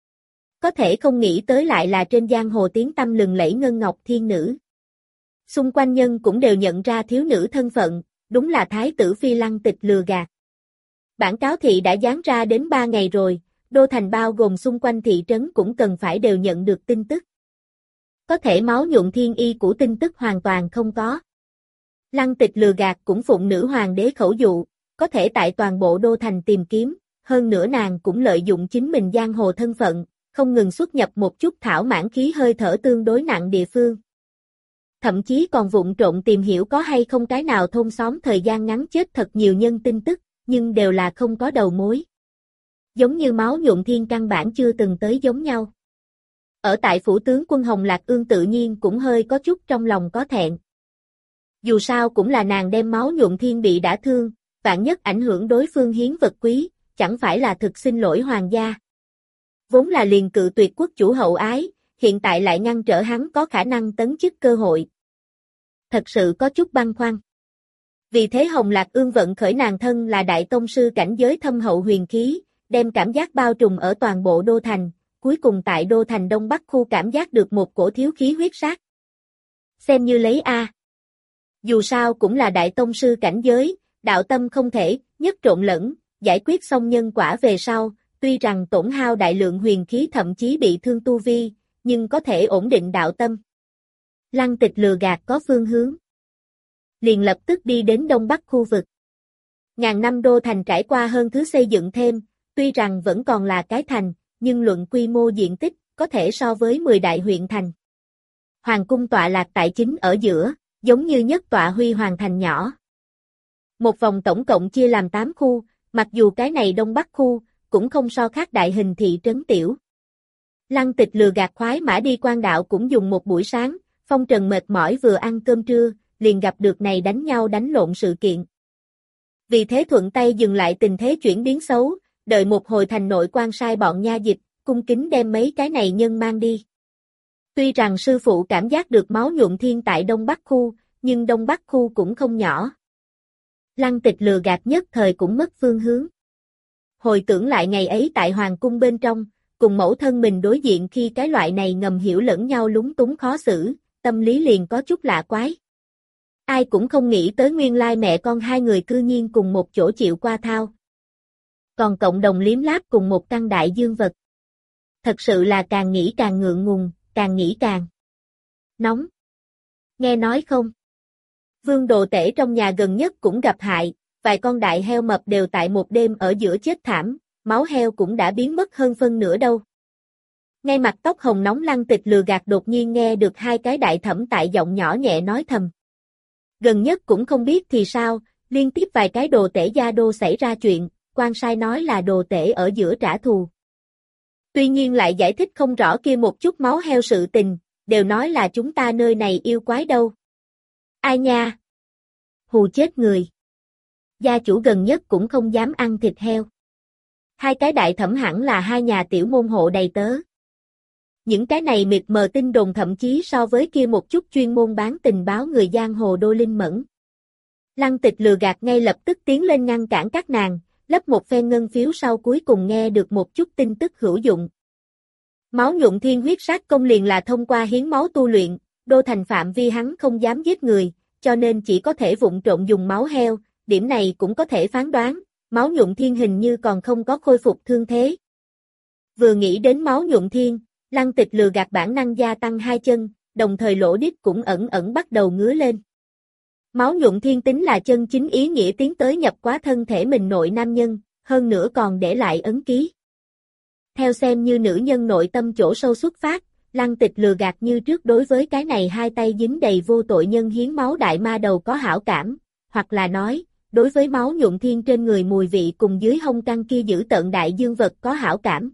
Có thể không nghĩ tới lại là trên giang hồ tiếng tăm lừng lẫy Ngân Ngọc Thiên Nữ. Xung quanh nhân cũng đều nhận ra thiếu nữ thân phận, đúng là thái tử phi Lăng Tịch lừa gạt. Bản cáo thị đã dán ra đến ba ngày rồi, đô thành bao gồm xung quanh thị trấn cũng cần phải đều nhận được tin tức. Có thể máu nhuộm thiên y của tin tức hoàn toàn không có. Lăng Tịch lừa gạt cũng phụng nữ hoàng đế khẩu dụ, có thể tại toàn bộ đô thành tìm kiếm, hơn nữa nàng cũng lợi dụng chính mình giang hồ thân phận, không ngừng xuất nhập một chút thảo mãn khí hơi thở tương đối nặng địa phương. Thậm chí còn vụng trộn tìm hiểu có hay không cái nào thôn xóm thời gian ngắn chết thật nhiều nhân tin tức, nhưng đều là không có đầu mối. Giống như máu nhuộm thiên căn bản chưa từng tới giống nhau. Ở tại phủ tướng quân Hồng Lạc Ương tự nhiên cũng hơi có chút trong lòng có thẹn. Dù sao cũng là nàng đem máu nhuộm thiên bị đã thương, vạn nhất ảnh hưởng đối phương hiến vật quý, chẳng phải là thực xin lỗi hoàng gia. Vốn là liền cự tuyệt quốc chủ hậu ái, hiện tại lại ngăn trở hắn có khả năng tấn chức cơ hội. Thật sự có chút băn khoăn. Vì thế Hồng Lạc Ương vận khởi nàng thân là đại tông sư cảnh giới thâm hậu huyền khí, đem cảm giác bao trùm ở toàn bộ đô thành, cuối cùng tại đô thành Đông Bắc khu cảm giác được một cổ thiếu khí huyết sát. Xem như lấy A. Dù sao cũng là đại tông sư cảnh giới, đạo tâm không thể nhất trộn lẫn, giải quyết xong nhân quả về sau, tuy rằng tổn hao đại lượng huyền khí thậm chí bị thương tu vi, nhưng có thể ổn định đạo tâm. Lăng Tịch lừa gạt có phương hướng. Liền lập tức đi đến Đông Bắc khu vực. Ngàn năm đô thành trải qua hơn thứ xây dựng thêm, tuy rằng vẫn còn là cái thành, nhưng luận quy mô diện tích, có thể so với mười đại huyện thành. Hoàng cung tọa lạc tại chính ở giữa, giống như nhất tọa huy hoàng thành nhỏ. Một vòng tổng cộng chia làm tám khu, mặc dù cái này Đông Bắc khu, cũng không so khác đại hình thị trấn tiểu. Lăng Tịch lừa gạt khoái mã đi quan đạo cũng dùng một buổi sáng, phong trần mệt mỏi vừa ăn cơm trưa, liền gặp được này đánh nhau đánh lộn sự kiện. Vì thế thuận tay dừng lại tình thế chuyển biến xấu, đợi một hồi thành nội quan sai bọn nha dịch, cung kính đem mấy cái này nhân mang đi. Tuy rằng sư phụ cảm giác được máu nhuộm thiên tại Đông Bắc khu, nhưng Đông Bắc khu cũng không nhỏ. Lăng Tịch lừa gạt nhất thời cũng mất phương hướng. Hồi tưởng lại ngày ấy tại hoàng cung bên trong, cùng mẫu thân mình đối diện khi cái loại này ngầm hiểu lẫn nhau lúng túng khó xử, tâm lý liền có chút lạ quái. Ai cũng không nghĩ tới nguyên lai mẹ con hai người cư nhiên cùng một chỗ chịu qua thao. Còn cộng đồng liếm láp cùng một căn đại dương vật. Thật sự là càng nghĩ càng ngượng ngùng, càng nghĩ càng nóng. Nghe nói không? Vương Đồ Tể trong nhà gần nhất cũng gặp hại, vài con đại heo mập đều tại một đêm ở giữa chết thảm, máu heo cũng đã biến mất hơn phân nửa đâu. Ngay mặt tóc hồng nóng Lăng Tịch lừa gạt đột nhiên nghe được hai cái đại thẩm tại giọng nhỏ nhẹ nói thầm. Gần nhất cũng không biết thì sao, liên tiếp vài cái đồ tể gia đô xảy ra chuyện, quan sai nói là đồ tể ở giữa trả thù. Tuy nhiên lại giải thích không rõ kia một chút máu heo sự tình, đều nói là chúng ta nơi này yêu quái đâu. Ai nha? Hù chết người. Gia chủ gần nhất cũng không dám ăn thịt heo. Hai cái đại thẩm hẳn là hai nhà tiểu môn hộ đầy tớ. Những cái này mịt mờ tin đồn thậm chí so với kia một chút chuyên môn bán tình báo người giang hồ đô linh mẫn. Lăng Tịch lừa gạt ngay lập tức tiến lên ngăn cản các nàng, lấp một phen ngân phiếu sau cuối cùng nghe được một chút tin tức hữu dụng. Máu nhuộm thiên huyết sát công liền là thông qua hiến máu tu luyện, đô thành phạm vi hắn không dám giết người, cho nên chỉ có thể vụng trộn dùng máu heo, điểm này cũng có thể phán đoán, máu nhuộm thiên hình như còn không có khôi phục thương thế. Vừa nghĩ đến máu nhuộm thiên, Lăng Tịch lừa gạt bản năng gia tăng hai chân, đồng thời lỗ đít cũng ẩn ẩn bắt đầu ngứa lên. Máu nhuộm thiên tính là chân chính ý nghĩa tiến tới nhập quá thân thể mình nội nam nhân, hơn nữa còn để lại ấn ký. Theo xem như nữ nhân nội tâm chỗ sâu xuất phát, Lăng Tịch lừa gạt như trước đối với cái này hai tay dính đầy vô tội nhân hiến máu đại ma đầu có hảo cảm, hoặc là nói, đối với máu nhuộm thiên trên người mùi vị cùng dưới hông căng kia giữ tợn đại dương vật có hảo cảm.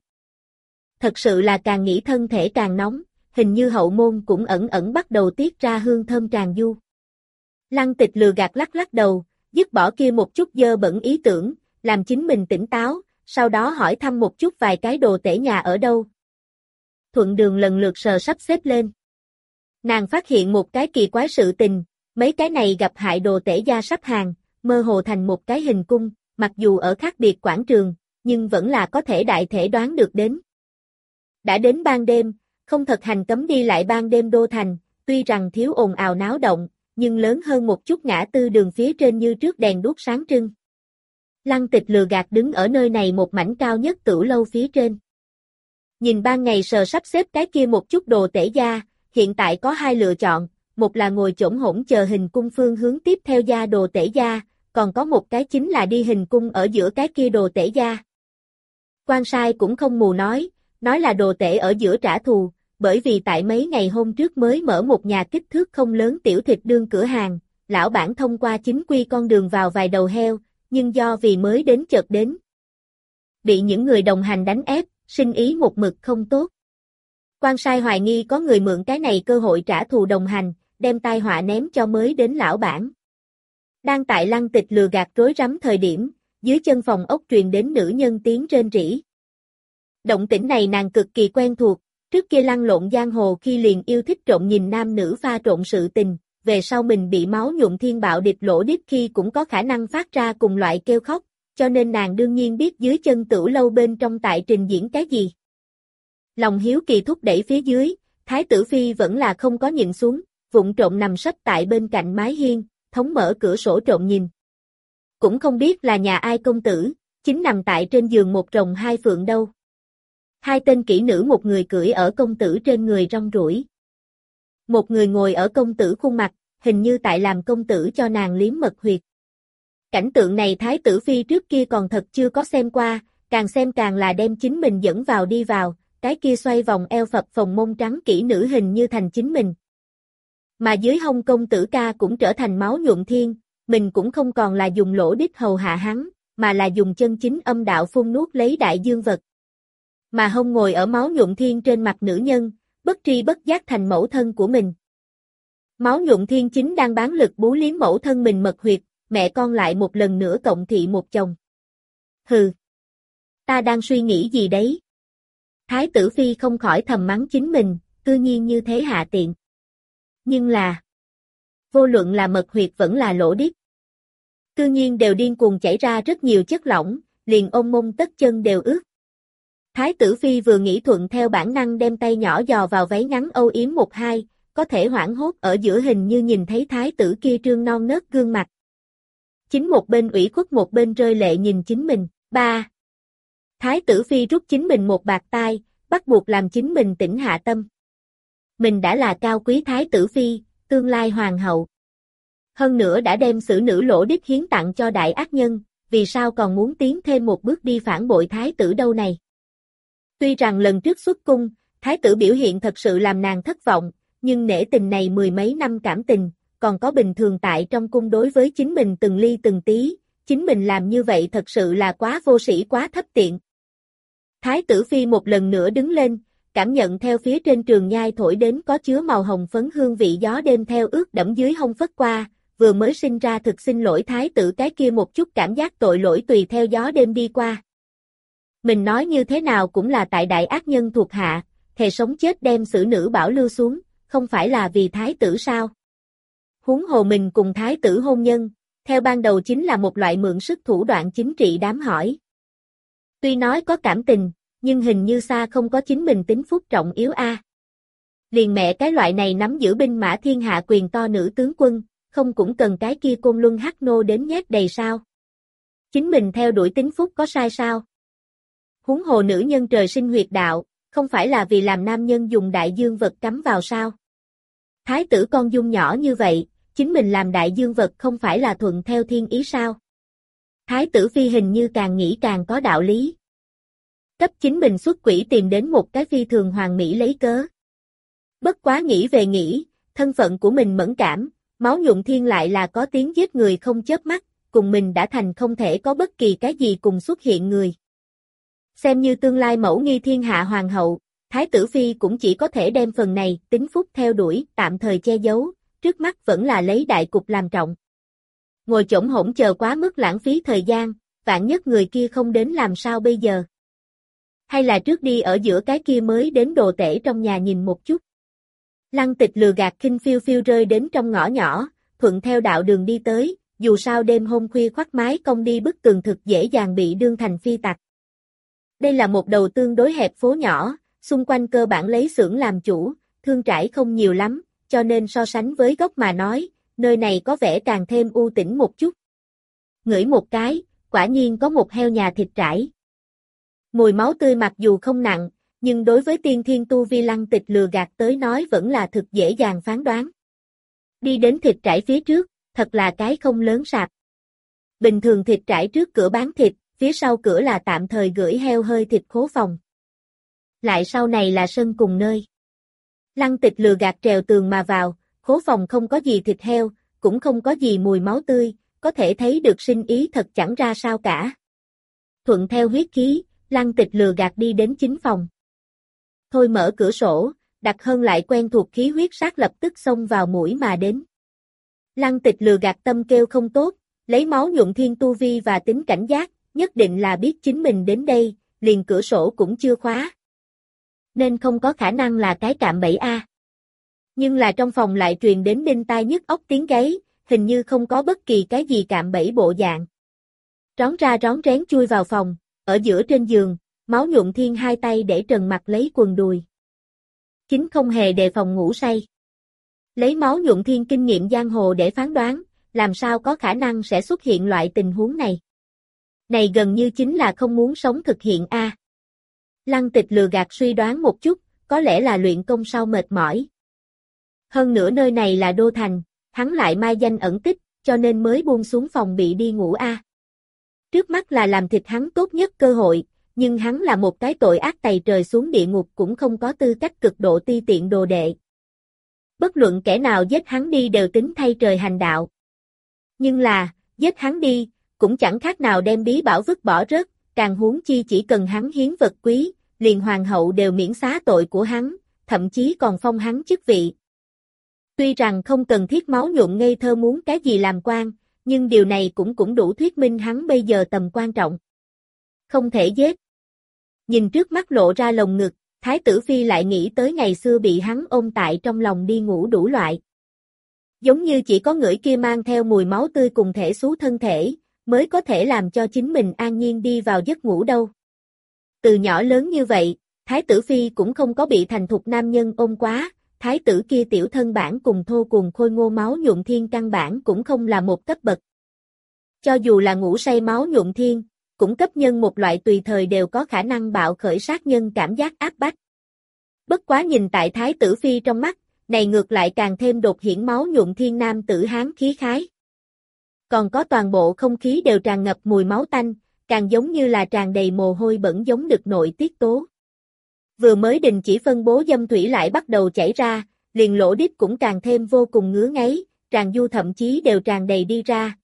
Thật sự là càng nghĩ thân thể càng nóng, hình như hậu môn cũng ẩn ẩn bắt đầu tiết ra hương thơm tràn du. Lăng Tịch lừa gạt lắc lắc đầu, dứt bỏ kia một chút dơ bẩn ý tưởng, làm chính mình tỉnh táo, sau đó hỏi thăm một chút vài cái đồ tể nhà ở đâu. Thuận đường lần lượt sờ sắp xếp lên. Nàng phát hiện một cái kỳ quái sự tình, mấy cái này gặp hại đồ tể gia sắp hàng, mơ hồ thành một cái hình cung, mặc dù ở khác biệt quảng trường, nhưng vẫn là có thể đại thể đoán được đến. Đã đến ban đêm, không thật hành cấm đi lại ban đêm đô thành, tuy rằng thiếu ồn ào náo động, nhưng lớn hơn một chút ngã tư đường phía trên như trước đèn đuốc sáng trưng. Lăng Tịch lừa gạt đứng ở nơi này một mảnh cao nhất tửu lâu phía trên. Nhìn ban ngày sờ sắp xếp cái kia một chút đồ tể gia, hiện tại có hai lựa chọn, một là ngồi chổng hỗn chờ hình cung phương hướng tiếp theo gia đồ tể gia, còn có một cái chính là đi hình cung ở giữa cái kia đồ tể gia. Quan sai cũng không mù nói, nói là đồ tể ở giữa trả thù, bởi vì tại mấy ngày hôm trước mới mở một nhà kích thước không lớn tiểu thịt đương cửa hàng, lão bản thông qua chính quy con đường vào vài đầu heo, nhưng do vì mới đến chợt đến. Bị những người đồng hành đánh ép, sinh ý một mực không tốt. Quan sai hoài nghi có người mượn cái này cơ hội trả thù đồng hành, đem tai họa ném cho mới đến lão bản. Đang tại Lăng Tịch lừa gạt rối rắm thời điểm, dưới chân phòng ốc truyền đến nữ nhân tiếng rên rỉ. Động tĩnh này nàng cực kỳ quen thuộc, trước kia lăn lộn giang hồ khi liền yêu thích trộn nhìn nam nữ pha trộn sự tình, về sau mình bị máu nhuộm thiên bạo địch lỗ đít khi cũng có khả năng phát ra cùng loại kêu khóc, cho nên nàng đương nhiên biết dưới chân tửu lâu bên trong tại trình diễn cái gì. Lòng hiếu kỳ thúc đẩy phía dưới, Thái tử Phi vẫn là không có nhìn xuống, vụng trộm nằm sấp tại bên cạnh mái hiên, thống mở cửa sổ trộm nhìn. Cũng không biết là nhà ai công tử, chính nằm tại trên giường một rồng hai phượng đâu. Hai tên kỹ nữ một người cưỡi ở công tử trên người rong ruổi. Một người ngồi ở công tử khuôn mặt, hình như tại làm công tử cho nàng liếm mật huyệt. Cảnh tượng này Thái tử Phi trước kia còn thật chưa có xem qua, càng xem càng là đem chính mình dẫn vào đi vào, cái kia xoay vòng eo phập phồng mông trắng kỹ nữ hình như thành chính mình. Mà dưới hông công tử ca cũng trở thành máu nhuộm thiên, mình cũng không còn là dùng lỗ đít hầu hạ hắn, mà là dùng chân chính âm đạo phun nuốt lấy đại dương vật. Mà hông ngồi ở máu nhuộm thiên trên mặt nữ nhân, bất tri bất giác thành mẫu thân của mình. Máu nhuộm thiên chính đang bán lực bú liếm mẫu thân mình mật huyệt, mẹ con lại một lần nữa cộng thị một chồng. Hừ! Ta đang suy nghĩ gì đấy? Thái tử Phi không khỏi thầm mắng chính mình, cư nhiên như thế hạ tiện. Nhưng là... vô luận là mật huyệt vẫn là lỗ đít. Cư nhiên đều điên cuồng chảy ra rất nhiều chất lỏng, liền ôm mông tất chân đều ướt. Thái tử Phi vừa nghĩ thuận theo bản năng đem tay nhỏ dò vào váy ngắn âu yếm một hai, có thể hoảng hốt ở giữa hình như nhìn thấy thái tử kia trương non nớt gương mặt. Chính một bên ủy khuất một bên rơi lệ nhìn chính mình, ba. Thái tử Phi rút chính mình một bạt tai, bắt buộc làm chính mình tỉnh hạ tâm. Mình đã là cao quý Thái tử Phi, tương lai hoàng hậu. Hơn nữa đã đem xử nữ lỗ đít hiến tặng cho đại ác nhân, vì sao còn muốn tiến thêm một bước đi phản bội Thái tử đâu này. Tuy rằng lần trước xuất cung, Thái tử biểu hiện thật sự làm nàng thất vọng, nhưng nể tình này mười mấy năm cảm tình, còn có bình thường tại trong cung đối với chính mình từng ly từng tí, chính mình làm như vậy thật sự là quá vô sĩ quá thấp tiện. Thái tử Phi một lần nữa đứng lên, cảm nhận theo phía trên trường nhai thổi đến có chứa màu hồng phấn hương vị gió đêm theo ướt đẫm dưới hông phất qua, vừa mới sinh ra thực xin lỗi thái tử cái kia một chút cảm giác tội lỗi tùy theo gió đêm đi qua. Mình nói như thế nào cũng là tại đại ác nhân thuộc hạ, thề sống chết đem xử nữ bảo lưu xuống, không phải là vì thái tử sao? Huống hồ mình cùng thái tử hôn nhân, theo ban đầu chính là một loại mượn sức thủ đoạn chính trị đám hỏi. Tuy nói có cảm tình, nhưng hình như xa không có chính mình tính phúc trọng yếu a. À. Liền mẹ cái loại này nắm giữ binh mã thiên hạ quyền to nữ tướng quân, không cũng cần cái kia côn luân hắc nô đến nhét đầy sao? Chính mình theo đuổi tính phúc có sai sao? Huống hồ nữ nhân trời sinh huyệt đạo, không phải là vì làm nam nhân dùng đại dương vật cắm vào sao? Thái tử con dung nhỏ như vậy, chính mình làm đại dương vật không phải là thuận theo thiên ý sao? Thái tử Phi hình như càng nghĩ càng có đạo lý. Cấp chính mình xuất quỷ tìm đến một cái phi thường hoàng mỹ lấy cớ. Bất quá nghĩ về nghĩ, thân phận của mình mẫn cảm, máu nhuộm thiên lại là có tiếng giết người không chớp mắt, cùng mình đã thành không thể có bất kỳ cái gì cùng xuất hiện người. Xem như tương lai mẫu nghi thiên hạ hoàng hậu, Thái tử Phi cũng chỉ có thể đem phần này tính phúc theo đuổi, tạm thời che giấu, trước mắt vẫn là lấy đại cục làm trọng. Ngồi chổng hỗn chờ quá mức lãng phí thời gian, vạn nhất người kia không đến làm sao bây giờ. Hay là trước đi ở giữa cái kia mới đến đồ tể trong nhà nhìn một chút. Lăng Tịch lừa gạt khinh phiêu phiêu rơi đến trong ngõ nhỏ, thuận theo đạo đường đi tới, dù sao đêm hôm khuya khoác mái công đi bức tường thực dễ dàng bị đương thành phi tặc. Đây là một đầu tương đối hẹp phố nhỏ, xung quanh cơ bản lấy xưởng làm chủ, thương trải không nhiều lắm, cho nên so sánh với gốc mà nói, nơi này có vẻ càng thêm u tĩnh một chút. Ngửi một cái, quả nhiên có một heo nhà thịt trải. Mùi máu tươi mặc dù không nặng, nhưng đối với tiên thiên tu vi Lăng Tịch lừa gạt tới nói vẫn là thực dễ dàng phán đoán. Đi đến thịt trải phía trước, thật là cái không lớn sạp. Bình thường thịt trải trước cửa bán thịt, phía sau cửa là tạm thời gửi heo hơi thịt khố phòng. Lại sau này là sân cùng nơi. Lăng Tịch lừa gạt trèo tường mà vào, khố phòng không có gì thịt heo, cũng không có gì mùi máu tươi, có thể thấy được sinh ý thật chẳng ra sao cả. Thuận theo huyết khí, Lăng Tịch lừa gạt đi đến chính phòng. Thôi mở cửa sổ, Đặc Hân lại quen thuộc khí huyết sát lập tức xông vào mũi mà đến. Lăng Tịch lừa gạt tâm kêu không tốt, lấy máu nhuận thiên tu vi và tính cảnh giác, nhất định là biết chính mình đến đây, liền cửa sổ cũng chưa khóa. Nên không có khả năng là cái cạm bẫy a. Nhưng là trong phòng lại truyền đến đinh tai nhức óc tiếng gáy, hình như không có bất kỳ cái gì cạm bẫy bộ dạng. Rón ra rón rén chui vào phòng, ở giữa trên giường, máu nhuận thiên hai tay để trần mặt lấy quần đùi. Chính không hề đề phòng ngủ say. Lấy máu nhuận thiên kinh nghiệm giang hồ để phán đoán, làm sao có khả năng sẽ xuất hiện loại tình huống này. Này gần như chính là không muốn sống thực hiện a. À. Lăng Tịch lừa gạt suy đoán một chút, có lẽ là luyện công sau mệt mỏi. Hơn nữa nơi này là đô thành, hắn lại mai danh ẩn tích, cho nên mới buông xuống phòng bị đi ngủ a. À. Trước mắt là làm thịt hắn tốt nhất cơ hội, nhưng hắn là một cái tội ác tày trời xuống địa ngục cũng không có tư cách cực độ ti tiện đồ đệ. Bất luận kẻ nào giết hắn đi đều tính thay trời hành đạo. Nhưng là, giết hắn đi, cũng chẳng khác nào đem bí bảo vứt bỏ rớt, càng huống chi chỉ cần hắn hiến vật quý, liền hoàng hậu đều miễn xá tội của hắn, thậm chí còn phong hắn chức vị. Tuy rằng không cần thiết máu nhuộm ngây thơ muốn cái gì làm quan, nhưng điều này cũng cũng đủ thuyết minh hắn bây giờ tầm quan trọng. Không thể giết. Nhìn trước mắt lộ ra lồng ngực, Thái tử Phi lại nghĩ tới ngày xưa bị hắn ôm tại trong lòng đi ngủ đủ loại. Giống như chỉ có ngửi kia mang theo mùi máu tươi cùng thể xú thân thể, mới có thể làm cho chính mình an nhiên đi vào giấc ngủ đâu. Từ nhỏ lớn như vậy, Thái tử Phi cũng không có bị thành thục nam nhân ôm quá, Thái tử kia tiểu thân bản cùng thô cùng khôi ngô máu nhuộm thiên căn bản cũng không là một cấp bậc. Cho dù là ngủ say máu nhuộm thiên, cũng cấp nhân một loại tùy thời đều có khả năng bạo khởi sát nhân cảm giác áp bách. Bất quá nhìn tại Thái tử Phi trong mắt, này ngược lại càng thêm đột hiển máu nhuộm thiên nam tử hán khí khái. Còn có toàn bộ không khí đều tràn ngập mùi máu tanh, càng giống như là tràn đầy mồ hôi bẩn giống đực nội tiết tố. Vừa mới đình chỉ phân bố dâm thủy lại bắt đầu chảy ra, liền lỗ đít cũng càng thêm vô cùng ngứa ngáy, tràn du thậm chí đều tràn đầy đi ra.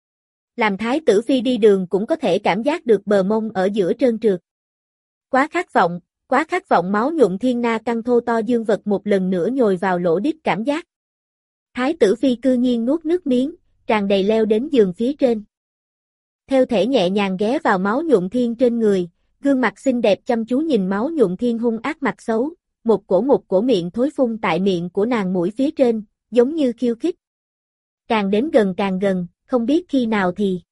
Làm Thái tử Phi đi đường cũng có thể cảm giác được bờ mông ở giữa trơn trượt. Quá khát vọng, quá khát vọng máu nhuộm thiên na căng thô to dương vật một lần nữa nhồi vào lỗ đít cảm giác. Thái tử Phi cư nhiên nuốt nước miếng, tràn đầy leo đến giường phía trên. Theo thể nhẹ nhàng ghé vào máu nhuộm thiên trên người, gương mặt xinh đẹp chăm chú nhìn máu nhuộm thiên hung ác mặt xấu, một cổ một cổ miệng thối phun tại miệng của nàng mũi phía trên, giống như khiêu khích. Càng đến gần càng gần, không biết khi nào thì.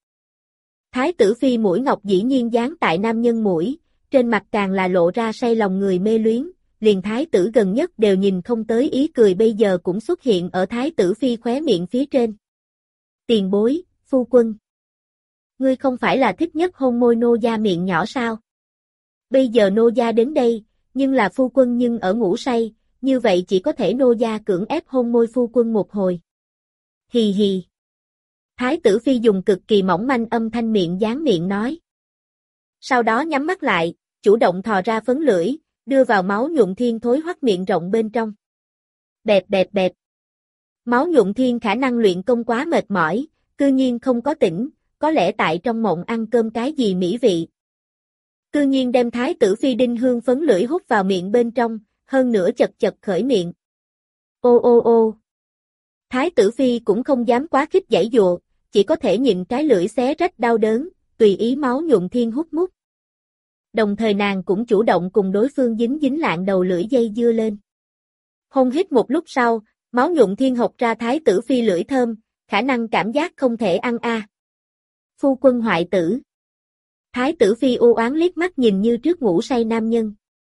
Thái tử Phi mũi ngọc dĩ nhiên dán tại nam nhân mũi, trên mặt càng là lộ ra say lòng người mê luyến, liền thái tử gần nhất đều nhìn không tới ý cười bây giờ cũng xuất hiện ở Thái tử Phi khóe miệng phía trên. Tiền bối, phu quân. Ngươi không phải là thích nhất hôn môi nô gia miệng nhỏ sao? Bây giờ nô gia đến đây, nhưng là phu quân nhưng ở ngủ say, như vậy chỉ có thể nô gia cưỡng ép hôn môi phu quân một hồi. Hì hì. Thái tử Phi dùng cực kỳ mỏng manh âm thanh miệng dán miệng nói. Sau đó nhắm mắt lại, chủ động thò ra phấn lưỡi, đưa vào máu nhuộm thiên thối hoắt miệng rộng bên trong. Bẹp bẹp bẹp. Máu nhuộm thiên khả năng luyện công quá mệt mỏi, cư nhiên không có tỉnh, có lẽ tại trong mộng ăn cơm cái gì mỹ vị. Cư nhiên đem Thái tử Phi đinh hương phấn lưỡi hút vào miệng bên trong, hơn nữa chật chật khởi miệng. Ô ô ô. Thái tử Phi cũng không dám quá khích giãy dụa, chỉ có thể nhịn cái lưỡi xé rách đau đớn, tùy ý máu nhuộm thiên hút mút. Đồng thời nàng cũng chủ động cùng đối phương dính dính lạng đầu lưỡi dây dưa lên. Hôn hít một lúc sau, máu nhuộm thiên học ra Thái tử Phi lưỡi thơm, khả năng cảm giác không thể ăn a. À. Phu quân hoại tử. Thái tử phi u oán liếc mắt nhìn như trước ngủ say nam nhân.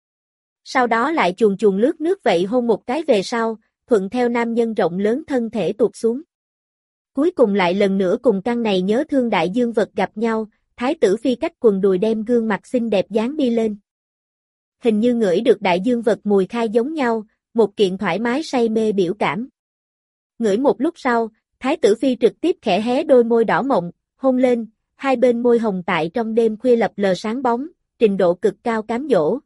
Sau đó lại chuồn chuồn lướt nước vậy hôn một cái về sau, thuận theo nam nhân rộng lớn thân thể tụt xuống. Cuối cùng lại lần nữa cùng căn này nhớ thương đại dương vật gặp nhau, thái tử phi cách quần đùi đem gương mặt xinh đẹp dán đi lên. Hình như ngửi được đại dương vật mùi khai giống nhau, một kiện thoải mái say mê biểu cảm. Ngửi một lúc sau, thái tử phi trực tiếp khẽ hé đôi môi đỏ mọng, hôn lên, hai bên môi hồng tại trong đêm khuya lập lờ sáng bóng, trình độ cực cao cám dỗ.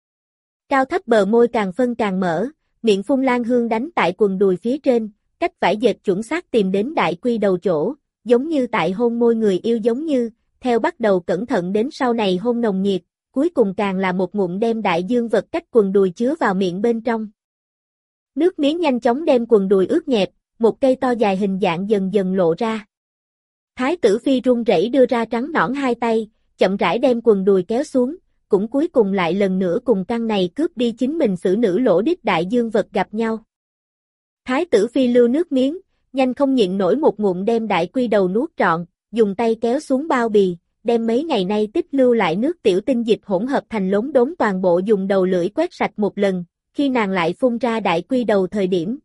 Cao thấp bờ môi càng phân càng mở, miệng phun lan hương đánh tại quần đùi phía trên, cách vải dệt chuẩn xác tìm đến đại quy đầu chỗ, giống như tại hôn môi người yêu giống như, theo bắt đầu cẩn thận đến sau này hôn nồng nhiệt, cuối cùng càng là một ngụm đem đại dương vật cách quần đùi chứa vào miệng bên trong. Nước miếng nhanh chóng đem quần đùi ướt nhẹp, một cây to dài hình dạng dần dần lộ ra. Thái tử phi run rẩy đưa ra trắng nõn hai tay, chậm rãi đem quần đùi kéo xuống, cũng cuối cùng lại lần nữa cùng căn này cướp đi chính mình xử nữ lỗ đít đại dương vật gặp nhau. Thái tử phi lưu nước miếng, nhanh không nhịn nổi một ngụm đem đại quy đầu nuốt trọn, dùng tay kéo xuống bao bì, đem mấy ngày nay tích lưu lại nước tiểu tinh dịch hỗn hợp thành lốm đốm toàn bộ dùng đầu lưỡi quét sạch một lần, khi nàng lại phun ra đại quy đầu thời điểm.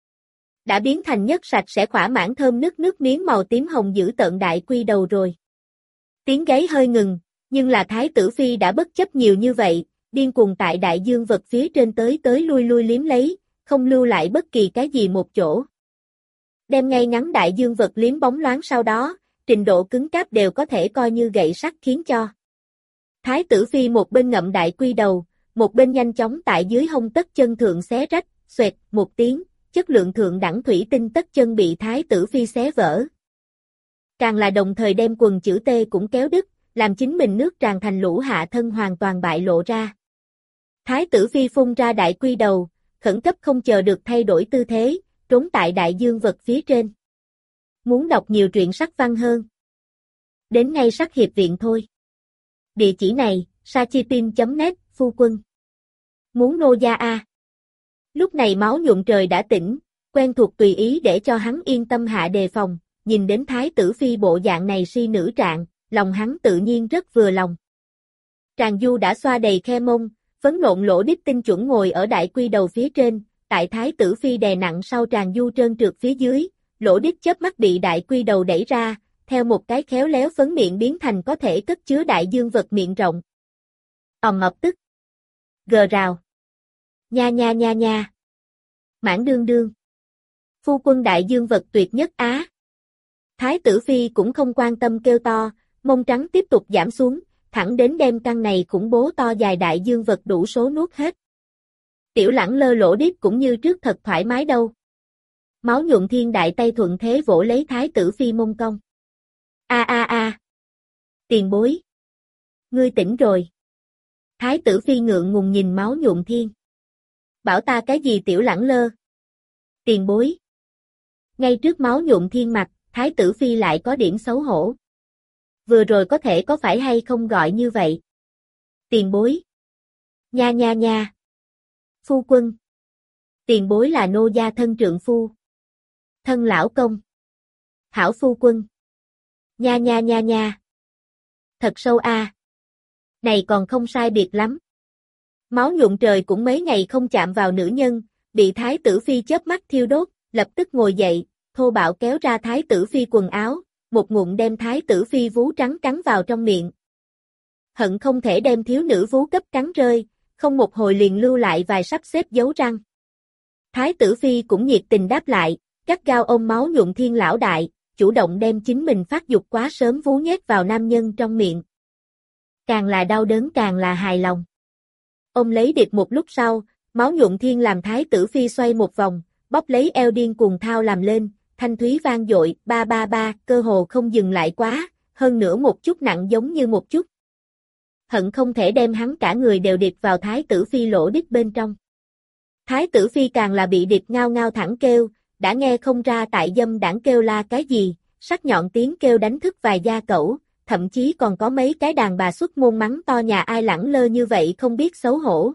Đã biến thành nhất sạch sẽ khỏa mãn thơm nức nước miếng màu tím hồng giữ tợn đại quy đầu rồi. Tiếng gáy hơi ngừng, nhưng là thái tử phi đã bất chấp nhiều như vậy, điên cuồng tại đại dương vật phía trên tới tới lui lui liếm lấy, không lưu lại bất kỳ cái gì một chỗ. Đem ngay ngắn đại dương vật liếm bóng loáng sau đó, trình độ cứng cáp đều có thể coi như gậy sắt khiến cho. Thái tử phi một bên ngậm đại quy đầu, một bên nhanh chóng tại dưới hông tất chân thượng xé rách, xoẹt một tiếng, chất lượng thượng đẳng thủy tinh tất chân bị thái tử phi xé vỡ. Càng là đồng thời đem quần chữ T cũng kéo đứt, làm chính mình nước tràn thành lũ hạ thân hoàn toàn bại lộ ra. Thái tử phi phun ra đại quy đầu, khẩn cấp không chờ được thay đổi tư thế, trốn tại đại dương vật phía trên. Muốn đọc nhiều truyện sắc văn hơn? Đến ngay sắc hiệp viện thôi. Địa chỉ này, sachipin chấm net, phu quân. Muốn nô gia a. Lúc này máu nhuộm trời đã tỉnh, quen thuộc tùy ý để cho hắn yên tâm hạ đề phòng, nhìn đến thái tử phi bộ dạng này si nữ trạng, lòng hắn tự nhiên rất vừa lòng. Tràng Du đã xoa đầy khe mông, phấn nộn lỗ đít tinh chuẩn ngồi ở đại quy đầu phía trên, tại thái tử phi đè nặng sau Tràng Du trơn trượt phía dưới, lỗ đít chớp mắt bị đại quy đầu đẩy ra, theo một cái khéo léo phấn miệng biến thành có thể cất chứa đại dương vật miệng rộng. Ầm ập tức. Gờ rào. Nha nha nha nha. Mãn đương đương. Phu quân đại dương vật tuyệt nhất á. Thái tử phi cũng không quan tâm kêu to, mông trắng tiếp tục giảm xuống, thẳng đến đem căn này khủng bố to dài đại dương vật đủ số nuốt hết. Tiểu Lẳng Lơ lỗ đít cũng như trước thật thoải mái đâu. Máu nhuộm thiên đại tay thuận thế vỗ lấy thái tử phi mông cong. A a a. Tiền bối. Ngươi tỉnh rồi. Thái tử phi ngượng ngùng nhìn máu nhuộm thiên. Bảo ta cái gì Tiểu Lẳng Lơ? Tiền bối. Ngay trước máu nhuộm thiên mặt, thái tử phi lại có điểm xấu hổ. Vừa rồi có thể có phải hay không gọi như vậy? Tiền bối. Nha nha nha. Phu quân. Tiền bối là nô gia thân trượng phu. Thân lão công. Hảo phu quân. Nha nha nha nha. Thật sâu a. À. Này còn không sai biệt lắm. Máu nhuộm trời cũng mấy ngày không chạm vào nữ nhân, bị thái tử phi chớp mắt thiêu đốt, lập tức ngồi dậy, thô bạo kéo ra thái tử phi quần áo, một ngụm đem thái tử phi vú trắng cắn vào trong miệng. Hận không thể đem thiếu nữ vú cấp cắn rơi, không một hồi liền lưu lại vài sắp xếp dấu răng. Thái tử phi cũng nhiệt tình đáp lại, gắt gao ôm máu nhuộm thiên lão đại, chủ động đem chính mình phát dục quá sớm vú nhét vào nam nhân trong miệng. Càng là đau đớn càng là hài lòng. Ôm lấy điệp một lúc sau, máu nhuộm thiên làm thái tử phi xoay một vòng, bóp lấy eo điên cuồng thao làm lên, thanh thúy vang dội, ba ba ba, cơ hồ không dừng lại quá, hơn nữa một chút nặng giống như một chút. Hận không thể đem hắn cả người đều điệp vào thái tử phi lỗ đít bên trong. Thái tử phi càng là bị điệp ngao ngao thẳng kêu, đã nghe không ra tại dâm đảng kêu la cái gì, sắc nhọn tiếng kêu đánh thức vài gia cẩu, thậm chí còn có mấy cái đàn bà xuất môn mắng to nhà ai lẳng lơ như vậy không biết xấu hổ.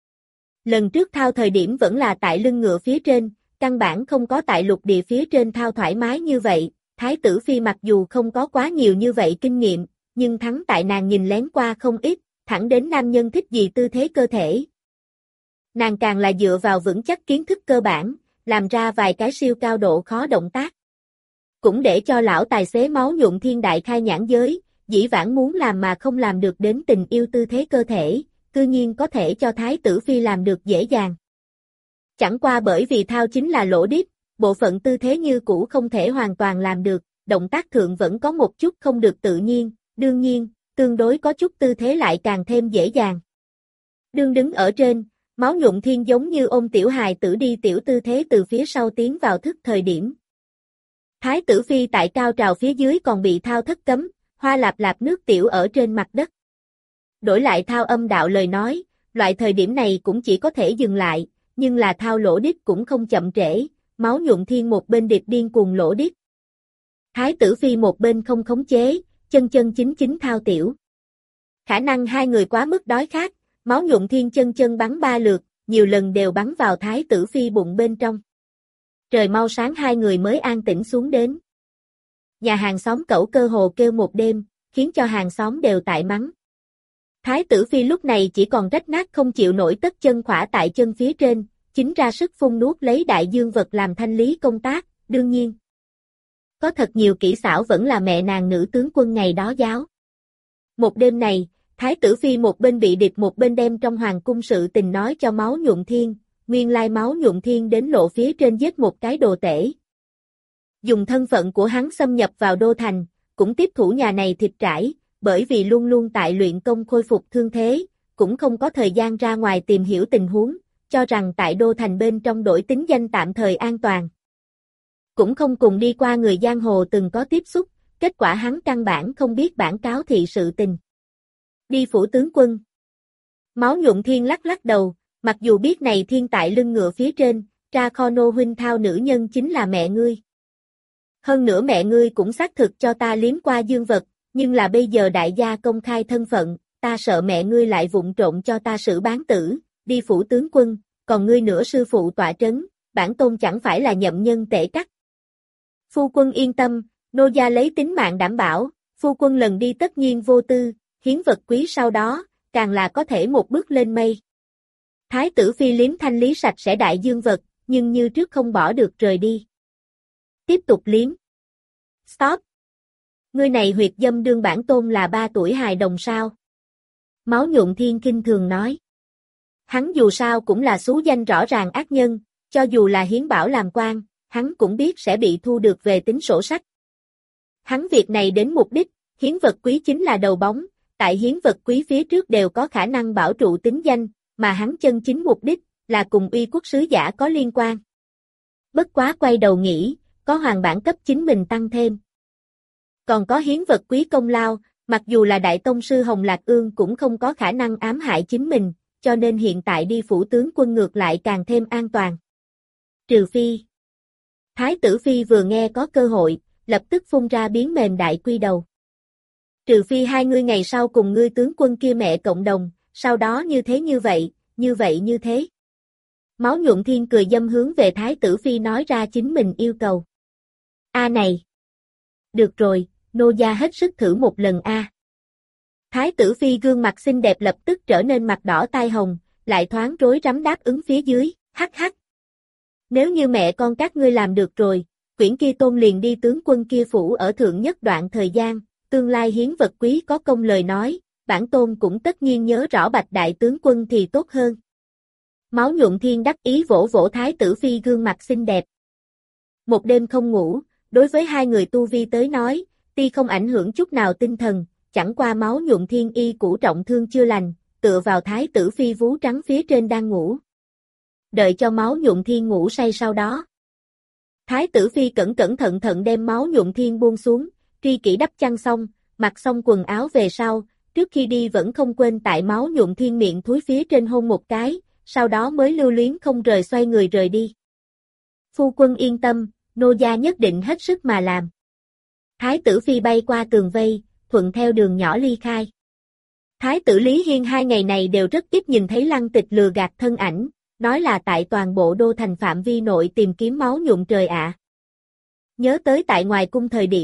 Lần trước thao thời điểm vẫn là tại lưng ngựa phía trên, căn bản không có tại lục địa phía trên thao thoải mái như vậy, thái tử phi mặc dù không có quá nhiều như vậy kinh nghiệm, nhưng thắng tại nàng nhìn lén qua không ít, thẳng đến nam nhân thích gì tư thế cơ thể. Nàng càng là dựa vào vững chắc kiến thức cơ bản, làm ra vài cái siêu cao độ khó động tác. Cũng để cho lão tài xế máu nhuộm thiên đại khai nhãn giới, dĩ vãng muốn làm mà không làm được đến tình yêu tư thế cơ thể, cư nhiên có thể cho Thái tử Phi làm được dễ dàng. Chẳng qua bởi vì thao chính là lỗ điếp, bộ phận tư thế như cũ không thể hoàn toàn làm được, động tác thượng vẫn có một chút không được tự nhiên, đương nhiên, tương đối có chút tư thế lại càng thêm dễ dàng. Đương đứng ở trên, máu nhuộm thiên giống như ôm tiểu hài tử đi tiểu tư thế từ phía sau tiến vào thức thời điểm. Thái tử Phi tại cao trào phía dưới còn bị thao thất cấm, hoa lạp lạp nước tiểu ở trên mặt đất. Đổi lại thao âm đạo lời nói, loại thời điểm này cũng chỉ có thể dừng lại, nhưng là thao lỗ đít cũng không chậm trễ, máu nhuộm thiên một bên điệp điên cuồng lỗ đít. Thái tử Phi một bên không khống chế, chân chân chính chính thao tiểu. Khả năng hai người quá mức đói khát, máu nhuộm thiên chân chân bắn ba lượt, nhiều lần đều bắn vào Thái tử Phi bụng bên trong. Trời mau sáng hai người mới an tĩnh xuống đến. Nhà hàng xóm cẩu cơ hồ kêu một đêm, khiến cho hàng xóm đều tại mắng. Thái tử Phi lúc này chỉ còn rách nát không chịu nổi tất chân khỏa tại chân phía trên, chính ra sức phun nuốt lấy đại dương vật làm thanh lý công tác, đương nhiên. Có thật nhiều kỹ xảo vẫn là mẹ nàng nữ tướng quân ngày đó giáo. Một đêm này, Thái tử Phi một bên bị địch một bên đem trong hoàng cung sự tình nói cho máu nhuộm thiên, nguyên lai máu nhuộm thiên đến lộ phía trên giết một cái đồ tể. Dùng thân phận của hắn xâm nhập vào đô thành, cũng tiếp thủ nhà này thịt trải, bởi vì luôn luôn tại luyện công khôi phục thương thế, cũng không có thời gian ra ngoài tìm hiểu tình huống, cho rằng tại đô thành bên trong đổi tính danh tạm thời an toàn. Cũng không cùng đi qua người giang hồ từng có tiếp xúc, kết quả hắn căn bản không biết bản cáo thị sự tình. Đi phủ tướng quân. Máu nhuộm thiên lắc lắc đầu, mặc dù biết này thiên tại lưng ngựa phía trên, ra kho nô huynh thao nữ nhân chính là mẹ ngươi. Hơn nữa mẹ ngươi cũng xác thực cho ta liếm qua dương vật, nhưng là bây giờ đại gia công khai thân phận, ta sợ mẹ ngươi lại vụng trộn cho ta xử bán tử, đi phủ tướng quân, còn ngươi nữa sư phụ tọa trấn, bản tôn chẳng phải là nhậm nhân tể cắt. Phu quân yên tâm, nô gia lấy tính mạng đảm bảo, phu quân lần đi tất nhiên vô tư, hiến vật quý sau đó, càng là có thể một bước lên mây. Thái tử Phi liếm thanh lý sạch sẽ đại dương vật, nhưng như trước không bỏ được rời đi. Tiếp tục liếm. Stop. Ngươi này huyệt dâm đương bản tôn là ba tuổi hài đồng sao? Máu nhuộm thiên kinh thường nói. Hắn dù sao cũng là xú danh rõ ràng ác nhân, cho dù là hiến bảo làm quan, hắn cũng biết sẽ bị thu được về tính sổ sách. Hắn việc này đến mục đích, hiến vật quý chính là đầu bóng, tại hiến vật quý phía trước đều có khả năng bảo trụ tính danh, mà hắn chân chính mục đích là cùng uy quốc sứ giả có liên quan. Bất quá quay đầu nghĩ, có hoàng bản cấp chính mình tăng thêm. Còn có hiến vật quý công lao, mặc dù là đại tông sư Hồng Lạc Ương cũng không có khả năng ám hại chính mình, cho nên hiện tại đi phủ tướng quân ngược lại càng thêm an toàn. Trừ phi. Thái tử Phi vừa nghe có cơ hội, lập tức phun ra biến mềm đại quy đầu. Trừ phi hai ngươi ngày sau cùng ngươi tướng quân kia mẹ cộng đồng, sau đó như thế như vậy, như vậy như thế. Máu nhuộm thiên cười dâm hướng về Thái tử Phi nói ra chính mình yêu cầu. A này. Được rồi, nô gia hết sức thử một lần a. Thái tử Phi gương mặt xinh đẹp lập tức trở nên mặt đỏ tai hồng, lại thoáng rối rắm đáp ứng phía dưới, hắc hắc. Nếu như mẹ con các ngươi làm được rồi, quyển kia tôn liền đi tướng quân kia phủ ở thượng nhất đoạn thời gian, tương lai hiến vật quý có công lời nói, bản tôn cũng tất nhiên nhớ rõ bạch đại tướng quân thì tốt hơn. Máu nhuộm thiên đắc ý vỗ vỗ Thái tử Phi gương mặt xinh đẹp. Một đêm không ngủ, đối với hai người tu vi tới nói, tuy không ảnh hưởng chút nào tinh thần, chẳng qua máu nhuộm thiên y cũ trọng thương chưa lành, tựa vào Thái tử Phi vú trắng phía trên đang ngủ. Đợi cho máu nhuộm thiên ngủ say sau đó. Thái tử Phi cẩn cẩn thận thận đem máu nhuộm thiên buông xuống, tri kỷ đắp chăn xong, mặc xong quần áo về sau, trước khi đi vẫn không quên tại máu nhuộm thiên miệng thúi phía trên hôn một cái, sau đó mới lưu luyến không rời xoay người rời đi. Phu quân yên tâm, nô gia nhất định hết sức mà làm. Thái tử Phi bay qua tường vây, thuận theo đường nhỏ ly khai. Thái tử Lý Hiên hai ngày này đều rất ít nhìn thấy Lăng Tịch lừa gạt thân ảnh, nói là tại toàn bộ đô thành phạm vi nội tìm kiếm máu nhuộm trời ạ. Nhớ tới tại ngoài cung thời điểm,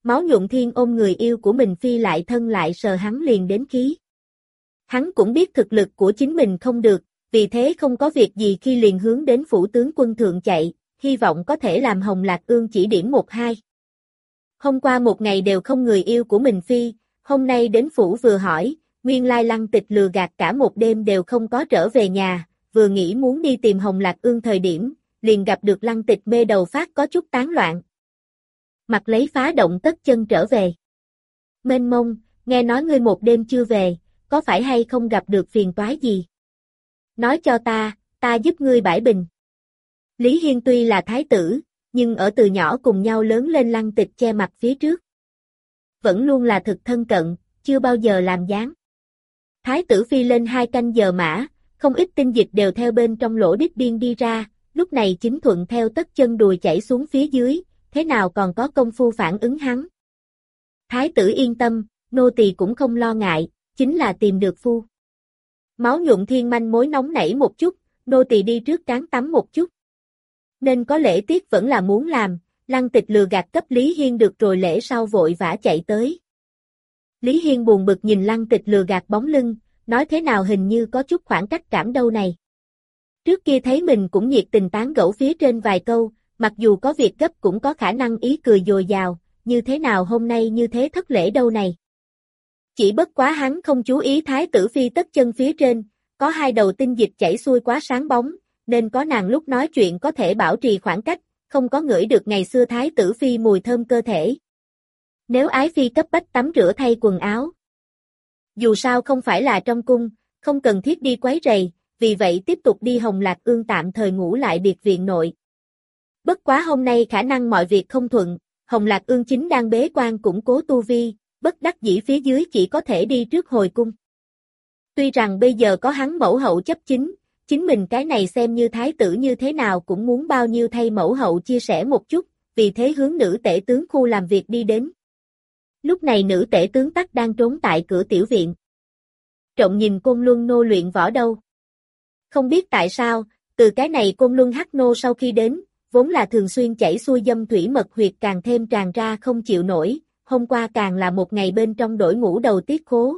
Máu nhuận thiên ôm người yêu của mình phi lại thân lại sờ hắn liền đến khí. Hắn cũng biết thực lực của chính mình không được, vì thế không có việc gì khi liền hướng đến phủ tướng quân thượng chạy, hy vọng có thể làm Hồng Lạc Ương chỉ điểm một hai. Hôm qua một ngày đều không người yêu của mình phi, hôm nay đến phủ vừa hỏi, nguyên lai Lăng Tịch lừa gạt cả một đêm đều không có trở về nhà, vừa nghĩ muốn đi tìm Hồng Lạc Ương thời điểm, liền gặp được Lăng Tịch mê đầu phát có chút tán loạn. Mặc lấy phá động tất chân trở về. Mênh mông, nghe nói ngươi một đêm chưa về, có phải hay không gặp được phiền toái gì? Nói cho ta, ta giúp ngươi bãi bình. Lý Hiên tuy là thái tử, nhưng ở từ nhỏ cùng nhau lớn lên Lăng Tịch che mặt phía trước. Vẫn luôn là thực thân cận, chưa bao giờ làm gián. Thái tử phi lên hai canh giờ mã, không ít tinh dịch đều theo bên trong lỗ đít biên đi ra, lúc này chính thuận theo tất chân đùi chảy xuống phía dưới, thế nào còn có công phu phản ứng hắn. Thái tử yên tâm, nô tỳ cũng không lo ngại, chính là tìm được phu. Máu nhuận thiên manh mối nóng nảy một chút, nô tỳ đi trước cán tắm một chút. Nên có lễ tiết vẫn là muốn làm, Lăng Tịch lừa gạt cấp Lý Hiên được rồi lễ sau vội vã chạy tới. Lý Hiên buồn bực nhìn Lăng Tịch lừa gạt bóng lưng, nói thế nào hình như có chút khoảng cách cảm đâu này. Trước kia thấy mình cũng nhiệt tình tán gẫu phía trên vài câu, mặc dù có việc gấp cũng có khả năng ý cười dồi dào, như thế nào hôm nay như thế thất lễ đâu này. Chỉ bất quá hắn không chú ý thái tử phi tất chân phía trên, có hai đầu tinh dịch chảy xuôi quá sáng bóng, nên có nàng lúc nói chuyện có thể bảo trì khoảng cách, không có ngửi được ngày xưa thái tử phi mùi thơm cơ thể. Nếu ái phi cấp bách tắm rửa thay quần áo. Dù sao không phải là trong cung, không cần thiết đi quấy rầy, vì vậy tiếp tục đi Hồng Lạc Ương tạm thời ngủ lại biệt viện nội. Bất quá hôm nay khả năng mọi việc không thuận, Hồng Lạc Ương chính đang bế quan củng cố tu vi, bất đắc dĩ phía dưới chỉ có thể đi trước hồi cung. Tuy rằng bây giờ có hắn mẫu hậu chấp chính, chính mình cái này xem như thái tử như thế nào cũng muốn bao nhiêu thay mẫu hậu chia sẻ một chút, vì thế hướng nữ tể tướng khu làm việc đi đến. Lúc này nữ tể tướng tắc đang trốn tại cửa tiểu viện. Trộm nhìn Côn Luân nô luyện võ đâu. Không biết tại sao, từ cái này Côn Luân hắc nô sau khi đến, vốn là thường xuyên chảy xuôi dâm thủy mật huyệt càng thêm tràn ra không chịu nổi, hôm qua càng là một ngày bên trong đổi ngủ đầu tiết khố.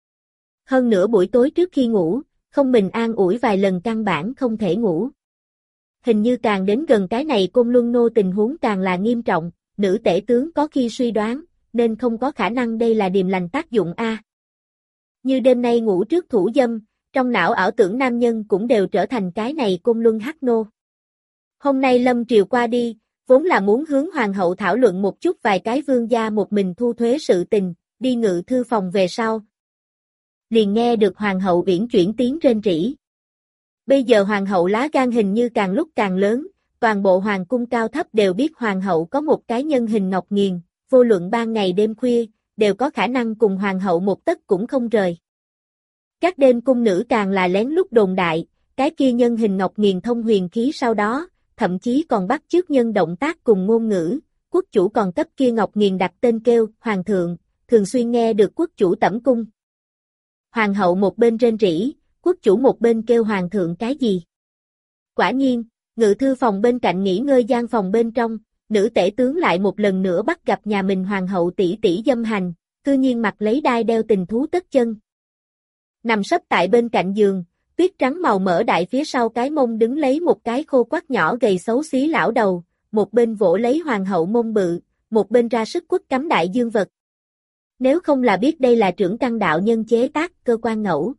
Hơn nữa buổi tối trước khi ngủ, không mình an ủi vài lần căn bản không thể ngủ. Hình như càng đến gần cái này Côn Luân nô tình huống càng là nghiêm trọng, nữ tể tướng có khi suy đoán, nên không có khả năng đây là điềm lành tác dụng a. Như đêm nay ngủ trước thủ dâm, trong não ảo tưởng nam nhân cũng đều trở thành cái này Côn Luân hắc nô. Hôm nay lâm triều qua đi, vốn là muốn hướng hoàng hậu thảo luận một chút vài cái vương gia một mình thu thuế sự tình, đi ngự thư phòng về sau. Liền nghe được hoàng hậu uyển chuyển tiếng rên rỉ. Bây giờ hoàng hậu lá gan hình như càng lúc càng lớn, toàn bộ hoàng cung cao thấp đều biết hoàng hậu có một cái nhân hình ngọc nghiền, vô luận ban ngày đêm khuya, đều có khả năng cùng hoàng hậu một tấc cũng không rời. Các đêm cung nữ càng là lén lút đồn đại, cái kia nhân hình ngọc nghiền thông huyền khí sau đó, thậm chí còn bắt chước nhân động tác cùng ngôn ngữ, quốc chủ còn cấp kia ngọc nghiền đặt tên kêu, hoàng thượng, thường xuyên nghe được quốc chủ tẩm cung. Hoàng hậu một bên rên rỉ, quốc chủ một bên kêu hoàng thượng cái gì. Quả nhiên, ngự thư phòng bên cạnh nghỉ ngơi gian phòng bên trong, nữ tể tướng lại một lần nữa bắt gặp nhà mình hoàng hậu tỷ tỷ dâm hành, cư nhiên mặc lấy đai đeo tình thú tất chân. Nằm sấp tại bên cạnh giường, tuyết trắng màu mỡ đại phía sau cái mông đứng lấy một cái khô quắt nhỏ gầy xấu xí lão đầu, một bên vỗ lấy hoàng hậu mông bự, một bên ra sức quất cắm đại dương vật. Nếu không là biết đây là trưởng căn đạo nhân chế tác cơ quan ngẫu.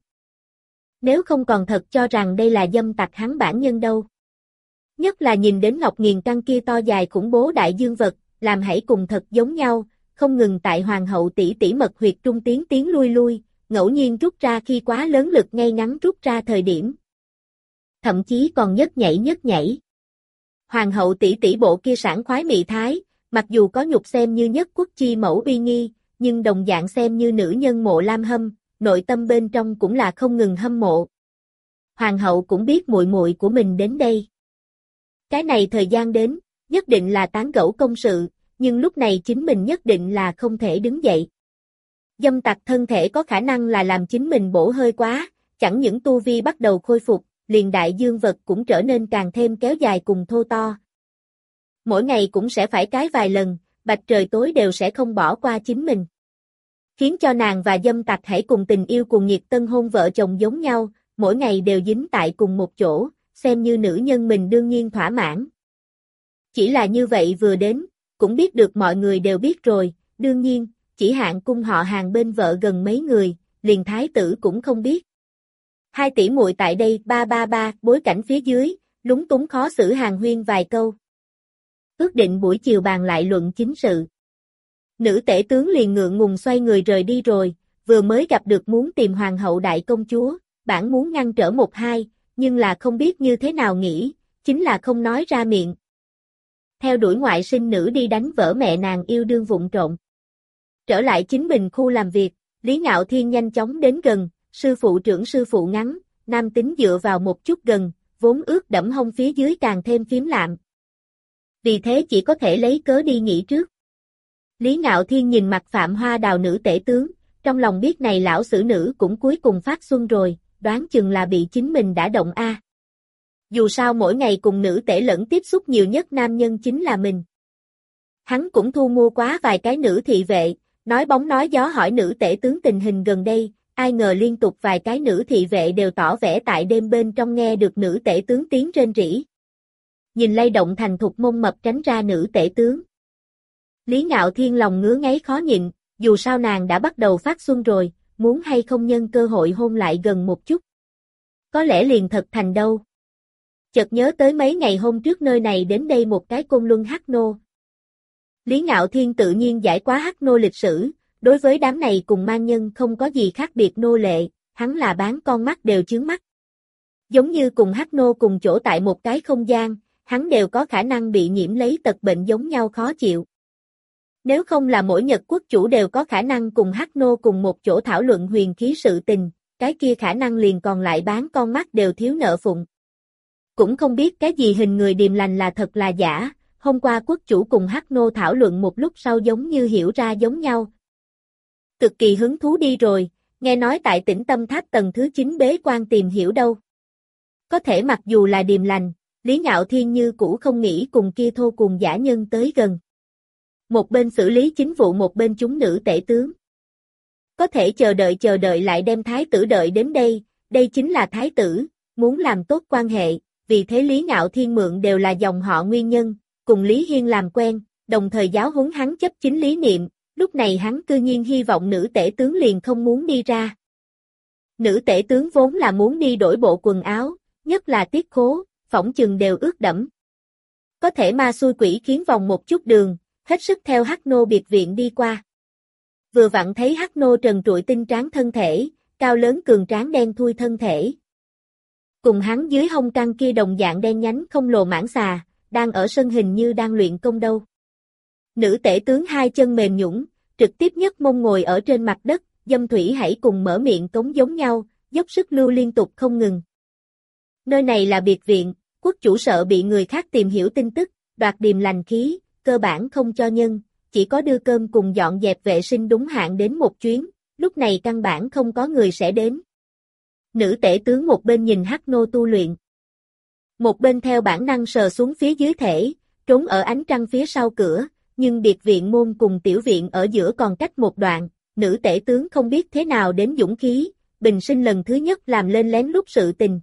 Nếu không còn thật cho rằng đây là dâm tặc hắn bản nhân đâu. Nhất là nhìn đến ngọc nghiền căn kia to dài khủng bố đại dương vật, làm hãy cùng thật giống nhau, không ngừng tại hoàng hậu tỷ tỷ mật huyệt trung tiến tiến lui lui, ngẫu nhiên rút ra khi quá lớn lực ngay ngắn rút ra thời điểm. Thậm chí còn nhất nhảy nhất nhảy. Hoàng hậu tỷ tỷ bộ kia sảng khoái mị thái, mặc dù có nhục xem như nhất quốc chi mẫu uy nghi, nhưng đồng dạng xem như nữ nhân mộ lam hâm, nội tâm bên trong cũng là không ngừng hâm mộ. Hoàng hậu cũng biết muội muội của mình đến đây. Cái này thời gian đến, nhất định là tán gẫu công sự, nhưng lúc này chính mình nhất định là không thể đứng dậy. Dâm tặc thân thể có khả năng là làm chính mình bổ hơi quá, chẳng những tu vi bắt đầu khôi phục, liền đại dương vật cũng trở nên càng thêm kéo dài cùng thô to. Mỗi ngày cũng sẽ phải cái vài lần, bạch trời tối đều sẽ không bỏ qua chính mình. Khiến cho nàng và dâm tặc hãy cùng tình yêu cuồng nhiệt tân hôn vợ chồng giống nhau, mỗi ngày đều dính tại cùng một chỗ, xem như nữ nhân mình đương nhiên thỏa mãn. Chỉ là như vậy vừa đến, cũng biết được mọi người đều biết rồi, đương nhiên, chỉ hạn cung họ Hàng bên vợ gần mấy người, liền thái tử cũng không biết. Hai tỷ muội tại đây ba ba ba, bối cảnh phía dưới, lúng túng khó xử Hàng huyên vài câu. Ước định buổi chiều bàn lại luận chính sự. Nữ tể tướng liền ngượng ngùng xoay người rời đi rồi, vừa mới gặp được muốn tìm hoàng hậu đại công chúa, bản muốn ngăn trở một hai, nhưng là không biết như thế nào nghĩ, chính là không nói ra miệng. Theo đuổi ngoại sinh nữ đi đánh vỡ mẹ nàng yêu đương vụng trộm. Trở lại chính mình khu làm việc, Lý Ngạo Thiên nhanh chóng đến gần, sư phụ trưởng sư phụ ngắn, nam tính dựa vào một chút gần, vốn ướt đẫm hông phía dưới càng thêm phím lạm. Vì thế chỉ có thể lấy cớ đi nghỉ trước. Lý Ngạo Thiên nhìn mặt Phạm Hoa Đào nữ tể tướng, trong lòng biết này lão sử nữ cũng cuối cùng phát xuân rồi, đoán chừng là bị chính mình đã động a. Dù sao mỗi ngày cùng nữ tể lẫn tiếp xúc nhiều nhất nam nhân chính là mình. Hắn cũng thu mua quá vài cái nữ thị vệ, nói bóng nói gió hỏi nữ tể tướng tình hình gần đây, ai ngờ liên tục vài cái nữ thị vệ đều tỏ vẻ tại đêm bên trong nghe được nữ tể tướng tiếng rên rỉ. Nhìn lay động thành thục mông mập tránh ra nữ tể tướng. Lý Ngạo Thiên lòng ngứa ngáy khó nhịn, dù sao nàng đã bắt đầu phát xuân rồi, muốn hay không nhân cơ hội hôn lại gần một chút. Có lẽ liền thật thành đâu. Chợt nhớ tới mấy ngày hôm trước nơi này đến đây một cái côn luân hắc nô. Lý Ngạo Thiên tự nhiên giải quá hắc nô lịch sử, đối với đám này cùng man nhân không có gì khác biệt nô lệ, hắn là bán con mắt đều chướng mắt. Giống như cùng hắc nô cùng chỗ tại một cái không gian, hắn đều có khả năng bị nhiễm lấy tật bệnh giống nhau khó chịu. Nếu không là mỗi Nhật quốc chủ đều có khả năng cùng hắc nô cùng một chỗ thảo luận huyền khí sự tình, cái kia khả năng liền còn lại bán con mắt đều thiếu nợ phụng. Cũng không biết cái gì hình người điềm lành là thật là giả, hôm qua quốc chủ cùng hắc nô thảo luận một lúc sau giống như hiểu ra giống nhau. Cực kỳ hứng thú đi rồi, nghe nói tại Tĩnh Tâm Tháp tầng thứ chín bế quan tìm hiểu đâu. Có thể mặc dù là điềm lành, Lý Ngạo Thiên như cũ không nghĩ cùng kia thô cùng giả nhân tới gần. Một bên xử lý chính vụ một bên chúng nữ tể tướng. Có thể chờ đợi chờ đợi lại đem thái tử đợi đến đây, đây chính là thái tử, muốn làm tốt quan hệ, vì thế Lý Ngạo Thiên mượn đều là dòng họ nguyên nhân, cùng Lý Hiên làm quen, đồng thời giáo huấn hắn chấp chính lý niệm, lúc này hắn cư nhiên hy vọng nữ tể tướng liền không muốn đi ra. Nữ tể tướng vốn là muốn đi đổi bộ quần áo, nhất là tiết khố, phỏng chừng đều ướt đẫm. Có thể ma xui quỷ khiến vòng một chút đường, hết sức theo hắc nô biệt viện đi qua. Vừa vặn thấy hắc nô trần trụi tinh tráng thân thể, cao lớn cường tráng đen thui thân thể. Cùng hắn dưới hông căng kia đồng dạng đen nhánh không lồ mãng xà, đang ở sân hình như đang luyện công đâu. Nữ tể tướng hai chân mềm nhũn, trực tiếp nhấc mông ngồi ở trên mặt đất, dâm thủy hãy cùng mở miệng cống giống nhau, dốc sức lưu liên tục không ngừng. Nơi này là biệt viện, quốc chủ sợ bị người khác tìm hiểu tin tức, đoạt điềm lành khí, cơ bản không cho nhân, chỉ có đưa cơm cùng dọn dẹp vệ sinh đúng hạn đến một chuyến, lúc này căn bản không có người sẽ đến. Nữ tể tướng một bên nhìn hắc nô tu luyện, một bên theo bản năng sờ xuống phía dưới thể, trốn ở ánh trăng phía sau cửa, nhưng biệt viện môn cùng tiểu viện ở giữa còn cách một đoạn, nữ tể tướng không biết thế nào đến dũng khí, bình sinh lần thứ nhất làm lên lén lút sự tình.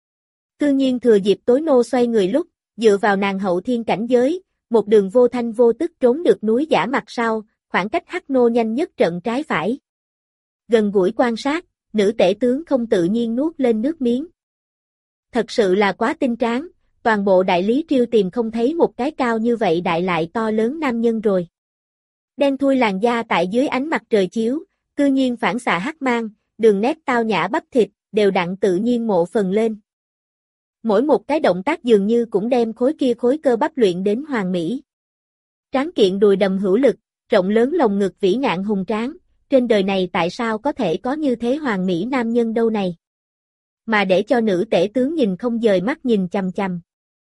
Cư nhiên thừa dịp tối nô xoay người lúc, dựa vào nàng hậu thiên cảnh giới, một đường vô thanh vô tức trốn được núi giả mặt sau, khoảng cách hắc nô nhanh nhất trận trái phải. Gần gũi quan sát, nữ tể tướng không tự nhiên nuốt lên nước miếng. Thật sự là quá tinh tráng, toàn bộ đại lý triều tìm không thấy một cái cao như vậy đại lại to lớn nam nhân rồi. Đen thui làn da tại dưới ánh mặt trời chiếu, cư nhiên phản xạ hắc mang, đường nét tao nhã bắp thịt, đều đặn tự nhiên mộ phần lên. Mỗi một cái động tác dường như cũng đem khối kia khối cơ bắp luyện đến hoàn mỹ. Tráng kiện đùi đầm hữu lực, rộng lớn lồng ngực vĩ ngạn hùng tráng, trên đời này tại sao có thể có như thế hoàn mỹ nam nhân đâu này? Mà để cho nữ tể tướng nhìn không dời mắt nhìn chằm chằm.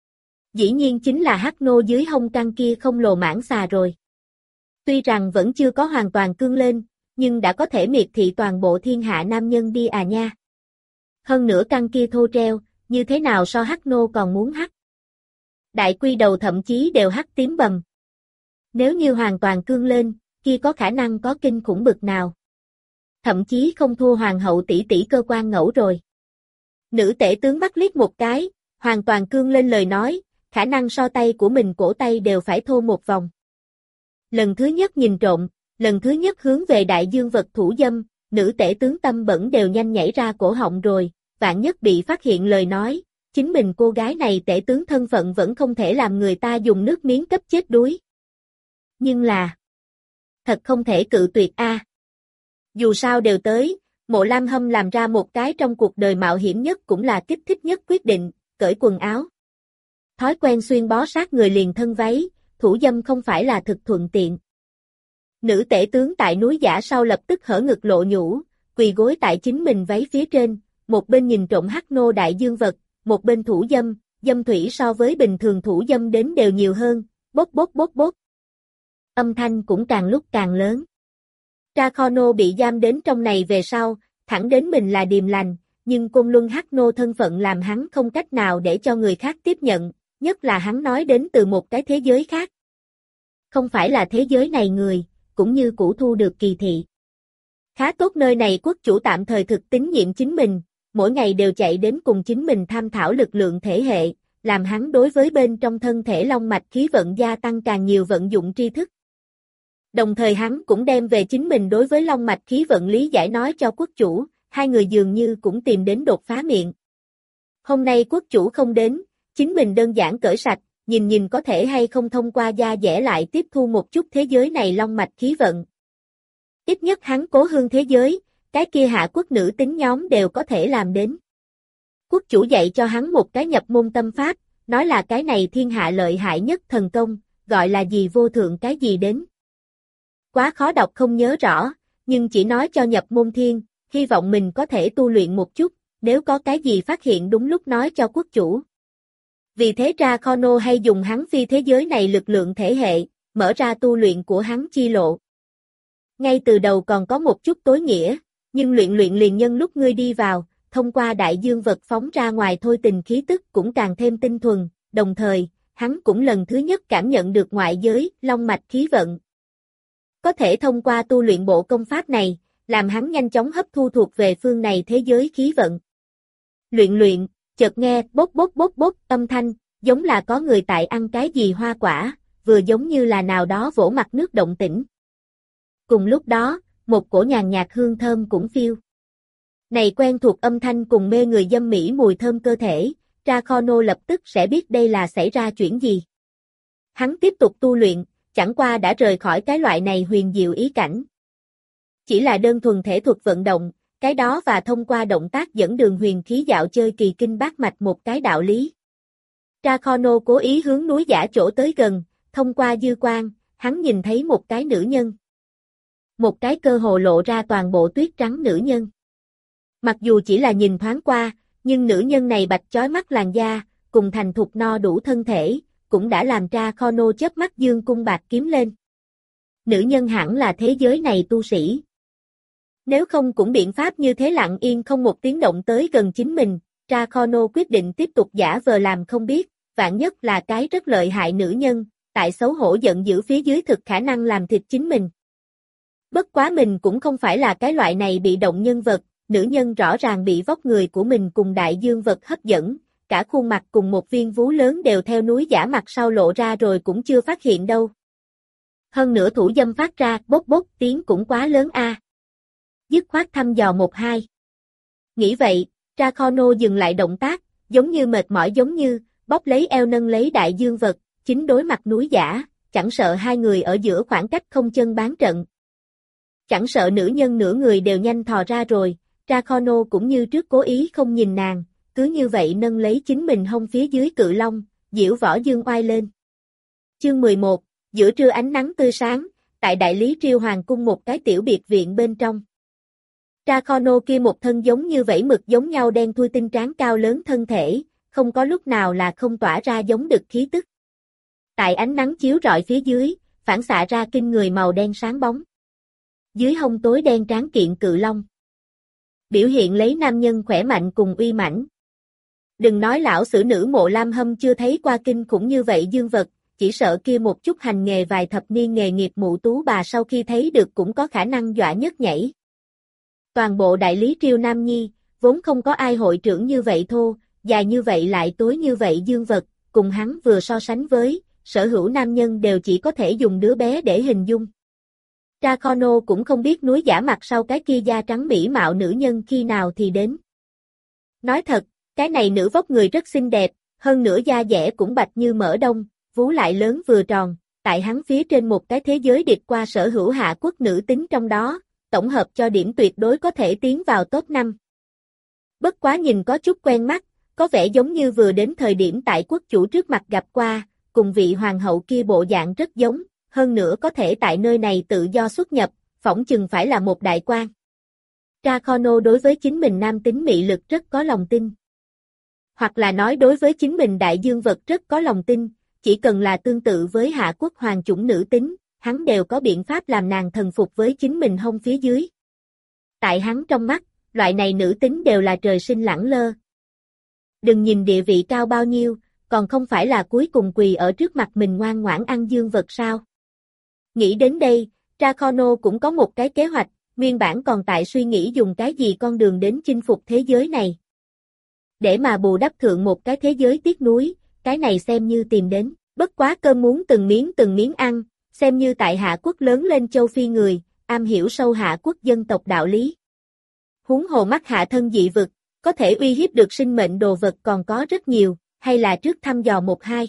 Dĩ nhiên chính là hắc nô dưới hông căng kia không lồ mãng xà rồi. Tuy rằng vẫn chưa có hoàn toàn cương lên, nhưng đã có thể miệt thị toàn bộ thiên hạ nam nhân đi à nha. Hơn nữa căng kia thô treo, như thế nào so hắc nô còn muốn hắc. Đại quy đầu thậm chí đều hắc tím bầm. Nếu như hoàn toàn cương lên, kia có khả năng có kinh khủng bực nào. Thậm chí không thua hoàng hậu tỷ tỷ cơ quan ngẫu rồi. Nữ tể tướng mắt liếc một cái, hoàn toàn cương lên lời nói, khả năng so tay của mình cổ tay đều phải thô một vòng. Lần thứ nhất nhìn trộm, lần thứ nhất hướng về đại dương vật thủ dâm, nữ tể tướng tâm bẩn đều nhanh nhảy ra cổ họng rồi, vạn nhất bị phát hiện lời nói, chính mình cô gái này tể tướng thân phận vẫn không thể làm người ta dùng nước miếng cấp chết đuối. Nhưng là, thật không thể cự tuyệt a. Dù sao đều tới, Mộ Lam Hâm làm ra một cái trong cuộc đời mạo hiểm nhất cũng là kích thích nhất quyết định, cởi quần áo. Thói quen xuyên bó sát người liền thân váy, thủ dâm không phải là thực thuận tiện. Nữ tể tướng tại núi giả sau lập tức hở ngực lộ nhũ, quỳ gối tại chính mình váy phía trên, một bên nhìn trộm hắc nô đại dương vật, một bên thủ dâm, dâm thủy so với bình thường thủ dâm đến đều nhiều hơn, bốc bốc bốc bốc. Âm thanh cũng càng lúc càng lớn. Tra Kho Nô bị giam đến trong này về sau, thẳng đến mình là điềm lành, nhưng Côn Luân Hắc Nô thân phận làm hắn không cách nào để cho người khác tiếp nhận, nhất là hắn nói đến từ một cái thế giới khác. Không phải là thế giới này người, cũng như cũ thu được kỳ thị. Khá tốt nơi này quốc chủ tạm thời thực tín nhiệm chính mình, mỗi ngày đều chạy đến cùng chính mình tham thảo lực lượng thể hệ, làm hắn đối với bên trong thân thể long mạch khí vận gia tăng càng nhiều vận dụng tri thức. Đồng thời hắn cũng đem về chính mình đối với long mạch khí vận lý giải nói cho quốc chủ, hai người dường như cũng tìm đến đột phá miệng. Hôm nay quốc chủ không đến, chính mình đơn giản cởi sạch, nhìn nhìn có thể hay không thông qua da dẻ lại tiếp thu một chút thế giới này long mạch khí vận. Ít nhất hắn cố hương thế giới, cái kia hạ quốc nữ tính nhóm đều có thể làm đến. Quốc chủ dạy cho hắn một cái nhập môn tâm pháp, nói là cái này thiên hạ lợi hại nhất thần công, gọi là gì vô thượng cái gì đến. Quá khó đọc không nhớ rõ, nhưng chỉ nói cho nhập môn thiên, hy vọng mình có thể tu luyện một chút, nếu có cái gì phát hiện đúng lúc nói cho quốc chủ. Vì thế Tra Kho Nô hay dùng hắn phi thế giới này lực lượng thể hệ, mở ra tu luyện của hắn chi lộ. Ngay từ đầu còn có một chút tối nghĩa, nhưng luyện luyện liền nhân lúc ngươi đi vào, thông qua đại dương vật phóng ra ngoài thôi tình khí tức cũng càng thêm tinh thuần, đồng thời, hắn cũng lần thứ nhất cảm nhận được ngoại giới, long mạch khí vận. Có thể thông qua tu luyện bộ công pháp này, làm hắn nhanh chóng hấp thu thuộc về phương này thế giới khí vận. Luyện luyện, chợt nghe bốc bốc bốc bốc âm thanh, giống là có người tại ăn cái gì hoa quả, vừa giống như là nào đó vỗ mặt nước động tĩnh. Cùng lúc đó, một cổ nhàn nhạt hương thơm cũng phiêu. Này quen thuộc âm thanh cùng mê người dâm mỹ mùi thơm cơ thể, Tra Kho Nô lập tức sẽ biết đây là xảy ra chuyện gì. Hắn tiếp tục tu luyện, chẳng qua đã rời khỏi cái loại này huyền diệu ý cảnh. Chỉ là đơn thuần thể thuật vận động, cái đó và thông qua động tác dẫn đường huyền khí dạo chơi kỳ kinh bát mạch một cái đạo lý. Tra Kho Nô cố ý hướng núi giả chỗ tới gần, thông qua dư quang, hắn nhìn thấy một cái nữ nhân. Một cái cơ hồ lộ ra toàn bộ tuyết trắng nữ nhân. Mặc dù chỉ là nhìn thoáng qua, nhưng nữ nhân này bạch chói mắt làn da, cùng thành thục no đủ thân thể, cũng đã làm Tra Kho Nô chớp mắt dương cung bạc kiếm lên. Nữ nhân hẳn là thế giới này tu sĩ. Nếu không cũng biện pháp như thế lặng yên không một tiếng động tới gần chính mình, Tra Kho Nô quyết định tiếp tục giả vờ làm không biết, vạn nhất là cái rất lợi hại nữ nhân, tại xấu hổ giận dữ phía dưới thực khả năng làm thịt chính mình. Bất quá mình cũng không phải là cái loại này bị động nhân vật, nữ nhân rõ ràng bị vóc người của mình cùng đại dương vật hấp dẫn, cả khuôn mặt cùng một viên vú lớn đều theo núi giả mặt sau lộ ra rồi cũng chưa phát hiện đâu. Hơn nữa thủ dâm phát ra bốc bốc tiếng cũng quá lớn a. À. Dứt khoát thăm dò một hai. Nghĩ vậy, Tra Kho Nô dừng lại động tác, giống như mệt mỏi giống như, bóp lấy eo nâng lấy đại dương vật, chính đối mặt núi giả, chẳng sợ hai người ở giữa khoảng cách không chân bán trận. Chẳng sợ nữ nhân nửa người đều nhanh thò ra rồi, Tra Kho Nô cũng như trước cố ý không nhìn nàng, cứ như vậy nâng lấy chính mình hông phía dưới cự long, diễu võ dương oai lên. Chương mười một, giữa trưa ánh nắng tươi sáng, tại đại lý Triêu Hoàng cung một cái tiểu biệt viện bên trong. Tra Kho Nô kia một thân giống như vảy mực giống nhau đen thui tinh tráng cao lớn thân thể, không có lúc nào là không tỏa ra giống đực khí tức. Tại ánh nắng chiếu rọi phía dưới, phản xạ ra kinh người màu đen sáng bóng. Dưới hông tối đen tráng kiện cự long. Biểu hiện lấy nam nhân khỏe mạnh cùng uy mãnh. Đừng nói lão sử nữ Mộ Lam Hâm chưa thấy qua kinh khủng như vậy dương vật, chỉ sợ kia một chút hành nghề vài thập niên nghề nghiệp mụ tú bà sau khi thấy được cũng có khả năng dọa nhấc nhảy. Toàn bộ đại lý Triều Nam Nhi, vốn không có ai hội trưởng như vậy thô, dài như vậy lại tối như vậy dương vật, cùng hắn vừa so sánh với, sở hữu nam nhân đều chỉ có thể dùng đứa bé để hình dung. Dracono cũng không biết núi giả mặt sau cái kia da trắng mỹ mạo nữ nhân khi nào thì đến. Nói thật, cái này nữ vóc người rất xinh đẹp, hơn nữa da dẻ cũng bạch như mỡ đông, vú lại lớn vừa tròn, tại hắn phía trên một cái thế giới điệp qua sở hữu hạ quốc nữ tính trong đó, tổng hợp cho điểm tuyệt đối có thể tiến vào top năm. Bất quá nhìn có chút quen mắt, có vẻ giống như vừa đến thời điểm tại quốc chủ trước mặt gặp qua, cùng vị hoàng hậu kia bộ dạng rất giống, hơn nữa có thể tại nơi này tự do xuất nhập, phỏng chừng phải là một đại quan. Dracono đối với chính mình nam tính mị lực rất có lòng tin. Hoặc là nói đối với chính mình đại dương vật rất có lòng tin, chỉ cần là tương tự với hạ quốc hoàng chủng nữ tính, hắn đều có biện pháp làm nàng thần phục với chính mình hông phía dưới. Tại hắn trong mắt, loại này nữ tính đều là trời sinh lẳng lơ. Đừng nhìn địa vị cao bao nhiêu, còn không phải là cuối cùng quỳ ở trước mặt mình ngoan ngoãn ăn dương vật sao. Nghĩ đến đây, Dracono cũng có một cái kế hoạch, nguyên bản còn tại suy nghĩ dùng cái gì con đường đến chinh phục thế giới này. Để mà bù đắp thượng một cái thế giới tiếc nuối, cái này xem như tìm đến, bất quá cơm muốn từng miếng từng miếng ăn, xem như tại hạ quốc lớn lên châu Phi người, am hiểu sâu hạ quốc dân tộc đạo lý. Huống hồ mắt hạ thân dị vực, có thể uy hiếp được sinh mệnh đồ vật còn có rất nhiều, hay là trước thăm dò một hai.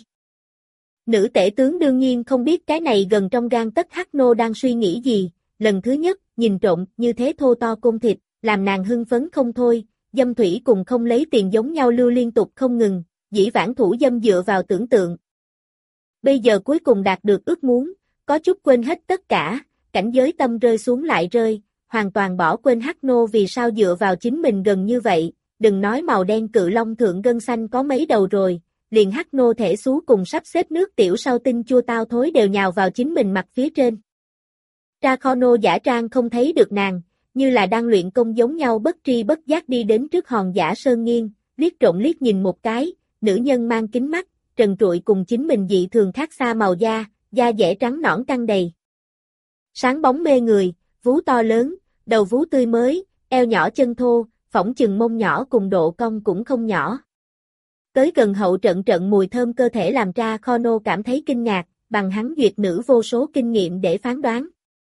Nữ tể tướng đương nhiên không biết cái này gần trong gan tất hắc nô đang suy nghĩ gì, lần thứ nhất, nhìn trộm, như thế thô to côn thịt, làm nàng hưng phấn không thôi, dâm thủy cùng không lấy tiền giống nhau lưu liên tục không ngừng, dĩ vãng thủ dâm dựa vào tưởng tượng. Bây giờ cuối cùng đạt được ước muốn, có chút quên hết tất cả, cảnh giới tâm rơi xuống lại rơi, hoàn toàn bỏ quên hắc nô vì sao dựa vào chính mình gần như vậy, đừng nói màu đen cự long thượng gân xanh có mấy đầu rồi, liền hắc nô thể xú cùng sắp xếp nước tiểu sau tinh chua tao thối đều nhào vào chính mình mặt phía trên. Dracono giả trang không thấy được nàng, như là đang luyện công giống nhau bất tri bất giác đi đến trước hòn giả sơn nghiêng, liếc trộm liếc nhìn một cái, nữ nhân mang kính mắt, trần trụi cùng chính mình dị thường khác xa màu da, da dẻ trắng nõn căng đầy. Sáng bóng mê người, vú to lớn, đầu vú tươi mới, eo nhỏ chân thô, phỏng chừng mông nhỏ cùng độ cong cũng không nhỏ. Tới gần hậu trận trận mùi thơm cơ thể làm ra Dracono cảm thấy kinh ngạc, bằng hắn duyệt nữ vô số kinh nghiệm để phán đoán.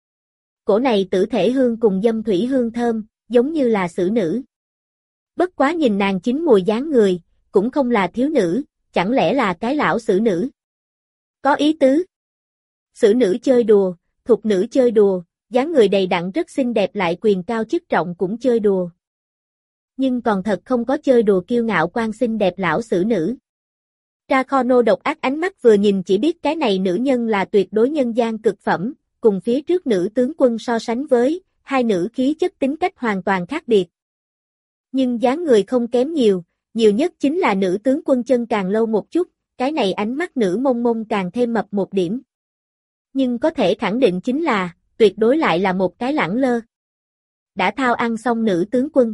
Cổ này tử thể hương cùng dâm thủy hương thơm, giống như là xử nữ. Bất quá nhìn nàng chính mùi dáng người, cũng không là thiếu nữ, chẳng lẽ là cái lão xử nữ. Có ý tứ. Xử nữ chơi đùa, thục nữ chơi đùa, dáng người đầy đặn rất xinh đẹp lại quyền cao chức trọng cũng chơi đùa. Nhưng còn thật không có chơi đùa kiêu ngạo quan xinh đẹp lão xử nữ. Dracono độc ác ánh mắt vừa nhìn chỉ biết cái này nữ nhân là tuyệt đối nhân gian cực phẩm, cùng phía trước nữ tướng quân so sánh với, hai nữ khí chất tính cách hoàn toàn khác biệt. Nhưng dáng người không kém nhiều, nhiều nhất chính là nữ tướng quân chân càng lâu một chút, cái này ánh mắt nữ mông mông càng thêm mập một điểm. Nhưng có thể khẳng định chính là, tuyệt đối lại là một cái lẳng lơ. Đã thao ăn xong nữ tướng quân.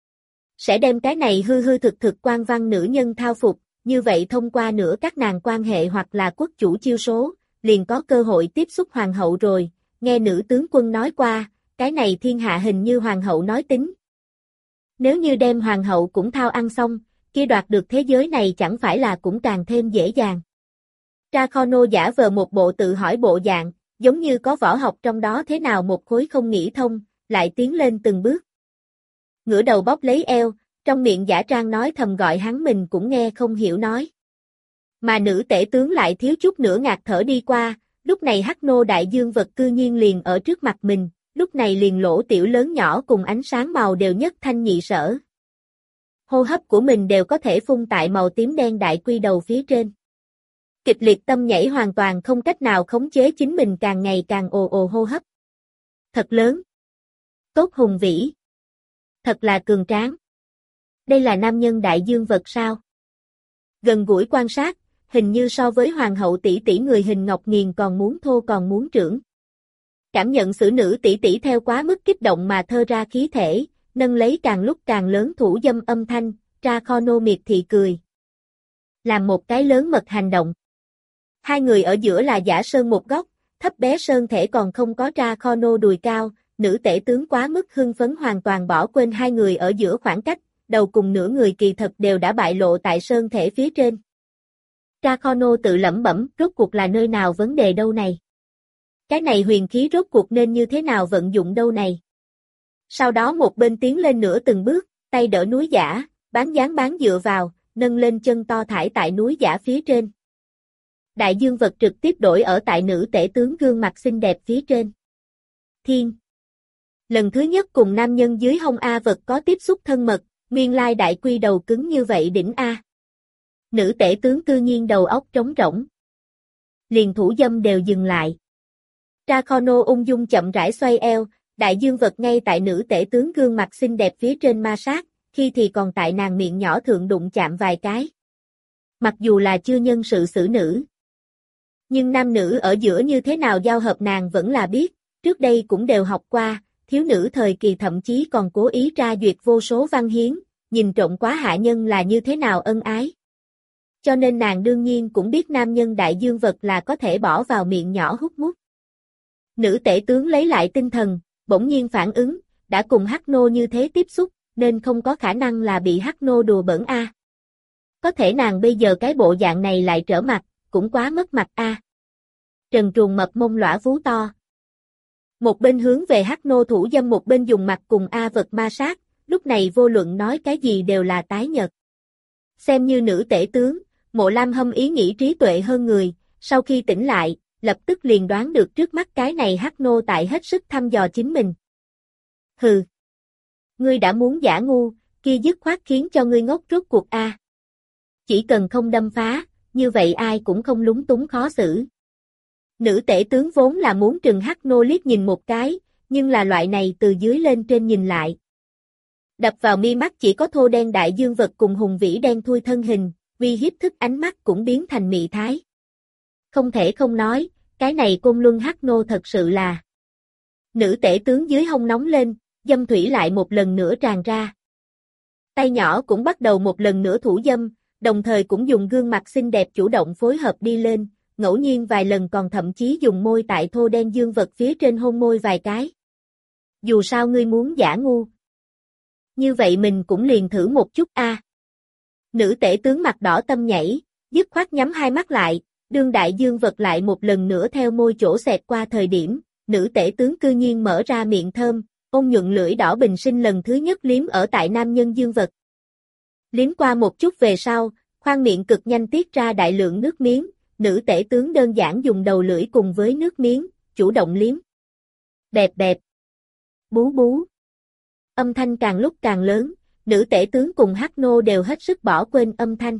Sẽ đem cái này hư hư thực thực quan văn nữ nhân thao phục, như vậy thông qua nữa các nàng quan hệ hoặc là quốc chủ chiêu số, liền có cơ hội tiếp xúc hoàng hậu rồi, nghe nữ tướng quân nói qua, cái này thiên hạ hình như hoàng hậu nói tính. Nếu như đem hoàng hậu cũng thao ăn xong, kia đoạt được thế giới này chẳng phải là cũng càng thêm dễ dàng. Dracono giả vờ một bộ tự hỏi bộ dạng, giống như có võ học trong đó thế nào một khối không nghĩ thông, lại tiến lên từng bước. Ngửa đầu bóp lấy eo, trong miệng giả trang nói thầm gọi hắn mình cũng nghe không hiểu nói. Mà nữ tể tướng lại thiếu chút nữa ngạt thở đi qua, lúc này hắc nô đại dương vật cư nhiên liền ở trước mặt mình, lúc này liền lỗ tiểu lớn nhỏ cùng ánh sáng màu đều nhất thanh nhị sở. Hô hấp của mình đều có thể phun tại màu tím đen đại quy đầu phía trên. Kịch liệt tâm nhảy hoàn toàn không cách nào khống chế chính mình càng ngày càng ồ ồ hô hấp. Thật lớn. Tốt hùng vĩ. Thật là cường tráng. Đây là nam nhân đại dương vật sao? Gần gũi quan sát, hình như so với hoàng hậu tỷ tỷ người hình ngọc nghiền còn muốn thô còn muốn trưởng. Cảm nhận xử nữ tỷ tỷ theo quá mức kích động mà thơ ra khí thể, nâng lấy càng lúc càng lớn thủ dâm âm thanh, Dracono miệt thị cười. Làm một cái lớn mật hành động. Hai người ở giữa là giả sơn một góc, thấp bé sơn thể còn không có ra kho nô đùi cao, nữ tể tướng quá mức hưng phấn hoàn toàn bỏ quên hai người ở giữa khoảng cách, đầu cùng nửa người kỳ thật đều đã bại lộ tại sơn thể phía trên. Ra kho nô tự lẩm bẩm, rốt cuộc là nơi nào vấn đề đâu này? Cái này huyền khí rốt cuộc nên như thế nào vận dụng đâu này? Sau đó một bên tiến lên nửa từng bước, tay đỡ núi giả, bán dáng bán dựa vào, nâng lên chân to thải tại núi giả phía trên. Đại dương vật trực tiếp đổi ở tại nữ tể tướng gương mặt xinh đẹp phía trên. Thiên. Lần thứ nhất cùng nam nhân dưới hông A vật có tiếp xúc thân mật, nguyên lai đại quy đầu cứng như vậy đỉnh A. Nữ tể tướng cư nhiên đầu óc trống rỗng. Liền thủ dâm đều dừng lại. Dracono ung dung chậm rãi xoay eo, đại dương vật ngay tại nữ tể tướng gương mặt xinh đẹp phía trên ma sát, khi thì còn tại nàng miệng nhỏ thượng đụng chạm vài cái. Mặc dù là chưa nhân sự xử nữ, nhưng nam nữ ở giữa như thế nào giao hợp nàng vẫn là biết, trước đây cũng đều học qua, thiếu nữ thời kỳ thậm chí còn cố ý ra duyệt vô số văn hiến, nhìn trộm quá hạ nhân là như thế nào ân ái. Cho nên nàng đương nhiên cũng biết nam nhân đại dương vật là có thể bỏ vào miệng nhỏ hút mút. Nữ tể tướng lấy lại tinh thần, bỗng nhiên phản ứng, đã cùng hắc nô như thế tiếp xúc, nên không có khả năng là bị hắc nô đùa bỡn a. Có thể nàng bây giờ cái bộ dạng này lại trở mặt, cũng quá mất mặt a. Trần truồng mập mông lõa vú to. Một bên hướng về hắc nô thủ dâm một bên dùng mặt cùng A vật ma sát, lúc này vô luận nói cái gì đều là tái nhợt. Xem như nữ tể tướng, Mộ Lam Hâm ý nghĩ trí tuệ hơn người, sau khi tỉnh lại, lập tức liền đoán được trước mắt cái này hắc nô tại hết sức thăm dò chính mình. Hừ. Ngươi đã muốn giả ngu, kia dứt khoát khiến cho ngươi ngốc rốt cuộc a. Chỉ cần không đâm phá, như vậy ai cũng không lúng túng khó xử. Nữ tể tướng vốn là muốn trừng hắc nô liếc nhìn một cái, nhưng là loại này từ dưới lên trên nhìn lại. Đập vào mi mắt chỉ có thô đen đại dương vật cùng hùng vĩ đen thui thân hình, uy hiếp thức ánh mắt cũng biến thành mị thái. Không thể không nói, cái này côn luân hắc nô thật sự là. Nữ tể tướng dưới hông nóng lên, dâm thủy lại một lần nữa tràn ra. Tay nhỏ cũng bắt đầu một lần nữa thủ dâm, đồng thời cũng dùng gương mặt xinh đẹp chủ động phối hợp đi lên, ngẫu nhiên vài lần còn thậm chí dùng môi tại thô đen dương vật phía trên hôn môi vài cái. Dù sao ngươi muốn giả ngu. Như vậy mình cũng liền thử một chút a. À. Nữ tể tướng mặt đỏ tâm nhảy, dứt khoát nhắm hai mắt lại, đương đại dương vật lại một lần nữa theo môi chỗ xẹt qua thời điểm, nữ tể tướng cư nhiên mở ra miệng thơm, ôn nhuận lưỡi đỏ bình sinh lần thứ nhất liếm ở tại nam nhân dương vật. Liếm qua một chút về sau, khoang miệng cực nhanh tiết ra đại lượng nước miếng, nữ tể tướng đơn giản dùng đầu lưỡi cùng với nước miếng, chủ động liếm. Bẹp bẹp. Bú bú. Âm thanh càng lúc càng lớn, nữ tể tướng cùng hắc nô đều hết sức bỏ quên âm thanh.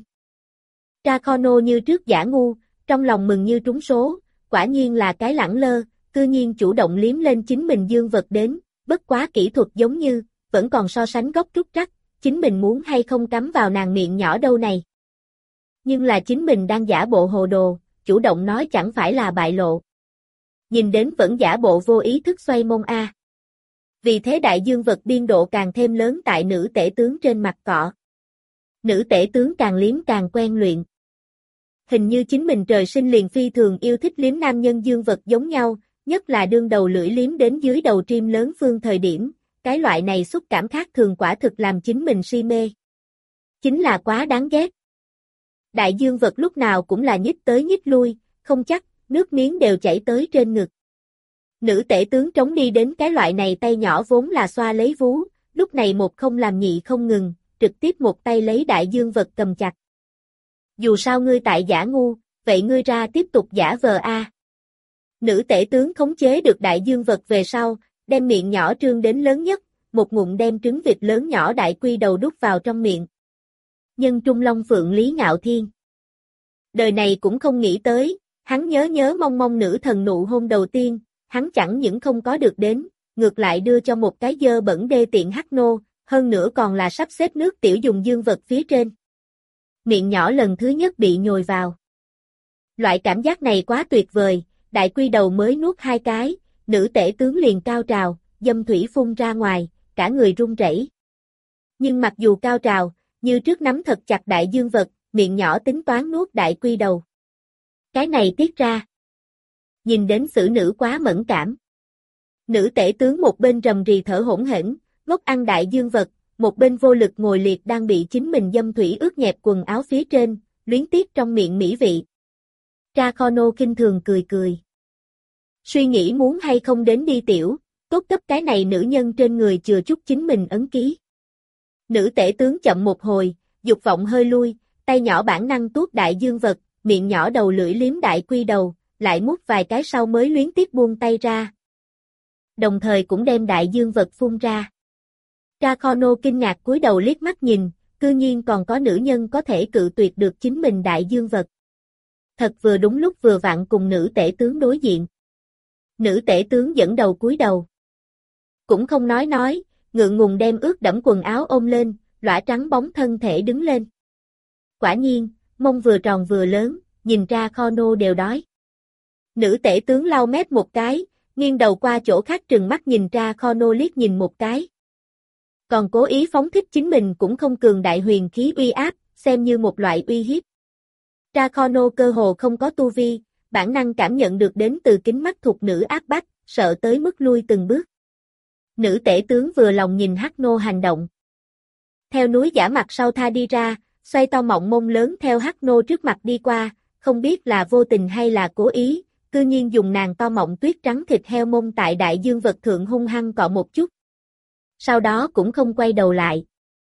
Dracono như trước giả ngu, trong lòng mừng như trúng số, quả nhiên là cái lẳng lơ, cư nhiên chủ động liếm lên chính mình dương vật đến, bất quá kỹ thuật giống như, vẫn còn so sánh góc trúc trắc, chính mình muốn hay không cắm vào nàng miệng nhỏ đâu này. Nhưng là chính mình đang giả bộ hồ đồ, chủ động nói chẳng phải là bại lộ. Nhìn đến vẫn giả bộ vô ý thức xoay mông a. Vì thế đại dương vật biên độ càng thêm lớn tại nữ tể tướng trên mặt cọ. Nữ tể tướng càng liếm càng quen luyện. Hình như chính mình trời sinh liền phi thường yêu thích liếm nam nhân dương vật giống nhau, nhất là đương đầu lưỡi liếm đến dưới đầu trim lớn phương thời điểm, cái loại này xúc cảm khác thường quả thực làm chính mình si mê. Chính là quá đáng ghét. Đại dương vật lúc nào cũng là nhích tới nhích lui, không chắc, nước miếng đều chảy tới trên ngực. Nữ tể tướng trống đi đến cái loại này tay nhỏ vốn là xoa lấy vú, lúc này một không làm nhị không ngừng, trực tiếp một tay lấy đại dương vật cầm chặt. Dù sao ngươi tại giả ngu, vậy ngươi ra tiếp tục giả vờ a. À. Nữ tể tướng khống chế được đại dương vật về sau, đem miệng nhỏ trương đến lớn nhất, một ngụm đem trứng vịt lớn nhỏ đại quy đầu đút vào trong miệng. Nhân trung long phượng Lý Ngạo Thiên. Đời này cũng không nghĩ tới, hắn nhớ nhớ mong mong nữ thần nụ hôn đầu tiên, hắn chẳng những không có được đến, ngược lại đưa cho một cái dơ bẩn đê tiện hắc nô, hơn nữa còn là sắp xếp nước tiểu dùng dương vật phía trên. Miệng nhỏ lần thứ nhất bị nhồi vào. Loại cảm giác này quá tuyệt vời, đại quy đầu mới nuốt hai cái, nữ tể tướng liền cao trào, dâm thủy phun ra ngoài, cả người run rẩy. Nhưng mặc dù cao trào, như trước nắm thật chặt đại dương vật, miệng nhỏ tính toán nuốt đại quy đầu. Cái này tiết ra. Nhìn đến xử nữ quá mẫn cảm. Nữ tể tướng một bên rầm rì thở hổn hển, ngốc ăn đại dương vật, một bên vô lực ngồi liệt đang bị chính mình dâm thủy ướt nhẹp quần áo phía trên, luyến tiếc trong miệng mỹ vị. Dracono kinh thường cười cười. Suy nghĩ muốn hay không đến đi tiểu, tốt cấp cái này nữ nhân trên người chừa chút chính mình ấn ký. Nữ tể tướng chậm một hồi, dục vọng hơi lui, tay nhỏ bản năng tuốt đại dương vật, miệng nhỏ đầu lưỡi liếm đại quy đầu, lại mút vài cái sau mới luyến tiếc buông tay ra. Đồng thời cũng đem đại dương vật phun ra. Dracono kinh ngạc cúi đầu liếc mắt nhìn, cư nhiên còn có nữ nhân có thể cự tuyệt được chính mình đại dương vật. Thật vừa đúng lúc vừa vặn cùng nữ tể tướng đối diện. Nữ tể tướng dẫn đầu cúi đầu. Cũng không nói nói, ngượng ngùng đem ướt đẫm quần áo ôm lên, lõa trắng bóng thân thể đứng lên. Quả nhiên, mông vừa tròn vừa lớn, nhìn ra Dracono đều đói. Nữ tể tướng lau mép một cái, nghiêng đầu qua chỗ khác trừng mắt nhìn ra Dracono liếc nhìn một cái. Còn cố ý phóng thích chính mình cũng không cường đại huyền khí uy áp, xem như một loại uy hiếp. Dracono cơ hồ không có tu vi, bản năng cảm nhận được đến từ kính mắt thuộc nữ áp bách, sợ tới mức lui từng bước. Nữ tể tướng vừa lòng nhìn Hắc Nô hành động. Theo núi giả mặt sau tha đi ra, xoay to mọng mông lớn theo Hắc Nô trước mặt đi qua, không biết là vô tình hay là cố ý, cư nhiên dùng nàng to mọng tuyết trắng thịt heo mông tại đại dương vật thượng hung hăng cọ một chút. Sau đó cũng không quay đầu lại.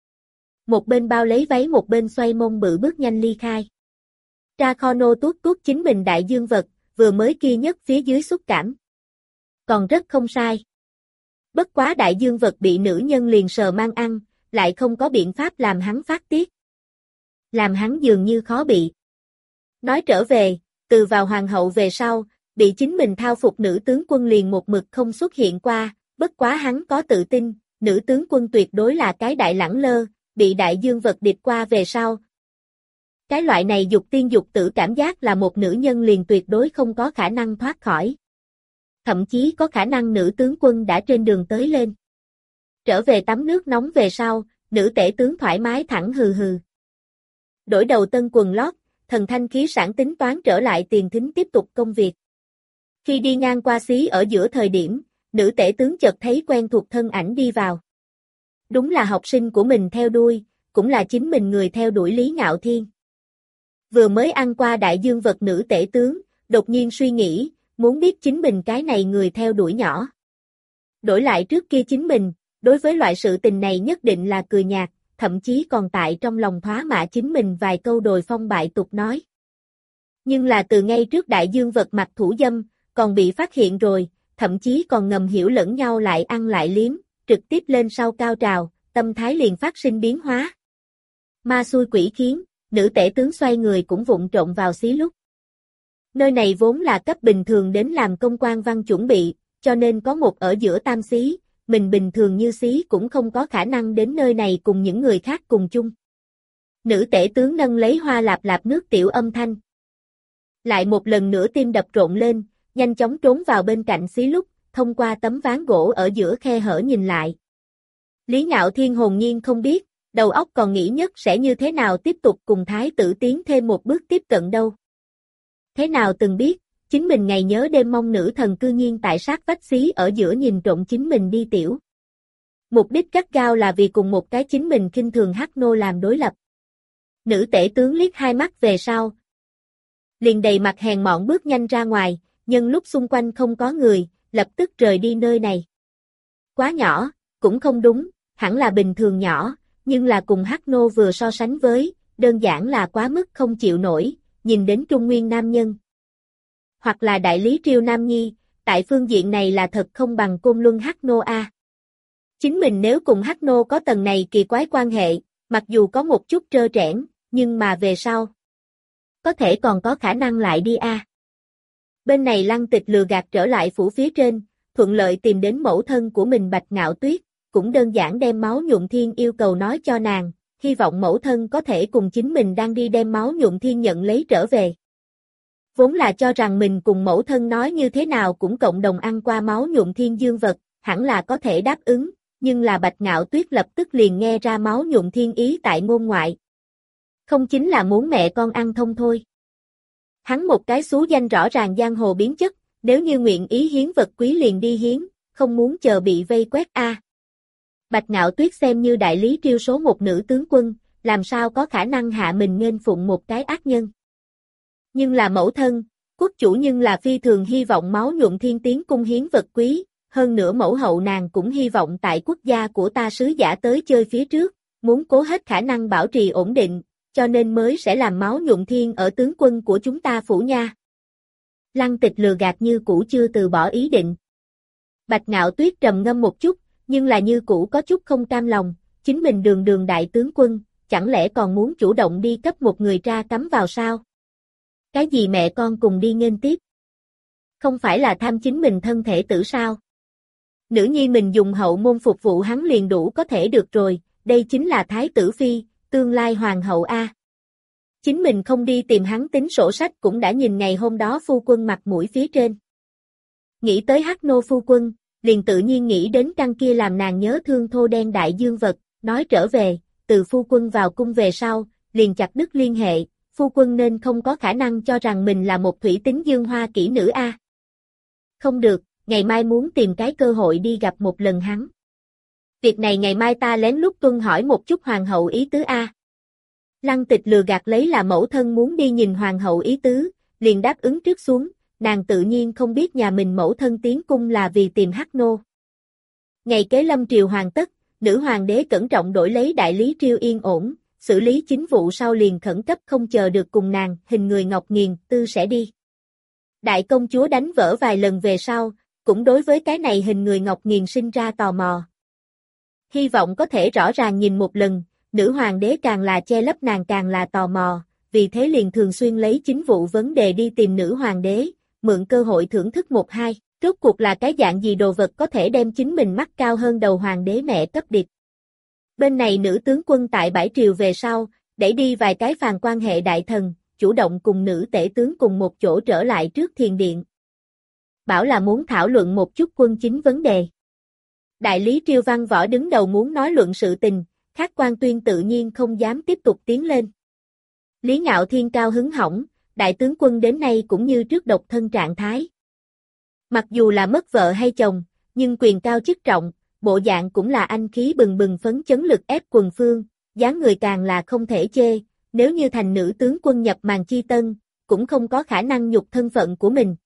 Một bên bao lấy váy một bên xoay mông bự bước nhanh ly khai. Dracono tuốt tuốt chính mình đại dương vật, vừa mới kia nhất phía dưới xúc cảm. Còn rất không sai. Bất quá đại dương vật bị nữ nhân liền sờ mang ăn, lại không có biện pháp làm hắn phát tiết. Làm hắn dường như khó bị. Nói trở về, từ vào hoàng hậu về sau, bị chính mình thao phục nữ tướng quân liền một mực không xuất hiện qua, bất quá hắn có tự tin, nữ tướng quân tuyệt đối là cái đại lẳng lơ, bị đại dương vật địch qua về sau. Cái loại này dục tiên dục tử cảm giác là một nữ nhân liền tuyệt đối không có khả năng thoát khỏi. Thậm chí có khả năng nữ tướng quân đã trên đường tới lên. Trở về tắm nước nóng về sau, nữ tể tướng thoải mái thẳng hừ hừ. Đổi đầu tân quần lót, thần thanh khí sản tính toán trở lại tiền thính tiếp tục công việc. Khi đi ngang qua xí ở giữa thời điểm, nữ tể tướng chợt thấy quen thuộc thân ảnh đi vào. Đúng là học sinh của mình theo đuôi, cũng là chính mình người theo đuổi Lý Ngạo Thiên. Vừa mới ăn qua đại dương vật nữ tể tướng, đột nhiên suy nghĩ, muốn biết chính mình cái này người theo đuổi nhỏ. Đổi lại trước kia chính mình, đối với loại sự tình này nhất định là cười nhạt, thậm chí còn tại trong lòng thoá mạ chính mình vài câu đồi phong bại tục nói. Nhưng là từ ngay trước đại dương vật mặt thủ dâm, còn bị phát hiện rồi, thậm chí còn ngầm hiểu lẫn nhau lại ăn lại liếm, trực tiếp lên sau cao trào, tâm thái liền phát sinh biến hóa. Ma xui quỷ khiến, nữ tể tướng xoay người cũng vụng trộn vào xí lúc. Nơi này vốn là cấp bình thường đến làm công quan văn chuẩn bị, cho nên có một ở giữa tam xí, mình bình thường như xí cũng không có khả năng đến nơi này cùng những người khác cùng chung. Nữ tể tướng nâng lấy hoa lạp lạp nước tiểu âm thanh. Lại một lần nữa tim đập rộn lên, nhanh chóng trốn vào bên cạnh xí lúc, thông qua tấm ván gỗ ở giữa khe hở nhìn lại. Lý Ngạo Thiên hồn nhiên không biết, đầu óc còn nghĩ nhất sẽ như thế nào tiếp tục cùng thái tử tiến thêm một bước tiếp cận đâu. Thế nào từng biết, chính mình ngày nhớ đêm mong nữ thần cư nhiên tại sát vách xí ở giữa nhìn trộm chính mình đi tiểu. Mục đích gắt gao là vì cùng một cái chính mình khinh thường Hắc Nô làm đối lập. Nữ tể tướng liếc hai mắt về sau. Liền đầy mặt hèn mọn bước nhanh ra ngoài, nhưng lúc xung quanh không có người, lập tức rời đi nơi này. Quá nhỏ, cũng không đúng, hẳn là bình thường nhỏ, nhưng là cùng Hắc Nô vừa so sánh với, đơn giản là quá mức không chịu nổi, nhìn đến trung nguyên nam nhân. Hoặc là đại lý triều nam nhi, tại phương diện này là thật không bằng côn luân Hắc Nô a. Chính mình nếu cùng Hắc Nô có tầng này kỳ quái quan hệ, mặc dù có một chút trơ trẽn, nhưng mà về sau, có thể còn có khả năng lại đi a. Bên này Lăng Tịch lừa gạt trở lại phủ phía trên, thuận lợi tìm đến mẫu thân của mình Bạch Ngạo Tuyết, cũng đơn giản đem máu nhuộm thiên yêu cầu nói cho nàng, hy vọng mẫu thân có thể cùng chính mình đang đi đem máu nhuộm thiên nhận lấy trở về. Vốn là cho rằng mình cùng mẫu thân nói như thế nào cũng cộng đồng ăn qua máu nhuộm thiên dương vật, hẳn là có thể đáp ứng, nhưng là Bạch Ngạo Tuyết lập tức liền nghe ra máu nhuộm thiên ý tại ngôn ngoại. Không chính là muốn mẹ con ăn thông thôi. Hắn một cái xú danh rõ ràng giang hồ biến chất, nếu như nguyện ý hiến vật quý liền đi hiến, không muốn chờ bị vây quét a. À. Bạch Ngạo Tuyết xem như đại lý Triêu số một nữ tướng quân, làm sao có khả năng hạ mình nghênh phụng một cái ác nhân. Nhưng là mẫu thân, quốc chủ nhưng là phi thường hy vọng máu nhuộm thiên tiến cung hiến vật quý, hơn nữa mẫu hậu nàng cũng hy vọng tại quốc gia của ta sứ giả tới chơi phía trước, muốn cố hết khả năng bảo trì ổn định, cho nên mới sẽ làm máu nhuộm thiên ở tướng quân của chúng ta phủ nha. Lăng Tịch lừa gạt như cũ chưa từ bỏ ý định. Bạch Ngạo Tuyết trầm ngâm một chút, nhưng là như cũ có chút không cam lòng, chính mình đường đường đại tướng quân, chẳng lẽ còn muốn chủ động đi cấp một người tra cắm vào sao? Cái gì mẹ con cùng đi nghênh tiếp? Không phải là tham chính mình thân thể tử sao? Nữ nhi mình dùng hậu môn phục vụ hắn liền đủ có thể được rồi, đây chính là Thái tử Phi, tương lai hoàng hậu A. Chính mình không đi tìm hắn tính sổ sách cũng đã nhìn ngày hôm đó phu quân mặt mũi phía trên. Nghĩ tới Hắc Nô phu quân, liền tự nhiên nghĩ đến căn kia làm nàng nhớ thương thô đen đại dương vật, nói trở về, từ phu quân vào cung về sau, liền chặt đứt liên hệ, phu quân nên không có khả năng cho rằng mình là một thủy tính dương hoa kỹ nữ A. Không được, ngày mai muốn tìm cái cơ hội đi gặp một lần hắn. Việc này ngày mai ta lén lút tuân hỏi một chút hoàng hậu ý tứ A. Lăng Tịch lừa gạt lấy là mẫu thân muốn đi nhìn hoàng hậu ý tứ, liền đáp ứng trước xuống, nàng tự nhiên không biết nhà mình mẫu thân tiến cung là vì tìm Hắc Nô. Ngày kế lâm triều hoàn tất, nữ hoàng đế cẩn trọng đổi lấy đại lý Triêu yên ổn, xử lý chính vụ sau liền khẩn cấp không chờ được cùng nàng, hình người Ngọc Nghiền, tư sẽ đi. Đại công chúa đánh vỡ vài lần về sau, cũng đối với cái này hình người Ngọc Nghiền sinh ra tò mò. Hy vọng có thể rõ ràng nhìn một lần, nữ hoàng đế càng là che lấp nàng càng là tò mò, vì thế liền thường xuyên lấy chính vụ vấn đề đi tìm nữ hoàng đế, mượn cơ hội thưởng thức một hai, rốt cuộc là cái dạng gì đồ vật có thể đem chính mình mắt cao hơn đầu hoàng đế mẹ cấp điệp. Bên này nữ tướng quân tại bãi triều về sau, đẩy đi vài cái phàn quan hệ đại thần, chủ động cùng nữ tể tướng cùng một chỗ trở lại trước thiền điện. Bảo là muốn thảo luận một chút quân chính vấn đề. Đại lý Triêu Văn Võ đứng đầu muốn nói luận sự tình, khác quan tuyên tự nhiên không dám tiếp tục tiến lên. Lý Ngạo Thiên cao hứng hỏng, đại tướng quân đến nay cũng như trước độc thân trạng thái. Mặc dù là mất vợ hay chồng, nhưng quyền cao chức trọng, bộ dạng cũng là anh khí bừng bừng phấn chấn lực ép quần phương, dáng người càng là không thể chê, nếu như thành nữ tướng quân nhập màn chi tân, cũng không có khả năng nhục thân phận của mình.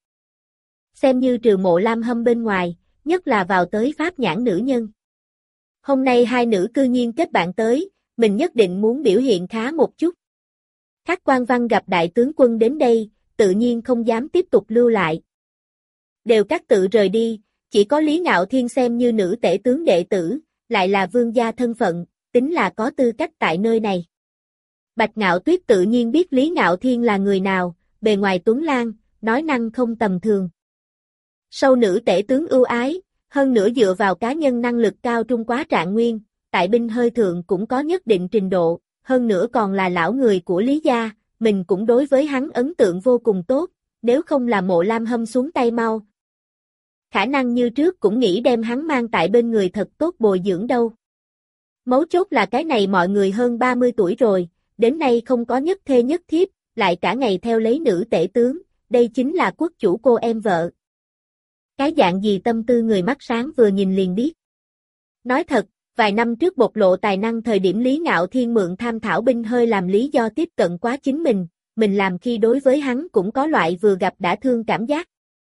Xem như trừ Mộ Lam Hâm bên ngoài, nhất là vào tới pháp nhãn nữ nhân. Hôm nay hai nữ cư nhiên kết bạn tới, mình nhất định muốn biểu hiện khá một chút. Các quan văn gặp đại tướng quân đến đây, tự nhiên không dám tiếp tục lưu lại. Đều các tự rời đi, chỉ có Lý Ngạo Thiên xem như nữ tể tướng đệ tử, lại là vương gia thân phận, tính là có tư cách tại nơi này. Bạch Ngạo Tuyết tự nhiên biết Lý Ngạo Thiên là người nào, bề ngoài tuấn lang, nói năng không tầm thường. Sâu nữ tể tướng ưu ái, hơn nữa dựa vào cá nhân năng lực cao trung quá trạng nguyên, tại binh hơi thượng cũng có nhất định trình độ, hơn nữa còn là lão người của Lý gia, mình cũng đối với hắn ấn tượng vô cùng tốt, nếu không là Mộ Lam Hâm xuống tay mau. Khả năng như trước cũng nghĩ đem hắn mang tại bên người thật tốt bồi dưỡng đâu. Mấu chốt là cái này mọi người hơn ba mươi tuổi rồi, đến nay không có nhất thê nhất thiếp, lại cả ngày theo lấy nữ tể tướng, đây chính là quốc chủ cô em vợ. Cái dạng gì tâm tư người mắt sáng vừa nhìn liền biết. Nói thật, vài năm trước bộc lộ tài năng thời điểm Lý Ngạo Thiên mượn tham thảo binh hơi làm lý do tiếp cận quá chính mình, mình làm khi đối với hắn cũng có loại vừa gặp đã thương cảm giác.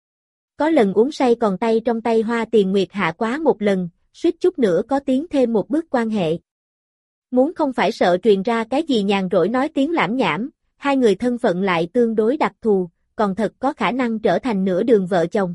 Có lần uống say còn tay trong tay Hoa Tiền Nguyệt hạ quá một lần, suýt chút nữa có tiến thêm một bước quan hệ. Muốn không phải sợ truyền ra cái gì nhàn rỗi nói tiếng lãm nhảm, hai người thân phận lại tương đối đặc thù, còn thật có khả năng trở thành nửa đường vợ chồng.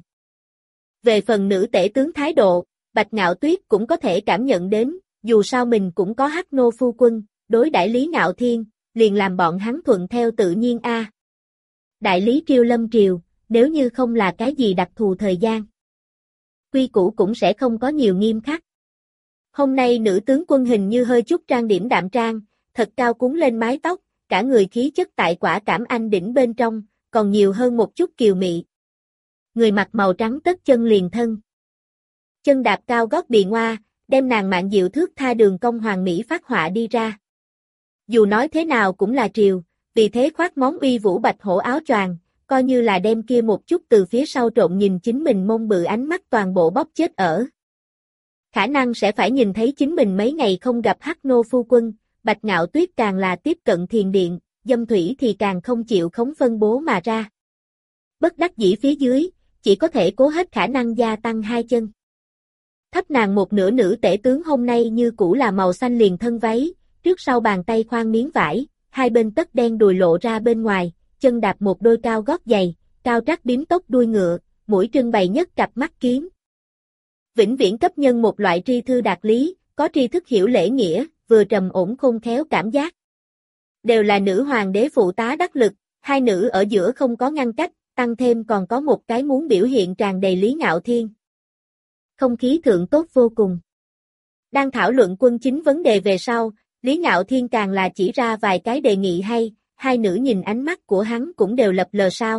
Về phần nữ tể tướng thái độ, Bạch Ngạo Tuyết cũng có thể cảm nhận đến, dù sao mình cũng có Hắc Nô phu quân, đối đãi Lý Ngạo Thiên, liền làm bọn hắn thuận theo tự nhiên a. À. Đại lý Triêu lâm triều, nếu như không là cái gì đặc thù thời gian, quy củ cũng sẽ không có nhiều nghiêm khắc. Hôm nay nữ tướng quân hình như hơi chút trang điểm đạm trang, thật cao cuốn lên mái tóc, cả người khí chất tại quả cảm anh đỉnh bên trong, còn nhiều hơn một chút kiều mị. Người mặc màu trắng tất chân liền thân. Chân đạp cao gót bì ngoa, đem nàng mạn diệu thước tha đường cong hoàng mỹ phát họa đi ra. Dù nói thế nào cũng là triều, vì thế khoác món uy vũ bạch hổ áo choàng, coi như là đem kia một chút từ phía sau trộn nhìn chính mình mông bự ánh mắt toàn bộ bóp chết ở. Khả năng sẽ phải nhìn thấy chính mình mấy ngày không gặp Hắc Nô phu quân, Bạch Ngạo Tuyết càng là tiếp cận thiền điện, Dâm Thủy thì càng không chịu khống phân bố mà ra. Bất đắc dĩ phía dưới, chỉ có thể cố hết khả năng gia tăng hai chân. Thấp nàng một nửa nữ tể tướng hôm nay như cũ là màu xanh liền thân váy, trước sau bàn tay khoan miếng vải, hai bên tất đen đùi lộ ra bên ngoài, chân đạp một đôi cao gót giày, cao trắc bím tóc đuôi ngựa, mũi trưng bày nhất cặp mắt kiến. Vĩnh viễn cấp nhân một loại tri thư đạt lý, có tri thức hiểu lễ nghĩa, vừa trầm ổn khôn khéo cảm giác. Đều là nữ hoàng đế phụ tá đắc lực, hai nữ ở giữa không có ngăn cách, tăng thêm còn có một cái muốn biểu hiện tràn đầy Lý Ngạo Thiên. Không khí thượng tốt vô cùng. Đang thảo luận quân chính vấn đề về sau, Lý Ngạo Thiên càng là chỉ ra vài cái đề nghị hay, hai nữ nhìn ánh mắt của hắn cũng đều lập lờ sao.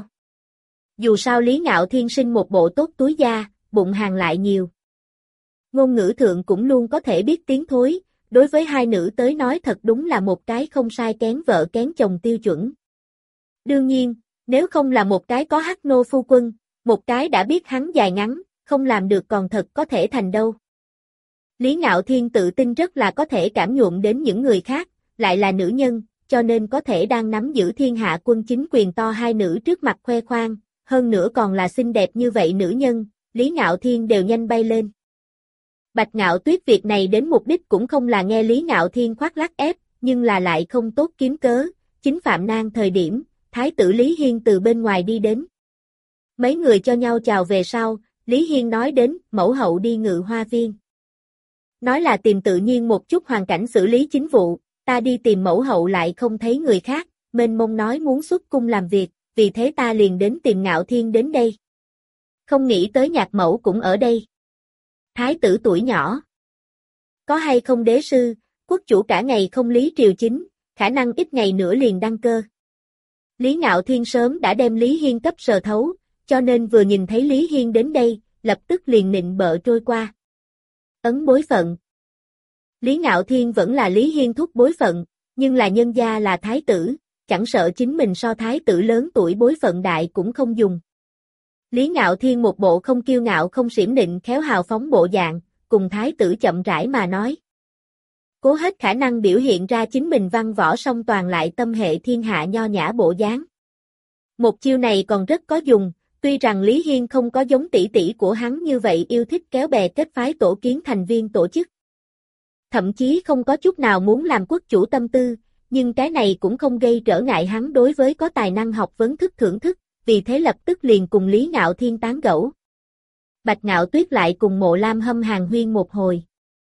Dù sao Lý Ngạo Thiên sinh một bộ tốt túi da, bụng hàng lại nhiều. Ngôn ngữ thượng cũng luôn có thể biết tiếng thối, đối với hai nữ tới nói thật đúng là một cái không sai kén vợ kén chồng tiêu chuẩn. Đương nhiên, nếu không là một cái có Hắc Nô phu quân, một cái đã biết hắn dài ngắn, không làm được còn thật có thể thành đâu. Lý Ngạo Thiên tự tin rất là có thể cảm nhuộm đến những người khác, lại là nữ nhân, cho nên có thể đang nắm giữ thiên hạ quân chính quyền to hai nữ trước mặt khoe khoang, hơn nữa còn là xinh đẹp như vậy nữ nhân, Lý Ngạo Thiên đều nhanh bay lên. Bạch Ngạo Tuyết việc này đến mục đích cũng không là nghe Lý Ngạo Thiên khoác lác ép, nhưng là lại không tốt kiếm cớ, chính phạm nan thời điểm, Thái tử Lý Hiên từ bên ngoài đi đến. Mấy người cho nhau chào về sau, Lý Hiên nói đến, mẫu hậu đi Ngự Hoa Viên. Nói là tìm tự nhiên một chút hoàn cảnh xử lý chính vụ, ta đi tìm mẫu hậu lại không thấy người khác, mênh mông nói muốn xuất cung làm việc, vì thế ta liền đến tìm Ngạo Thiên đến đây. Không nghĩ tới nhạc mẫu cũng ở đây. Thái tử tuổi nhỏ. Có hay không đế sư, quốc chủ cả ngày không lý triều chính, khả năng ít ngày nữa liền đăng cơ. Lý Ngạo Thiên sớm đã đem Lý Hiên cấp sờ thấu, cho nên vừa nhìn thấy Lý Hiên đến đây, lập tức liền nịnh bợ trôi qua. Ấn bối phận. Lý Ngạo Thiên vẫn là Lý Hiên thúc bối phận, nhưng là nhân gia là thái tử, chẳng sợ chính mình so thái tử lớn tuổi bối phận đại cũng không dùng. Lý Ngạo Thiên một bộ không kiêu ngạo không xiểm nịnh khéo hào phóng bộ dạng, cùng thái tử chậm rãi mà nói. Cố hết khả năng biểu hiện ra chính mình văn võ song toàn lại tâm hệ thiên hạ nho nhã bộ dáng. Một chiêu này còn rất có dùng, tuy rằng Lý Hiên không có giống tỷ tỷ của hắn như vậy yêu thích kéo bè kết phái tổ kiến thành viên tổ chức. Thậm chí không có chút nào muốn làm quốc chủ tâm tư, nhưng cái này cũng không gây trở ngại hắn đối với có tài năng học vấn thức thưởng thức, vì thế lập tức liền cùng Lý Ngạo Thiên tán gẫu. Bạch Ngạo Tuyết lại cùng Mộ Lam Hâm hàn huyên một hồi.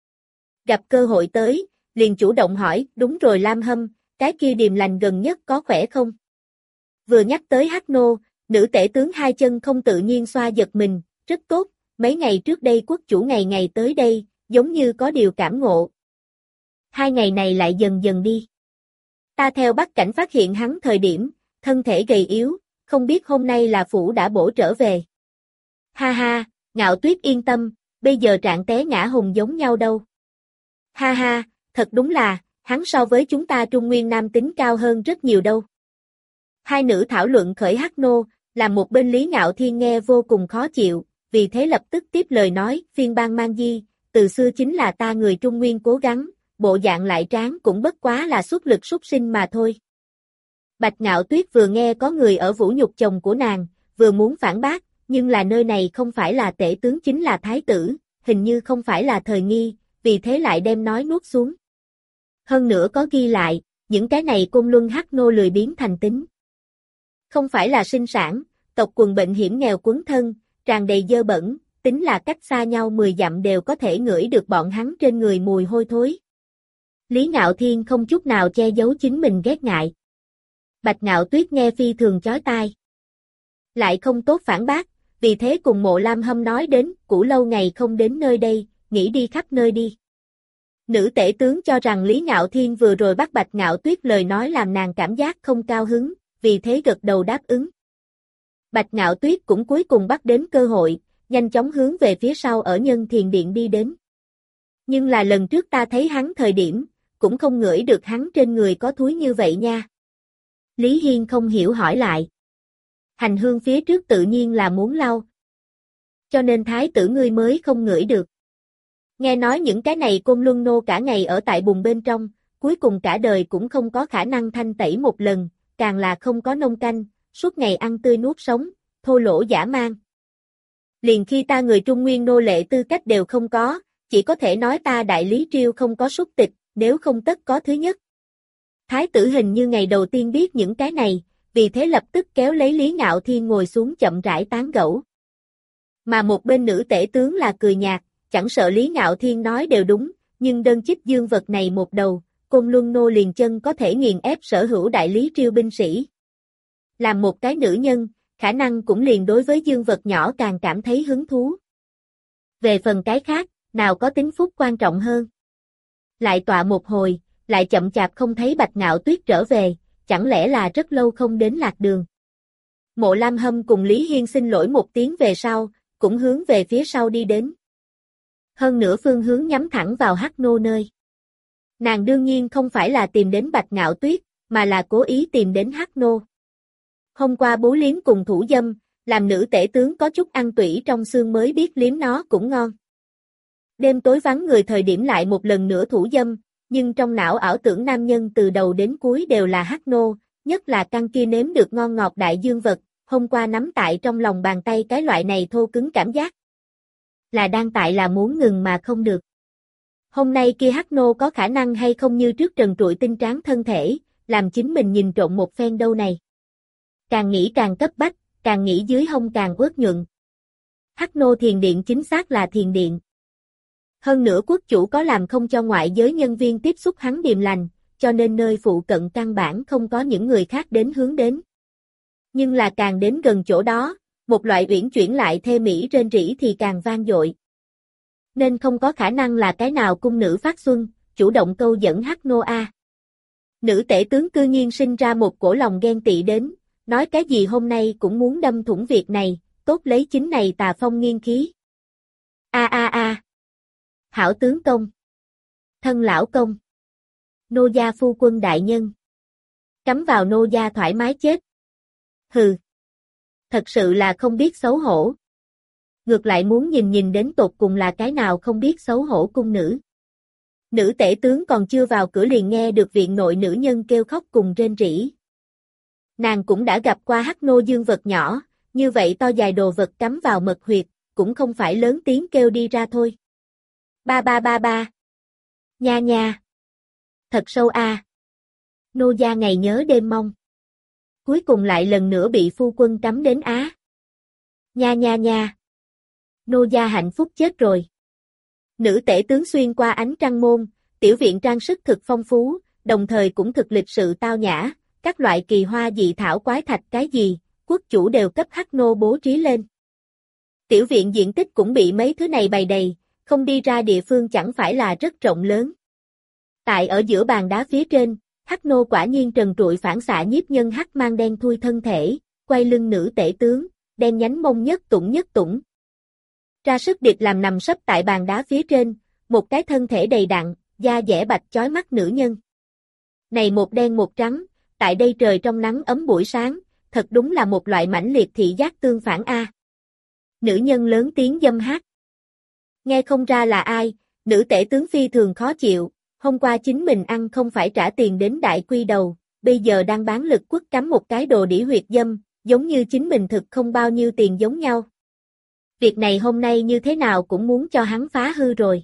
Gặp cơ hội tới, liền chủ động hỏi, đúng rồi Lam Hâm, cái kia Điềm Lành gần nhất có khỏe không? Vừa nhắc tới Hắc Nô, nữ tể tướng hai chân không tự nhiên xoa giật mình, rất tốt, mấy ngày trước đây quốc chủ ngày ngày tới đây, giống như có điều cảm ngộ. Hai ngày này lại dần dần đi. Ta theo Bắc Cảnh phát hiện hắn thời điểm, thân thể gầy yếu, không biết hôm nay là phủ đã bổ trở về. Ha ha, Ngạo Tuyết yên tâm, bây giờ trạng té ngã hùng giống nhau đâu. Ha ha, thật đúng là, hắn so với chúng ta Trung Nguyên Nam tính cao hơn rất nhiều đâu. Hai nữ thảo luận khởi Hắc Nô, làm một bên Lý Ngạo Thiên nghe vô cùng khó chịu, vì thế lập tức tiếp lời nói, phiên bang mang di, từ xưa chính là ta người Trung Nguyên cố gắng, bộ dạng lại tráng cũng bất quá là xuất lực súc sinh mà thôi. Bạch Ngạo Tuyết vừa nghe có người ở vũ nhục chồng của nàng, vừa muốn phản bác, nhưng là nơi này không phải là tể tướng chính là thái tử, hình như không phải là thời nghi, vì thế lại đem nói nuốt xuống. Hơn nữa có ghi lại, những cái này Côn Luân Hắc Nô lười biến thành tính. Không phải là sinh sản, tộc quần bệnh hiểm nghèo quấn thân, tràn đầy dơ bẩn, tính là cách xa nhau mười dặm đều có thể ngửi được bọn hắn trên người mùi hôi thối. Lý Ngạo Thiên không chút nào che giấu chính mình ghét ngại. Bạch Ngạo Tuyết nghe phi thường chói tai. Lại không tốt phản bác, vì thế cùng Mộ Lam Hâm nói đến, cũ lâu ngày không đến nơi đây, nghĩ đi khắp nơi đi. Nữ tể tướng cho rằng Lý Ngạo Thiên vừa rồi bắt Bạch Ngạo Tuyết lời nói làm nàng cảm giác không cao hứng, vì thế gật đầu đáp ứng. Bạch Ngạo Tuyết cũng cuối cùng bắt đến cơ hội, nhanh chóng hướng về phía sau ở Nhân Thiền Điện đi đến. Nhưng là lần trước ta thấy hắn thời điểm, cũng không ngửi được hắn trên người có thúi như vậy nha. Lý Hiên không hiểu hỏi lại. Hành hương phía trước tự nhiên là muốn lau. Cho nên thái tử ngươi mới không ngửi được. Nghe nói những cái này Côn Luân nô cả ngày ở tại bùn bên trong, cuối cùng cả đời cũng không có khả năng thanh tẩy một lần, càng là không có nông canh, suốt ngày ăn tươi nuốt sống, thô lỗ dã man. Liền khi ta người Trung Nguyên nô lệ tư cách đều không có, chỉ có thể nói ta Đại Lý Triều không có súc tịch, nếu không tất có thứ nhất. Thái tử hình như ngày đầu tiên biết những cái này, vì thế lập tức kéo lấy Lý Ngạo Thiên ngồi xuống chậm rãi tán gẫu. Mà một bên nữ tể tướng là cười nhạt, chẳng sợ Lý Ngạo Thiên nói đều đúng, nhưng đơn chích dương vật này một đầu, Côn Luân nô liền chân có thể nghiền ép sở hữu Đại Lý Triều binh sĩ. Làm một cái nữ nhân, khả năng cũng liền đối với dương vật nhỏ càng cảm thấy hứng thú. Về phần cái khác, nào có tính phúc quan trọng hơn. Lại tọa một hồi, lại chậm chạp không thấy Bạch Ngạo Tuyết trở về, chẳng lẽ là rất lâu không đến lạc đường. Mộ Lam Hâm cùng Lý Hiên xin lỗi một tiếng về sau, cũng hướng về phía sau đi đến. Hơn nữa phương hướng nhắm thẳng vào Hắc Nô nơi. Nàng đương nhiên không phải là tìm đến Bạch Ngạo Tuyết, mà là cố ý tìm đến Hắc Nô. Hôm qua bú liếm cùng thủ dâm, làm nữ tể tướng có chút ăn tủy trong xương mới biết liếm nó cũng ngon. Đêm tối vắng người thời điểm lại một lần nữa thủ dâm, nhưng trong não ảo tưởng nam nhân từ đầu đến cuối đều là Hắc Nô, nhất là căn kia nếm được ngon ngọt đại dương vật, hôm qua nắm tại trong lòng bàn tay cái loại này thô cứng cảm giác. Là đang tại là muốn ngừng mà không được. Hôm nay kia Hắc Nô có khả năng hay không như trước trần trụi tinh tráng thân thể, làm chính mình nhìn trộn một phen đâu này. Càng nghĩ càng cấp bách, càng nghĩ dưới hông càng uất nhuận. Hắc Nô thiền điện chính xác là thiền điện. Hơn nữa quốc chủ có làm không cho ngoại giới nhân viên tiếp xúc hắn điềm lành, cho nên nơi phụ cận căn bản không có những người khác đến hướng đến. Nhưng là càng đến gần chỗ đó, một loại uyển chuyển lại thê mỹ rên rỉ thì càng vang dội. Nên không có khả năng là cái nào cung nữ phát xuân, chủ động câu dẫn Hắc Nô a. Nữ tể tướng cư nhiên sinh ra một cổ lòng ghen tị đến, nói cái gì hôm nay cũng muốn đâm thủng việc này, tốt lấy chính này tà phong nghiên khí. A a a. Hảo tướng công. Thân lão công. Nô gia phu quân đại nhân. Cắm vào nô gia thoải mái chết. Hừ. Thật sự là không biết xấu hổ. Ngược lại muốn nhìn nhìn đến tột cùng là cái nào không biết xấu hổ cung nữ. Nữ tể tướng còn chưa vào cửa liền nghe được viện nội nữ nhân kêu khóc cùng rên rỉ. Nàng cũng đã gặp qua Hắc Nô dương vật nhỏ, như vậy to dài đồ vật cắm vào mật huyệt, cũng không phải lớn tiếng kêu đi ra thôi. Ba ba ba ba. Nha nha. Thật sâu a. À. Nô gia ngày nhớ đêm mong. Cuối cùng lại lần nữa bị phu quân cắm đến á. Nha nha nha. Nô gia hạnh phúc chết rồi. Nữ tể tướng xuyên qua ánh trăng môn, tiểu viện trang sức thực phong phú, đồng thời cũng thực lịch sự tao nhã, các loại kỳ hoa dị thảo quái thạch cái gì, quốc chủ đều cấp Hắc Nô bố trí lên. Tiểu viện diện tích cũng bị mấy thứ này bày đầy, không đi ra địa phương chẳng phải là rất rộng lớn. Tại ở giữa bàn đá phía trên, Hắc Nô quả nhiên trần trụi phản xạ nhiếp nhân hắc mang đen thui thân thể, quay lưng nữ tể tướng, đen nhánh mông nhất tủng nhất tủng. Ra sức địch làm nằm sấp tại bàn đá phía trên, một cái thân thể đầy đặn, da dẻ bạch chói mắt nữ nhân. Này một đen một trắng, tại đây trời trong nắng ấm buổi sáng, thật đúng là một loại mãnh liệt thị giác tương phản a. Nữ nhân lớn tiếng dâm hát. Nghe không ra là ai, nữ tể tướng phi thường khó chịu, hôm qua chính mình ăn không phải trả tiền đến đại quy đầu, bây giờ đang bán lực quất cắm một cái đồ đĩ huyệt dâm, giống như chính mình thực không bao nhiêu tiền giống nhau. Việc này hôm nay như thế nào cũng muốn cho hắn phá hư rồi.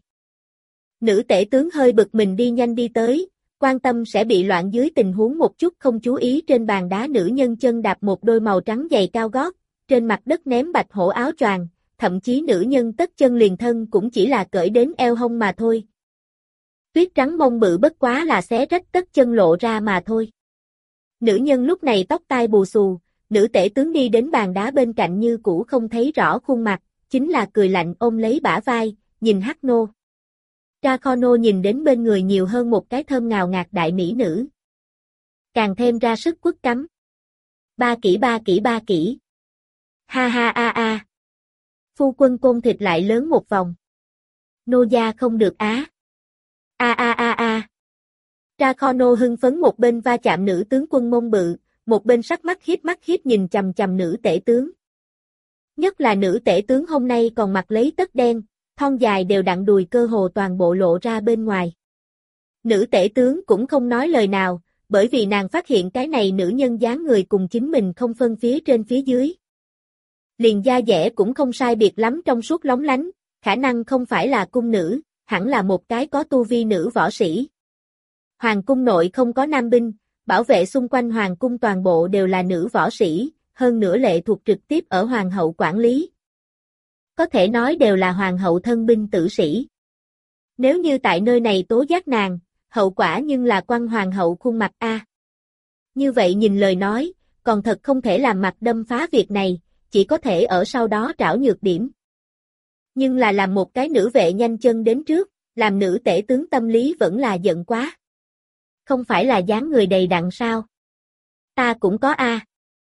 Nữ tể tướng hơi bực mình đi nhanh đi tới, quan tâm sẽ bị loạn dưới tình huống một chút không chú ý trên bàn đá nữ nhân chân đạp một đôi màu trắng giày cao gót, trên mặt đất ném bạch hổ áo choàng, thậm chí nữ nhân tất chân liền thân cũng chỉ là cởi đến eo hông mà thôi. Tuyết trắng mông bự bất quá là xé rách tất chân lộ ra mà thôi. Nữ nhân lúc này tóc tai bù xù, nữ tể tướng đi đến bàn đá bên cạnh như cũ không thấy rõ khuôn mặt, chính là cười lạnh ôm lấy bả vai, nhìn Hắc Nô. Ra kho nô nhìn đến bên người nhiều hơn một cái thơm ngào ngạt đại mỹ nữ. Càng thêm ra sức quất cắm. Ba kỹ ba kỹ ba kỹ. Ha ha a a. Phu quân côn thịt lại lớn một vòng. Nô gia không được á. A a a a. Ra kho nô hưng phấn một bên va chạm nữ tướng quân mông bự, một bên sắc mắt hiếp mắt hiếp nhìn chằm chằm nữ tể tướng. Nhất là nữ tể tướng hôm nay còn mặc lấy tất đen, thon dài đều đặn đùi cơ hồ toàn bộ lộ ra bên ngoài. Nữ tể tướng cũng không nói lời nào, bởi vì nàng phát hiện cái này nữ nhân dáng người cùng chính mình không phân phía trên phía dưới. Liền da dẻ cũng không sai biệt lắm trong suốt lóng lánh, khả năng không phải là cung nữ, hẳn là một cái có tu vi nữ võ sĩ. Hoàng cung nội không có nam binh, bảo vệ xung quanh hoàng cung toàn bộ đều là nữ võ sĩ, hơn nữa lệ thuộc trực tiếp ở hoàng hậu quản lý. Có thể nói đều là hoàng hậu thân binh tử sĩ. Nếu như tại nơi này tố giác nàng, hậu quả nhưng là quăng hoàng hậu khuôn mặt a. Như vậy nhìn lời nói, còn thật không thể làm mặt đâm phá việc này, chỉ có thể ở sau đó trảo nhược điểm. Nhưng là làm một cái nữ vệ nhanh chân đến trước, làm nữ tể tướng tâm lý vẫn là giận quá. Không phải là dáng người đầy đặn sao? Ta cũng có a.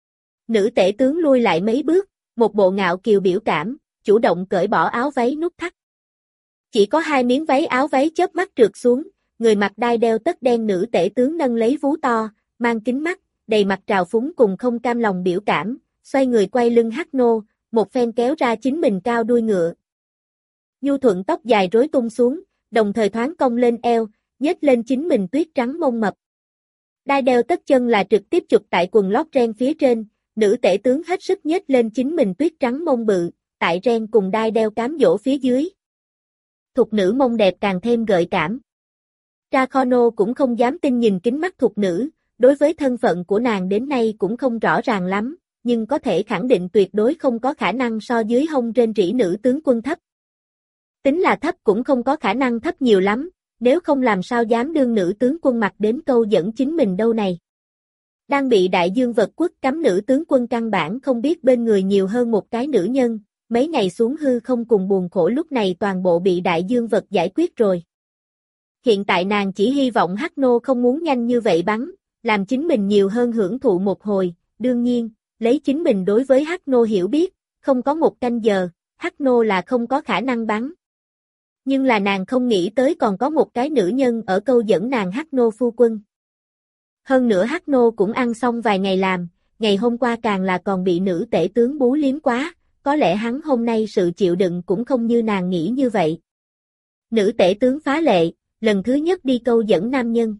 Nữ tể tướng lui lại mấy bước, một bộ ngạo kiều biểu cảm, chủ động cởi bỏ áo váy nút thắt. Chỉ có hai miếng váy áo váy chớp mắt trượt xuống, người mặc đai đeo tất đen nữ tể tướng nâng lấy vú to, mang kính mắt, đầy mặt trào phúng cùng không cam lòng biểu cảm, xoay người quay lưng Hắc Nô, một phen kéo ra chính mình cao đuôi ngựa. Nhu thuận tóc dài rối tung xuống, đồng thời thoáng cong lên eo, nhếch lên chính mình tuyết trắng mông mập. Đai đeo tất chân là trực tiếp chụp tại quần lót ren phía trên, nữ tể tướng hết sức nhếch lên chính mình tuyết trắng mông bự, tại ren cùng đai đeo cám dỗ phía dưới. Thục nữ mông đẹp càng thêm gợi cảm. Dracono cũng không dám tin nhìn kính mắt thục nữ, đối với thân phận của nàng đến nay cũng không rõ ràng lắm, nhưng có thể khẳng định tuyệt đối không có khả năng so dưới hông trên rỉ nữ tướng quân thấp. Tính là thấp cũng không có khả năng thấp nhiều lắm, nếu không làm sao dám đương nữ tướng quân mặc đến câu dẫn chính mình đâu này. Đang bị đại dương vật quốc cấm nữ tướng quân căn bản không biết bên người nhiều hơn một cái nữ nhân, mấy ngày xuống hư không cùng buồn khổ lúc này toàn bộ bị đại dương vật giải quyết rồi. Hiện tại nàng chỉ hy vọng Hắc Nô không muốn nhanh như vậy bắn, làm chính mình nhiều hơn hưởng thụ một hồi, đương nhiên, lấy chính mình đối với Hắc Nô hiểu biết, không có một canh giờ, Hắc Nô là không có khả năng bắn. Nhưng là nàng không nghĩ tới còn có một cái nữ nhân ở câu dẫn nàng Hắc Nô phu quân. Hơn nữa Hắc Nô cũng ăn xong vài ngày làm, ngày hôm qua càng là còn bị nữ tể tướng bú liếm quá, có lẽ hắn hôm nay sự chịu đựng cũng không như nàng nghĩ như vậy. Nữ tể tướng phá lệ, lần thứ nhất đi câu dẫn nam nhân.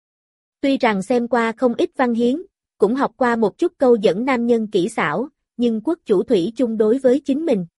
Tuy rằng xem qua không ít văn hiến, cũng học qua một chút câu dẫn nam nhân kỹ xảo, nhưng quốc chủ thủy chung đối với chính mình.